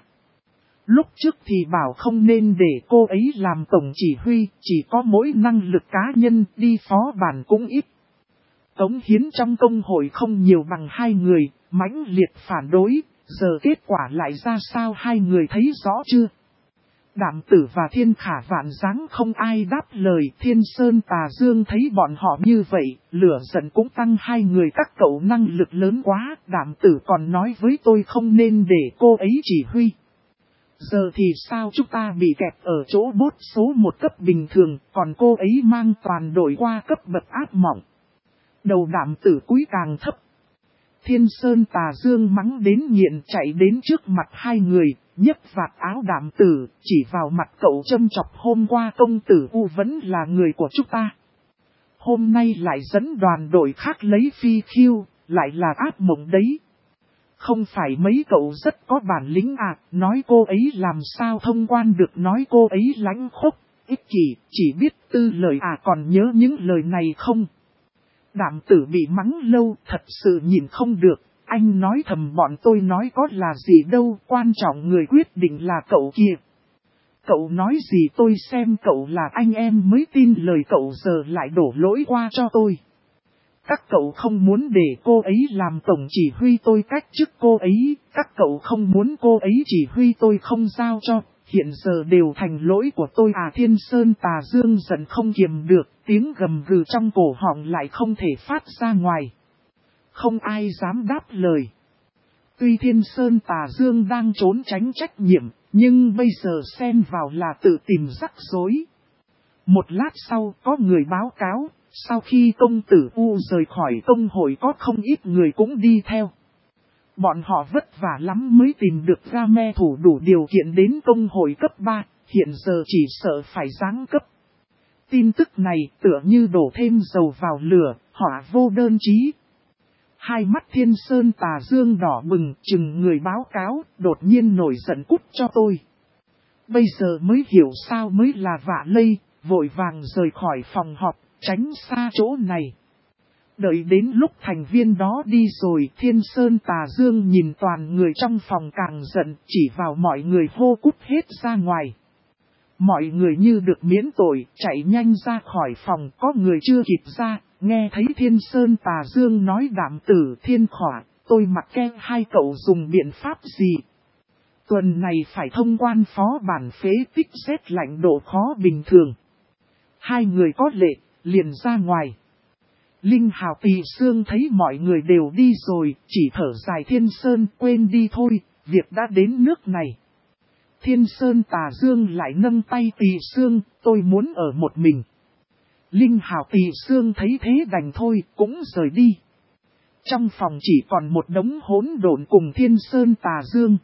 Lúc trước thì bảo không nên để cô ấy làm tổng chỉ huy, chỉ có mỗi năng lực cá nhân đi phó bản cũng ít. Cống hiến trong công hội không nhiều bằng hai người, mãnh liệt phản đối, giờ kết quả lại ra sao hai người thấy rõ chưa? Đạm Tử và Thiên Khả vạn dáng không ai đáp lời. Thiên Sơn Tà Dương thấy bọn họ như vậy, lửa giận cũng tăng. Hai người các cậu năng lực lớn quá. Đạm Tử còn nói với tôi không nên để cô ấy chỉ huy. Giờ thì sao chúng ta bị kẹp ở chỗ bốt số một cấp bình thường, còn cô ấy mang toàn đội qua cấp bậc ác mộng. Đầu Đạm Tử cúi càng thấp. Thiên Sơn Tà Dương mắng đến nghiện chạy đến trước mặt hai người, nhấc vạt áo Đạm Tử, chỉ vào mặt cậu châm chọc hôm qua công tử U vẫn là người của chúng ta. Hôm nay lại dẫn đoàn đội khác lấy phi khiêu, lại là ác mộng đấy. Không phải mấy cậu rất có bản lĩnh à, nói cô ấy làm sao thông quan được, nói cô ấy lãnh khốc, ích kỷ, chỉ biết tư lời à, còn nhớ những lời này không? Đạm Tử bị mắng lâu, thật sự nhìn không được, anh nói thầm bọn tôi nói có là gì đâu, quan trọng người quyết định là cậu kia. Cậu nói gì tôi xem cậu là anh em mới tin lời cậu, giờ lại đổ lỗi qua cho tôi. Các cậu không muốn để cô ấy làm tổng chỉ huy tôi cách chức cô ấy, các cậu không muốn cô ấy chỉ huy tôi không giao cho, hiện giờ đều thành lỗi của tôi à. Thiên Sơn Tà Dương giận không kiềm được, tiếng gầm gừ trong cổ họng lại không thể phát ra ngoài. Không ai dám đáp lời. Tuy Thiên Sơn Tà Dương đang trốn tránh trách nhiệm, nhưng bây giờ xen vào là tự tìm rắc rối. Một lát sau có người báo cáo, sau khi công tử U rời khỏi công hội có không ít người cũng đi theo. Bọn họ vất vả lắm mới tìm được ra me thủ đủ điều kiện đến công hội cấp 3, hiện giờ chỉ sợ phải giáng cấp. Tin tức này tựa như đổ thêm dầu vào lửa, hỏa vô đơn chí. Hai mắt Thiên Sơn Tà Dương đỏ bừng, chừng người báo cáo, đột nhiên nổi giận cút cho tôi. Bây giờ mới hiểu sao mới là vạ lây, vội vàng rời khỏi phòng họp, tránh xa chỗ này. Đợi đến lúc thành viên đó đi rồi, Thiên Sơn Tà Dương nhìn toàn người trong phòng càng giận, chỉ vào mọi người hô cút hết ra ngoài. Mọi người như được miễn tội, chạy nhanh ra khỏi phòng, có người chưa kịp ra, nghe thấy Thiên Sơn Tà Dương nói Đạm Tử, Thiên Khỏa, tôi mặc kệ hai cậu dùng biện pháp gì. Tuần này phải thông quan phó bản phế tích rét lạnh độ khó bình thường. Hai người có lệ, liền ra ngoài. Linh Hào Tỳ Xương thấy mọi người đều đi rồi, chỉ thở dài. Thiên Sơn quên đi thôi, việc đã đến nước này. Thiên Sơn Tà Dương lại nâng tay Tỳ Xương, tôi muốn ở một mình. Linh Hào Tỳ Xương thấy thế đành thôi, cũng rời đi. Trong phòng chỉ còn một đống hỗn độn cùng thiên sơn tà dương.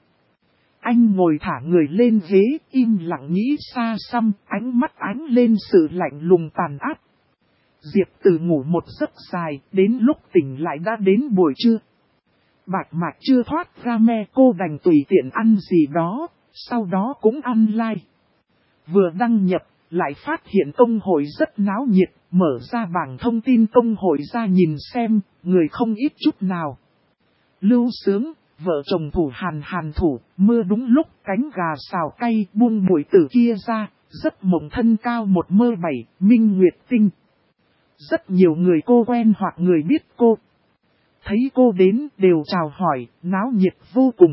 Anh ngồi thả người lên ghế, im lặng nghĩ xa xăm, ánh mắt ánh lên sự lạnh lùng tàn ác. Diệp Từ ngủ một giấc dài, đến lúc tỉnh lại đã đến buổi trưa. Bạch Mạch chưa thoát ra me, cô đành tùy tiện ăn gì đó, sau đó cũng ăn like. Vừa đăng nhập, lại phát hiện công hội rất náo nhiệt, mở ra bảng thông tin công hội ra nhìn xem, người không ít chút nào. Lưu Sướng, vợ chồng thủ hàn thủ, mưa đúng lúc, cánh gà xào cay, buông mũi tử kia ra, rất mộng thân cao 1m7, Minh Nguyệt Tinh. Rất nhiều người cô quen hoặc người biết cô. Thấy cô đến đều chào hỏi, náo nhiệt vô cùng.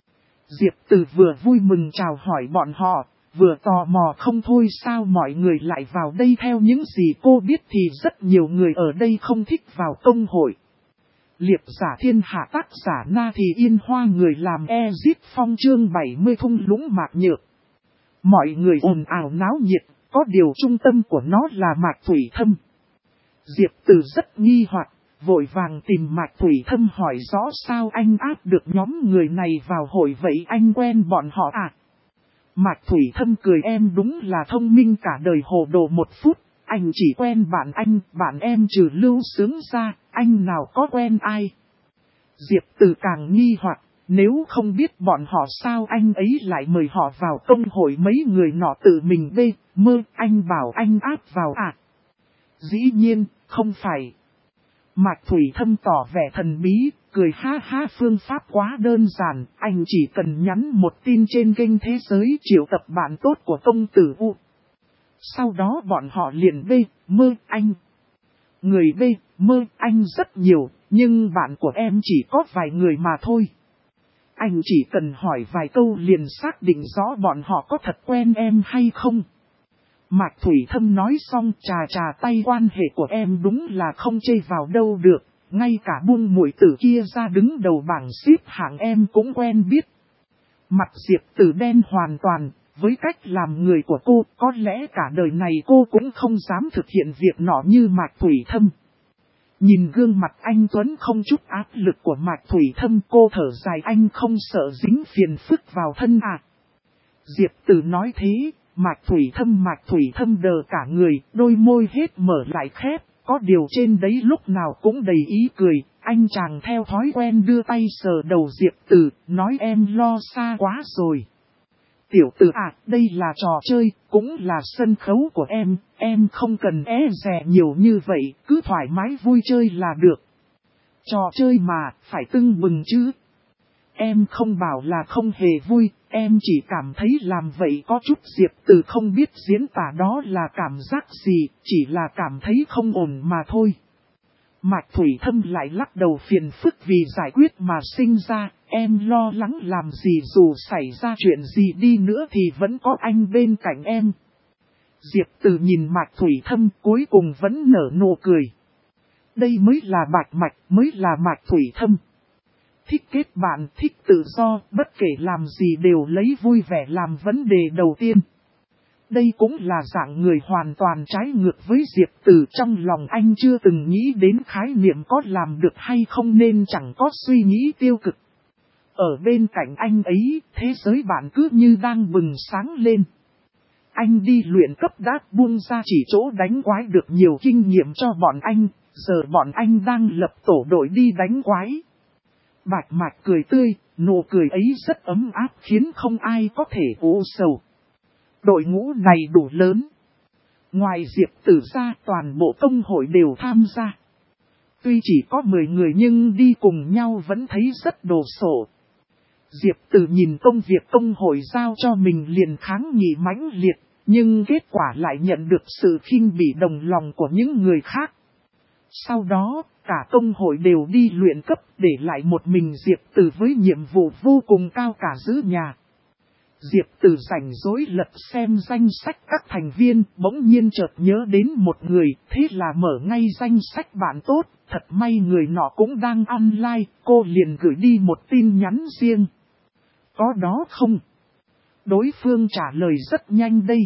Diệp Từ vừa vui mừng chào hỏi bọn họ, vừa tò mò không thôi sao mọi người lại vào đây theo những gì cô biết thì rất nhiều người ở đây không thích vào công hội. Liệp giả thiên hạ tác giả Na Thì Yên Hoa người làm Ezip Phong chương 70 thung lũng Mạc Nhược. Mọi người ồn ào náo nhiệt, có điều trung tâm của nó là Mạc Thủy Thâm. Diệp Từ rất nghi hoặc, vội vàng tìm Mạc Thủy Thâm hỏi rõ sao anh áp được nhóm người này vào hội vậy anh quen bọn họ à? Mạc Thủy Thâm cười em đúng là thông minh cả đời hồ đồ một phút, anh chỉ quen bạn em trừ Lưu Sướng ra, anh nào có quen ai? Diệp Từ càng nghi hoặc, nếu không biết bọn họ sao anh ấy lại mời họ vào công hội mấy người nọ tự mình mơ anh bảo anh áp vào à? Dĩ nhiên, không phải. Mạc Thủy Thâm tỏ vẻ thần bí, cười ha ha phương pháp quá đơn giản, anh chỉ cần nhắn một tin trên kênh thế giới triệu tập bạn tốt của công tử U. Sau đó bọn họ liền mơ anh. Người mơ anh rất nhiều, nhưng bạn của em chỉ có vài người mà thôi. Anh chỉ cần hỏi vài câu liền xác định rõ bọn họ có thật quen em hay không. Mạc Thủy Thâm nói xong trà tay quan hệ của em đúng là không chê vào đâu được, ngay cả buông muội tử kia ra đứng đầu bảng xếp hạng em cũng quen biết. Mặt Diệp Từ đen hoàn toàn, với cách làm người của cô có lẽ cả đời này cô cũng không dám thực hiện việc nọ như Mạc Thủy Thâm. Nhìn gương mặt anh Tuấn không chút áp lực của Mạc Thủy Thâm cô thở dài anh không sợ dính phiền phức vào thân à. Diệp Từ nói thế. Mạc Thủy Thâm đờ cả người, đôi môi hết mở lại khép, có điều trên đấy lúc nào cũng đầy ý cười, anh chàng theo thói quen đưa tay sờ đầu Diệp Từ, nói em lo xa quá rồi. Tiểu Từ à, đây là trò chơi, cũng là sân khấu của em không cần e dè nhiều như vậy, cứ thoải mái vui chơi là được. Trò chơi mà, phải tưng bừng chứ. Em không bảo là không hề vui, em chỉ cảm thấy làm vậy có chút. Diệp Từ không biết diễn tả đó là cảm giác gì, chỉ là cảm thấy không ổn mà thôi. Mạc Thủy Thâm lại lắc đầu phiền phức vì giải quyết mà sinh ra, em lo lắng làm gì dù xảy ra chuyện gì đi nữa thì vẫn có anh bên cạnh em. Diệp Từ nhìn Mạc Thủy Thâm cuối cùng vẫn nở nụ cười. Đây mới là Bạch Mạch, mới là Mạc Thủy Thâm. Thích kết bạn, thích tự do, bất kể làm gì đều lấy vui vẻ làm vấn đề đầu tiên. Đây cũng là dạng người hoàn toàn trái ngược với Diệp Từ, trong lòng anh chưa từng nghĩ đến khái niệm có làm được hay không nên chẳng có suy nghĩ tiêu cực. Ở bên cạnh anh ấy, thế giới bạn cứ như đang bừng sáng lên. Anh đi luyện cấp đã buông ra chỉ chỗ đánh quái được nhiều kinh nghiệm cho bọn anh, giờ bọn anh đang lập tổ đội đi đánh quái. Bạch Mạch cười tươi, nụ cười ấy rất ấm áp khiến không ai có thể u sầu. Đội ngũ này đủ lớn. Ngoài Diệp Từ ra toàn bộ công hội đều tham gia. Tuy chỉ có 10 người nhưng đi cùng nhau vẫn thấy rất đồ sộ. Diệp Từ nhìn công việc công hội giao cho mình liền kháng nghị mãnh liệt, nhưng kết quả lại nhận được sự khinh bỉ đồng lòng của những người khác. Sau đó, cả công hội đều đi luyện cấp để lại một mình Diệp Từ với nhiệm vụ vô cùng cao cả giữ nhà. Diệp Từ rảnh rỗi lật xem danh sách các thành viên, bỗng nhiên chợt nhớ đến một người, thế là mở ngay danh sách bạn tốt, thật may người nọ cũng đang online, cô liền gửi đi một tin nhắn riêng. Có đó không? Đối phương trả lời rất nhanh đây.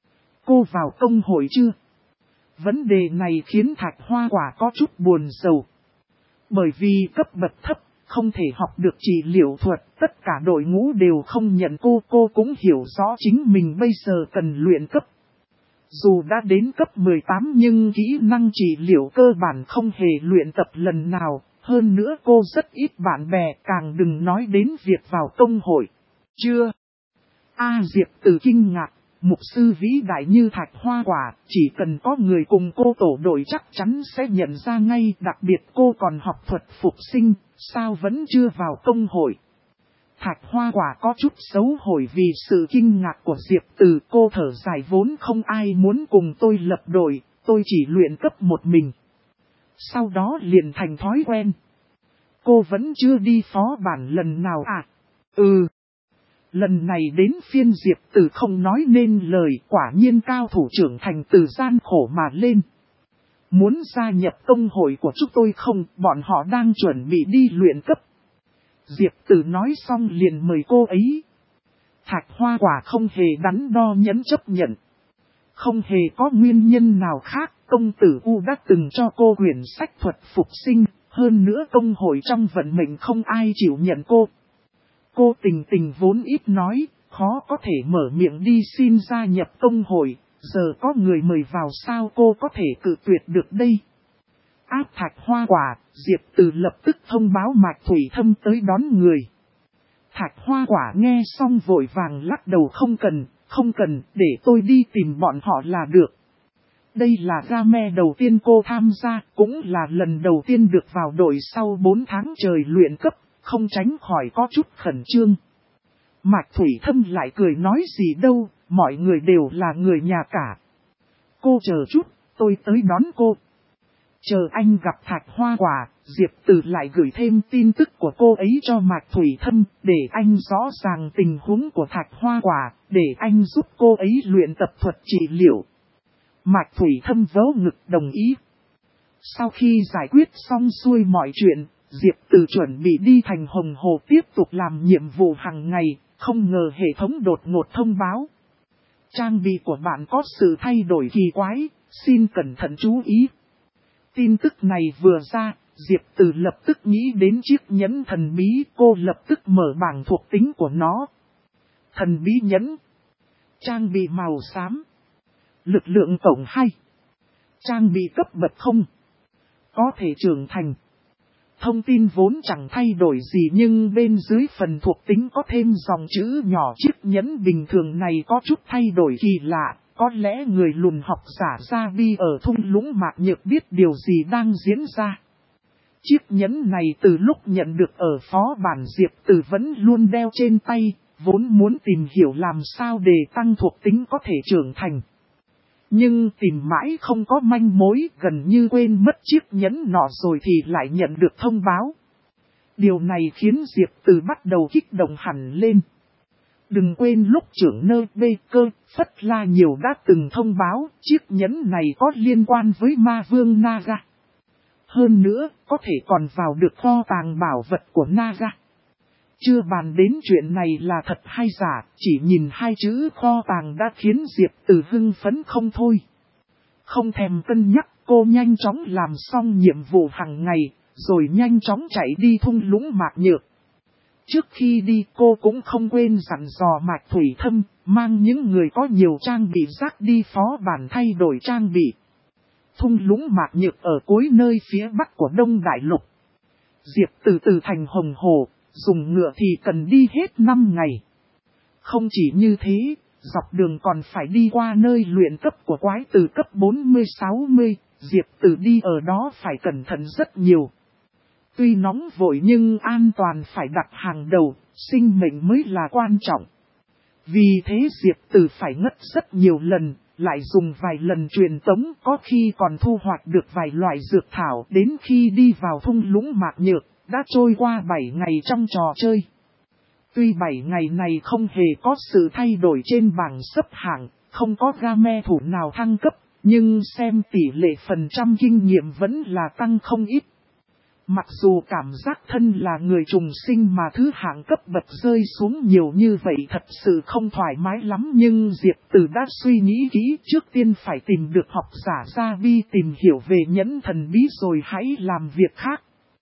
Cô vào công hội chưa? Vấn đề này khiến Thạch Hoa Quả có chút buồn rầu. Bởi vì cấp bậc thấp, không thể học được trị liệu thuật, tất cả đội ngũ đều không nhận cô cũng hiểu rõ chính mình bây giờ cần luyện cấp. Dù đã đến cấp 18 nhưng kỹ năng trị liệu cơ bản không hề luyện tập lần nào, hơn nữa cô rất ít bạn bè, càng đừng nói đến việc vào công hội. Chưa? Diệp Từ kinh ngạc, mục sư vĩ đại như Thạch Hoa Quả, chỉ cần có người cùng cô tổ đội chắc chắn sẽ nhận ra ngay, đặc biệt cô còn học thuật phục sinh, sao vẫn chưa vào công hội. Thạch Hoa Quả có chút xấu hổ vì sự kinh ngạc của Diệp Từ, cô thở dài vốn không ai muốn cùng tôi lập đội, tôi chỉ luyện cấp một mình. Sau đó liền thành thói quen. Cô vẫn chưa đi phó bản lần nào à? Lần này đến phiên Diệp Từ không nói nên lời, quả nhiên cao thủ trưởng thành từ gian khổ mà lên. Muốn gia nhập công hội của chúng tôi không, bọn họ đang chuẩn bị đi luyện cấp. Diệp Từ nói xong liền mời cô ấy. Thạch Hoa Quả không hề đắn đo nhẫn chấp nhận. Không hề có nguyên nhân nào khác, công tử U đã từng cho cô quyển sách thuật phục sinh, hơn nữa công hội trong vận mệnh không ai chịu nhận cô. Cô tình vốn ít nói, khó có thể mở miệng đi xin gia nhập công hội, giờ có người mời vào sao cô có thể cự tuyệt được đây. Áp Thạch Hoa Quả, Diệp Từ lập tức thông báo Mạch Thủy Thâm tới đón người. Thạch Hoa Quả nghe xong vội vàng lắc đầu không cần, để tôi đi tìm bọn họ là được. Đây là game đầu tiên cô tham gia, cũng là lần đầu tiên được vào đội sau 4 tháng trời luyện cấp, không tránh khỏi có chút khẩn trương. Mạch Thủy Thâm lại cười nói gì đâu, mọi người đều là người nhà cả. Cô chờ chút, tôi tới đón cô. Chờ anh gặp Thạch Hoa Quả, Diệp Từ lại gửi thêm tin tức của cô ấy cho Mạch Thủy Thâm, để anh rõ ràng tình huống của Thạch Hoa Quả, để anh giúp cô ấy luyện tập thuật trị liệu. Mạch Thủy Thâm vỗ ngực đồng ý. Sau khi giải quyết xong xuôi mọi chuyện, Diệp Từ chuẩn bị đi thành Hồng Hồ tiếp tục làm nhiệm vụ hàng ngày, không ngờ hệ thống đột ngột thông báo. Trang bị của bạn có sự thay đổi kỳ quái, xin cẩn thận chú ý. Tin tức này vừa ra, Diệp Từ lập tức nghĩ đến chiếc nhẫn thần bí, cô lập tức mở bảng thuộc tính của nó. Thần bí nhẫn. Trang bị màu xám. Lực lượng tổng 2. Trang bị cấp bậc 0. Có thể trưởng thành. Thông tin vốn chẳng thay đổi gì nhưng bên dưới phần thuộc tính có thêm dòng chữ nhỏ, chiếc nhẫn bình thường này có chút thay đổi kỳ lạ. Có lẽ người lùn học giả Gia Vi ở thung lũng Mạc Nhược biết điều gì đang diễn ra. Chiếc nhẫn này từ lúc nhận được ở phó bản Diệp Từ vẫn luôn đeo trên tay, vốn muốn tìm hiểu làm sao để tăng thuộc tính có thể trưởng thành. Nhưng tìm mãi không có manh mối, gần như quên mất chiếc nhẫn nọ rồi thì lại nhận được thông báo. Điều này khiến Diệp Từ bắt đầu kích động hẳn lên. Đừng quên lúc trưởng nơ bê cơ, Phất La Nhiều đã từng thông báo chiếc nhẫn này có liên quan với ma vương Naga. Hơn nữa, có thể còn vào được kho tàng bảo vật của Naga. Chưa bàn đến chuyện này là thật hay giả, chỉ nhìn hai chữ kho tàng đã khiến Diệp Từ hưng phấn không thôi. Không thèm cân nhắc, cô nhanh chóng làm xong nhiệm vụ hàng ngày, rồi nhanh chóng chạy đi thung lũng Mạc Nhược. Trước khi đi cô cũng không quên dặn dò Mạch Thủy Thâm, mang những người có nhiều trang bị rác đi phó bản thay đổi trang bị. Thung lũng Mạc Nhược ở cuối nơi phía bắc của Đông Đại Lục. Diệp từ thành Hồng Hồ, dùng ngựa thì cần đi hết 5 ngày. Không chỉ như thế, dọc đường còn phải đi qua nơi luyện cấp của quái từ cấp 40-60, Diệp Từ đi ở đó phải cẩn thận rất nhiều. Tuy nóng vội nhưng an toàn phải đặt hàng đầu, sinh mệnh mới là quan trọng. Vì thế Diệp Từ phải ngất rất nhiều lần, lại dùng vài lần truyền tống, có khi còn thu hoạch được vài loại dược thảo. Đến khi đi vào thung lũng Mạc Nhược, đã trôi qua 7 ngày trong trò chơi. Tuy 7 ngày này không hề có sự thay đổi trên bảng xếp hạng, không có game thủ nào thăng cấp, nhưng xem tỷ lệ phần trăm kinh nghiệm vẫn là tăng không ít. Mặc dù cảm giác thân là người trùng sinh mà thứ hạng cấp bậc rơi xuống nhiều như vậy thật sự không thoải mái lắm, nhưng Diệp Từ đã suy nghĩ kỹ, trước tiên phải tìm được học giả Gia Vi tìm hiểu về nhẫn thần bí rồi hãy làm việc khác.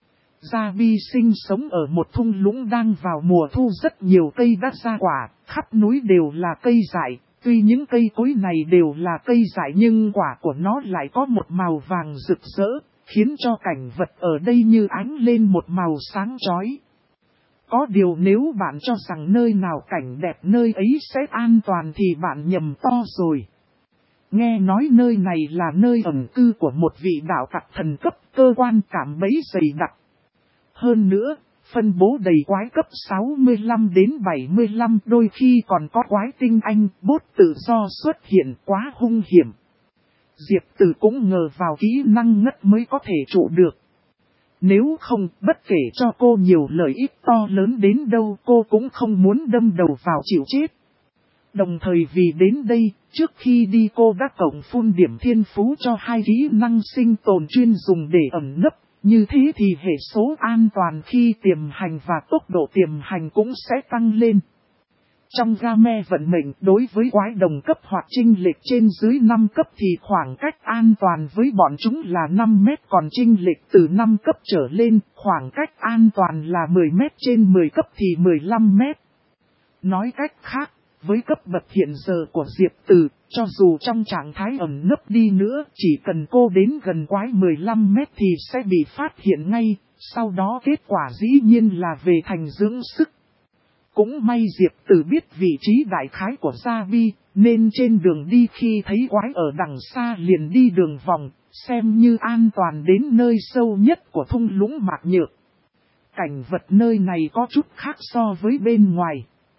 Gia Vi sinh sống ở một thung lũng đang vào mùa thu, rất nhiều cây đã ra quả, khắp núi đều là cây dại. Tuy những cây cối này đều là cây dại nhưng quả của nó lại có một màu vàng rực rỡ, khiến cho cảnh vật ở đây như ánh lên một màu sáng chói. Có điều nếu bạn cho rằng nơi nào cảnh đẹp nơi ấy sẽ an toàn thì bạn nhầm to rồi. Nghe nói nơi này là nơi ẩn cư của một vị đạo tặc thần cấp, cơ quan cảm bẫy dày đặc. Hơn nữa, phân bố đầy quái cấp 65 đến 75, đôi khi còn có quái tinh anh, bốt tự do xuất hiện, quá hung hiểm. Diệp Tử cũng ngờ vào kỹ năng ngất mới có thể trụ được. Nếu không, bất kể cho cô nhiều lợi ích to lớn đến đâu, cô cũng không muốn đâm đầu vào chịu chết. Đồng thời vì đến đây, trước khi đi cô đã cộng phun điểm thiên phú cho 2 kỹ năng sinh tồn chuyên dùng để ẩn nấp. Như thế thì hệ số an toàn khi tiềm hành và tốc độ tiềm hành cũng sẽ tăng lên. Trong game vận mệnh, đối với quái đồng cấp hoặc chênh lệch trên dưới 5 cấp thì khoảng cách an toàn với bọn chúng là 5 mét, còn chênh lệch từ 5 cấp trở lên, khoảng cách an toàn là 10 mét, trên 10 cấp thì 15 mét. Nói cách khác, với cấp bậc hiện giờ của Diệp Tử, cho dù trong trạng thái ẩn nấp đi nữa, chỉ cần cô đến gần quái 15 mét thì sẽ bị phát hiện ngay, sau đó kết quả dĩ nhiên là về thành dưỡng sức. Cũng may Diệp Tử biết vị trí đại khái của Gia Vi, nên trên đường đi khi thấy quái ở đằng xa liền đi đường vòng, xem như an toàn đến nơi sâu nhất của thung lũng Mạc Nhược. Cảnh vật nơi này có chút khác so với bên ngoài.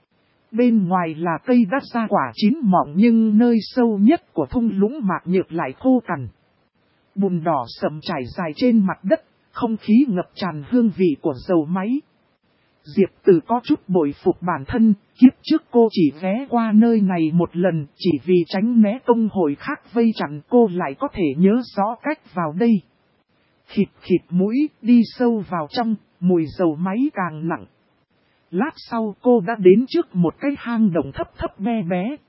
Bên ngoài là cây đã ra quả chín mọng nhưng nơi sâu nhất của thung lũng Mạc Nhược lại khô cằn. Bùn đỏ sậm trải dài trên mặt đất, không khí ngập tràn hương vị của dầu máy. Diệp Tử có chút bội phục bản thân, kiếp trước cô chỉ ghé qua nơi này một lần, chỉ vì tránh né công hội khác vây chặn cô lại có thể nhớ rõ cách vào đây. Khịt khịt mũi, đi sâu vào trong, mùi dầu máy càng nặng. Lát sau cô đã đến trước một cái hang động thấp thấp bé bé.